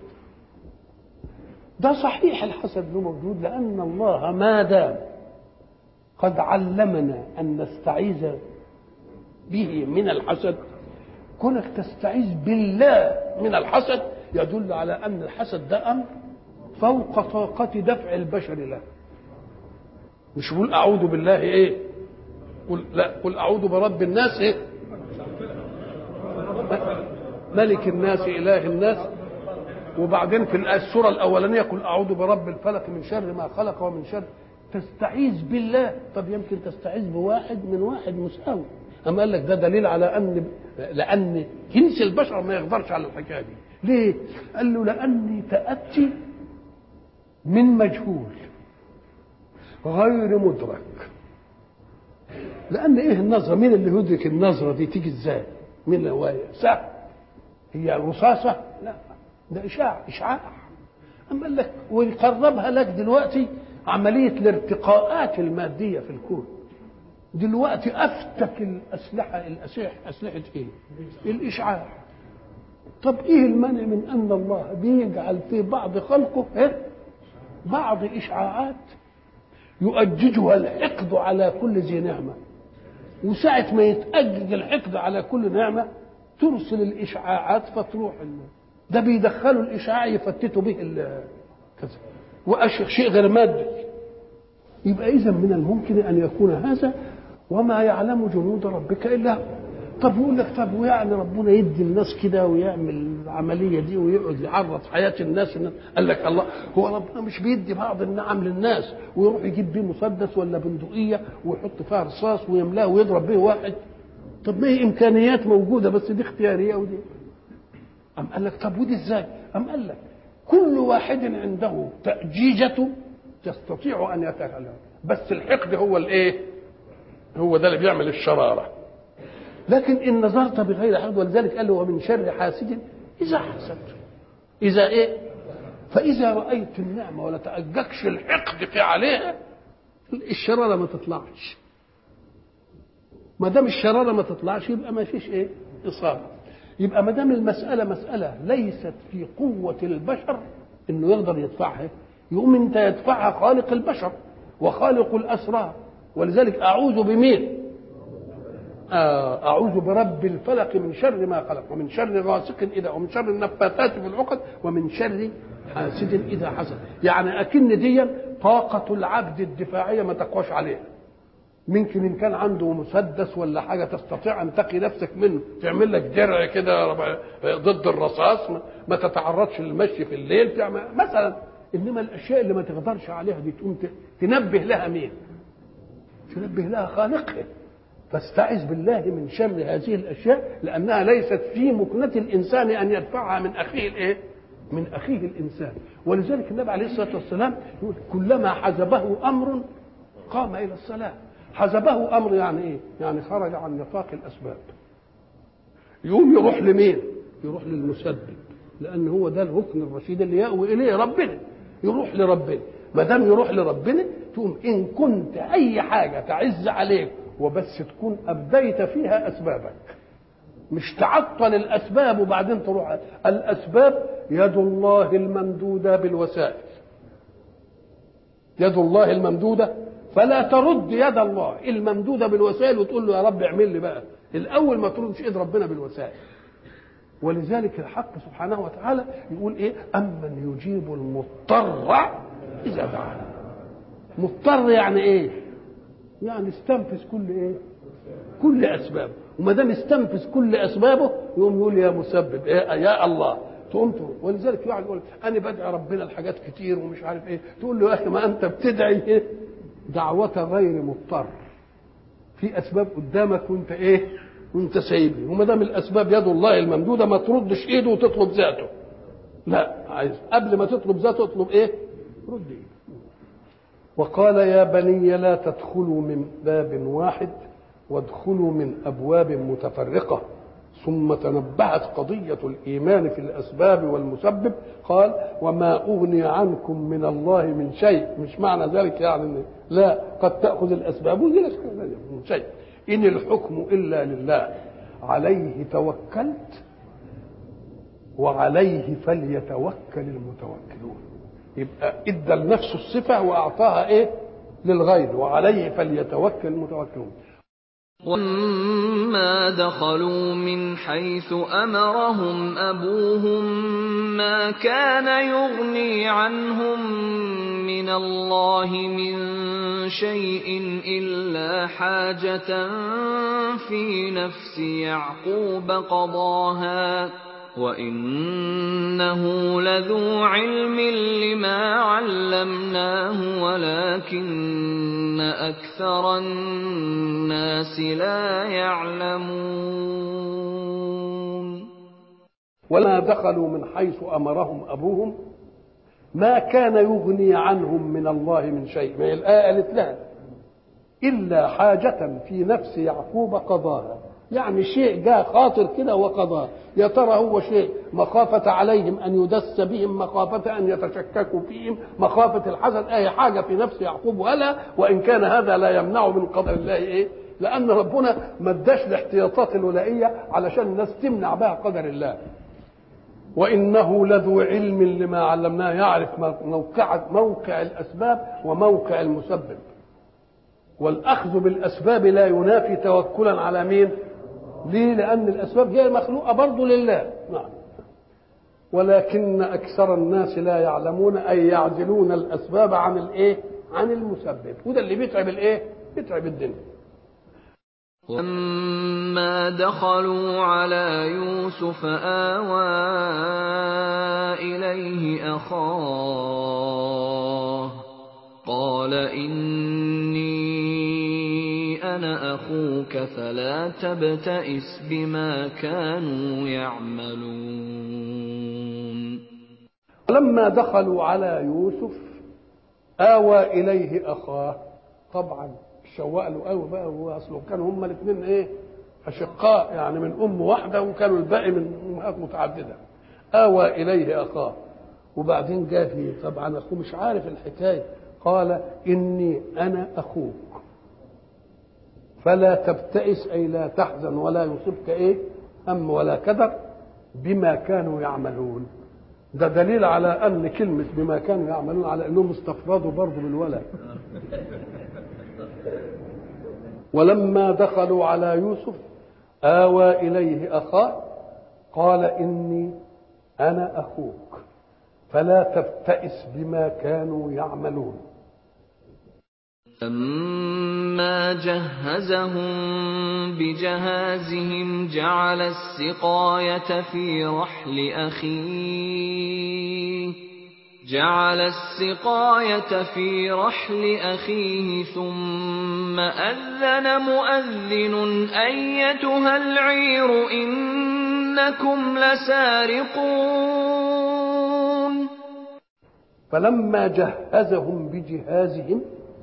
ده صحيح الحسد له موجود، لان الله ما دام قد علمنا أن نستعيذ به من الحسد، كونك تستعيذ بالله من الحسد يدل على أن الحسد ده أمر فوق طاقة دفع البشر له. مش بقول أعوذ بالله إيه؟ قل أعوذ برب الناس إيه؟ ملك الناس إله الناس. وبعدين في السورة الأولانية قل أعوذ برب الفلق من شر ما خلق ومن شر. تستعيذ بالله، طب يمكن تستعيذ بواحد من واحد مساوي. أما قال لك ده دليل على لأن جنس البشر ما يقدرش على الحكاية دي. ليه؟ قال له لأني تأتي من مجهول غير مدرك. لأن إيه النظرة؟ مين اللي يدرك النظرة دي تيجي إزاي؟ مين اللي هو سهل؟ هي رصاصة؟ لا، ده إشعاع. أما قال لك ويقربها لك دلوقتي عملية الارتقاءات المادية في الكون. دلوقتي أفتك الأسلحة أسلحة إيه؟ الإشعاع. طب إيه المانع من أن الله بيجعل في بعض خلقه بعض إشعاعات يؤججها الحقد على كل ذي نعمة، وساعة ما يتأجج الحقد على كل نعمة ترسل الإشعاعات فتروح ده بيدخلوا الإشعاع يفتتوا به كذا وشيء غير مادي. يبقى إذا من الممكن أن يكون هذا وما يعلم جنود ربك إلا هو. طب يقول لك طب ويعني ربنا يدي الناس كده ويعمل العملية دي ويقعد يعرض حياة الناس. قال لك الله هو ربنا مش بيدي بعض النعم للناس ويروح يجيب بيه مسدس ولا بندقية ويحط فيها رصاص ويملاه ويضرب به واحد؟ طب ما هي إمكانيات موجودة بس دي اختيارية ودي. أم قال لك طب ودي إزاي؟ أم قال لك كل واحد عنده تأجيجة يستطيع أن يتكلم، بس الحقد هو الإيه؟ هو ده اللي بيعمل الشرارة. لكن إن نظرت بغير حقد، ولذلك قال له ومن شر حاسد إذا حسد. إذا إيه؟ فإذا رأيت النعمة ولا تأجكش الحقد في عليها، الشرارة ما تطلعش. ما دام الشرارة ما تطلعش يبقى ما فيش إيه؟ إصابة. يبقى ما دام المسألة مسألة ليست في قوة البشر إنه يقدر يدفعها، يقوم أنت يدفعها خالق البشر وخالق الأسرار. ولذلك أعوذ بمين؟ أعوذ برب الفلق من شر ما خلق، ومن شر غاسق إذا، ومن شر النفاثات في العقد، ومن شر حاسد إذا حسد. يعني أكن دي طاقة العبد الدفاعية ما تقواش عليها. ممكن إن كان عنده مسدس ولا حاجة تستطيع أن تقي نفسك منه، تعمل لك درع كده ضد الرصاص، ما تتعرضش للمشي في الليل مثلا. إنما الأشياء اللي ما تقدرش عليها دي تقوم تنبه لها مين؟ تنبه لها خالقها. فاستعذ بالله من شر هذه الاشياء، لانها ليست في مكنه الانسان ان يدفعها من اخيه الايه؟ من اخيه الانسان. ولذلك النبي عليه الصلاه والسلام يقول كلما حزبه امر قام الى الصلاه. حزبه امر يعني ايه؟ يعني خرج عن نطاق الاسباب. يقوم يروح لمين؟ يروح للمسبب، لان هو ده الركن الرشيد اللي يأوي اليه ربنا. يروح لربنا. ما دام يروح لربنا تقوم ان كنت اي حاجه تعز عليك وبس تكون أبديت فيها أسبابك، مش تعطل الأسباب وبعدين تروح. الأسباب يد الله الممدودة بالوسائل، يد الله الممدودة، فلا ترد يد الله الممدودة بالوسائل وتقول له يا رب اعمل لي بقى. الأول ما تردش إيد ربنا بالوسائل. ولذلك الحق سبحانه وتعالى يقول إيه؟ أمن يجيب المضطر إذا دعاه. مضطر يعني إيه؟ يعني استنفذ كل ايه؟ كل اسبابه. وما دام استنفذ كل اسبابه يقوم يقول يا مسبب إيه؟ يا الله. تقوم تقول. ولذلك واحد يقول انا بدعي ربنا الحاجات كتير ومش عارف ايه، تقول له يا اخي ما انت بتدعي ايه؟ دعوة غير مضطر. في اسباب قدامك وانت ايه؟ وانت سايبني. وما دام الاسباب يد الله الممدوده ما تردش ايده وتطلب ذاته. لا، عايز قبل ما تطلب ذاته اطلب ايه؟ رد ايده. وقال يا بني لا تدخلوا من باب واحد وادخلوا من أبواب متفرقة. ثم تنبهت قضية الإيمان في الأسباب والمسبب. قال وما أغني عنكم من الله من شيء. مش معنى ذلك يعني لا، قد تأخذ الأسباب وذلك من شيء. إن الحكم إلا لله عليه توكلت وعليه فليتوكل المتوكلون. يبقى ادى لنفسه الصفه واعطاها ايه؟ للغير. وعليه فليتوكل المتوكلون. وَلَمَّا دَخَلُوا مِنْ حَيْثُ أَمَرَهُمْ أَبُوهُم مَّا كَانَ يُغْنِي عَنْهُم مِّنَ اللَّهِ مِن شَيْءٍ إِلَّا حَاجَةً فِي نَفْسِ يَعْقُوبَ قَضَاهَا وَإِنَّهُ لَذُو عِلْمٍ لِّمَا عَلَّمْنَاهُ وَلَٰكِنَّ أَكْثَرَ النَّاسِ لَا يَعْلَمُونَ. ولا دخلوا من حيث أمرهم أبوهم ما كان يغني عنهم من الله من شيء. ما الآية قالت لها إلا حاجة في نفس يعقوب قضاها، يعني شيء جاء خاطر كده وقضاه. يا ترى هو شيء مخافة عليهم أن يدس بهم، مخافة أن يتشككوا فيهم، مخافة الحسد، أي حاجة في نفس يعقوب ولا. وإن كان هذا لا يمنع من قدر الله إيه؟ لأن ربنا ما اداش الاحتياطات الولائية علشان الناس تمنع بها قدر الله. وإنه لذو علم لما علمناه، يعرف موقع الأسباب وموقع المسبب. والأخذ بالأسباب لا ينافي توكلا على مين؟ ليه؟ لأن الأسباب هي مخلوقة برضو لله. نعم. ولكن أكثر الناس لا يعلمون، أي يعزلون الأسباب عن الإيه؟ عن المسبب. وده اللي بيتعب الإيه؟ بيتعب الدنيا. وَلَمَّا دَخَلُوا عَلَىٰ يُوسُفَ آوَىٰ إِلَيْهِ أَخَاهُ قَالَ إِنِّي أَنَا أَخُوكَ فَلَا تَبْتَئِسْ بِمَا كَانُوا يَعْمَلُونَ. ولما دخلوا على يوسف آوى إليه أخاه. طبعا شوق له قوي بقى، هو اصله كانوا هما الاثنين ايه؟ اشقاء، يعني من ام واحده، وكانوا الباقي من امهات متعدده. آوى اليه اخاه وبعدين جاء فيه طبعا اخوه مش عارف الحكايه، قال اني انا اخوك فلا تبتئس، اي لا تحزن ولا يصيبك ايه هم ولا كدر بما كانوا يعملون. ده دليل على ان كلمه بما كانوا يعملون على انهم استفردوا برضه بالولد. ولما دخلوا على يوسف آوى إليه أخاه قال إني أنا أخوك فلا تبتئس بما كانوا يعملون. فلما جهزهم بجهازهم جعل السقاية في رحل أخيه ثم أذن مؤذن أيتها العير إنكم لسارقون. فلما جهزهم بجهازهم،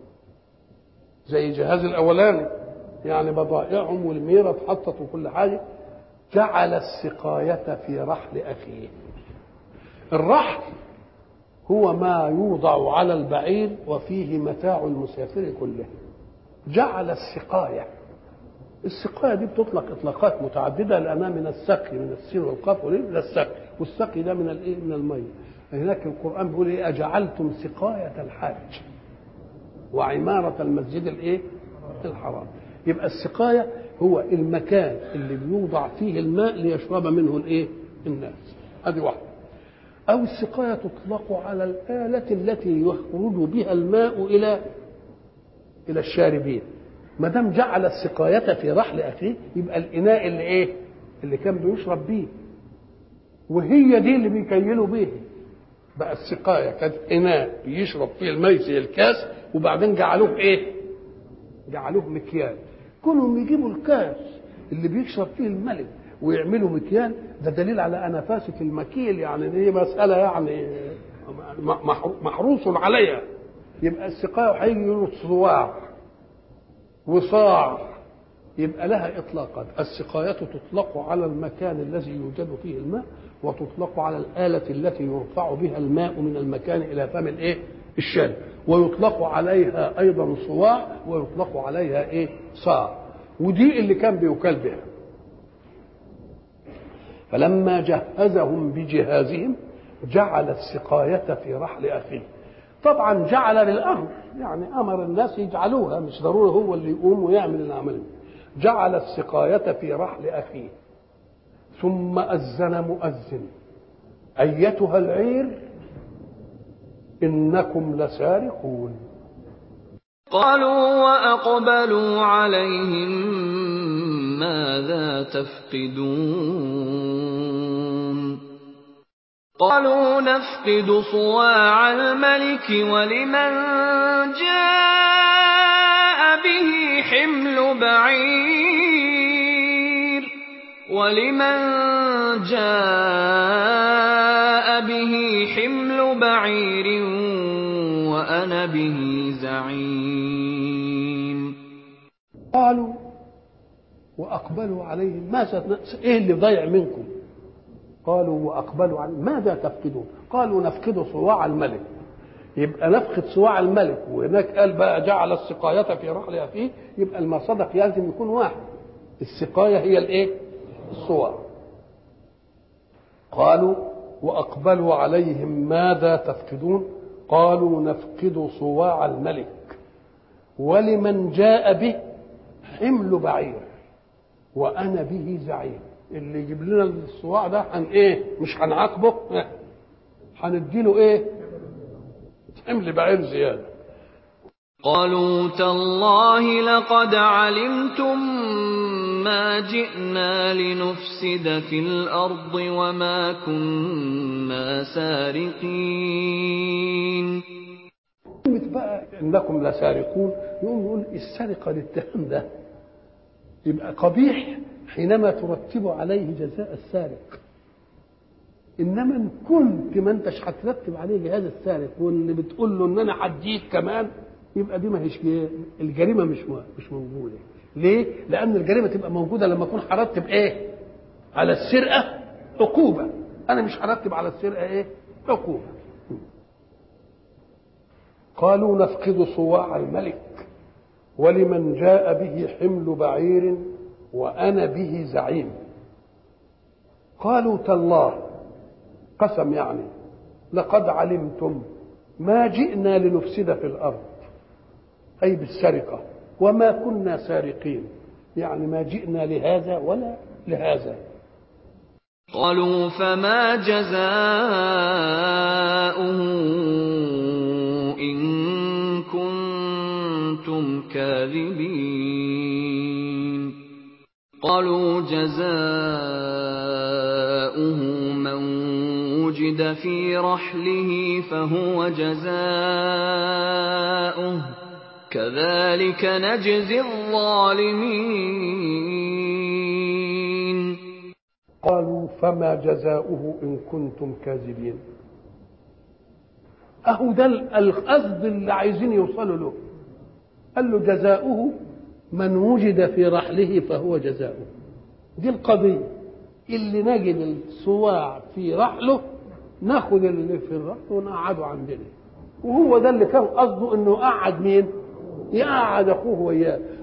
زي جهاز الأولاني يعني بضائعهم والميرة اتحطت وكل حاجة، جعل السقاية في رحل أخيه. الرحل هو ما يوضع على البعير وفيه متاع المسافر كله. جعل السقاية دي بتطلق اطلاقات متعدده لانها من السقي، من السين والقاف الى السقي، والسقي ده من الايه؟ من الميه. هناك القران بيقول ايه؟ اجعلتم سقايه الحاج وعماره المسجد الايه؟ الحرام. يبقى السقايه هو المكان اللي بيوضع فيه الماء ليشرب منه الايه؟ الناس. هذه واحده. أو السقاية تطلق على الآلة التي يخرج بها الماء إلى الشاربين. ما دام جعل السقاية في رحل أخيه يبقى الإناء اللي إيه؟ اللي كان بيشرب بيه، وهي دي اللي بيكيلوا بيه. بقى السقاية كانت إناء بيشرب فيه الماء زي الكاس، وبعدين جعلوه إيه؟ جعلوه مكيال. كلهم يجيبوا الكاس اللي بيشرب فيه الملك ويعملوا مكيال، ده دليل على نفاسة المكيل، يعني دي مسألة يعني محروس عليها. يبقى السقاية هيجي يقولوا صواع وصاع، يبقى لها إطلاقات. السقاية تطلق على المكان الذي يوجد فيه الماء، وتطلق على الآلة التي يرفع بها الماء من المكان إلى فم الإيه؟ الشارب، ويطلق عليها أيضا صواع، ويطلق عليها إيه؟ صاع. ودي اللي كان بيكال بها. فلما جهزهم بجهازهم جعل السقاية في رحل أخيه. طبعا جعل للأمر، يعني أمر الناس يجعلوها، مش ضروري هو اللي يقوم ويعمل العمل. جعل السقاية في رحل أخيه ثم أذن مؤذن أيتها العير إنكم لسارقون. قالوا وأقبلوا عليهم ماذا تفقدون؟ قالوا نفقد صواع الملك ولمن جاء به حمل بعير وأنا به زعيم. قالوا وأقبلوا عليهم ماذا؟ إيه اللي ضيع منكم؟ قالوا وأقبلوا عليهم ماذا تفقدون؟ قالوا نفقد صواع الملك. يبقى نفقد صواع الملك، وهناك قال بقى جعل السقاية في رحل أخيه، يبقى المصدق لازم يكون واحد. السقاية هي الإيه؟ الصواع. قالوا وأقبلوا عليهم ماذا تفقدون؟ قالوا نفقد صواع الملك ولمن جاء به حمل بعير وأنا به زعيم. اللي يجيب لنا الصواع ده ايه؟ مش هنعاقبه، هنديله ايه؟ حمل بعير زياده. قالوا تالله لقد علمتم ما جئنا لنفسد في الأرض وما كنا سارقين. بقى انكم لسارقون، يقول السرقه للتهم ده يبقى قبيح حينما ترتب عليه جزاء السارق. انما ان كنت ما انتش هترتب عليه جهاز السارق واللي بتقول له ان انا هديك كمان، يبقى دي ما هيش الجريمه مش موجوده. ليه؟ لان الجريمه تبقى موجوده لما اكون هرتب ايه؟ على السرقه عقوبه. انا مش هرتب على السرقه ايه؟ عقوبه. قالوا نفقد صواع الملك ولمن جاء به حمل بعير وأنا به زعيم. قالوا تالله، قسم يعني، لقد علمتم ما جئنا لنفسد في الأرض، أي بالسرقة، وما كنا سارقين، يعني ما جئنا لهذا ولا لهذا. قالوا فما جزاؤه إن كنتم كاذبين. قالوا جزاؤه من وجد في رحله فهو جزاؤه كذلك نجزي الظالمين. قالوا فما جزاؤه إن كنتم كاذبين. أهو ده القصد اللي عايزين يوصلوا له. قال له جزاؤه من وجد في رحله فهو جزاؤه. دي القضية، اللي نجد الصواع في رحله ناخد اللي في الرحل ونقعده عندنا. وهو ده اللي كان قصده، انه قعد مين؟ يقعد اخوه وياه.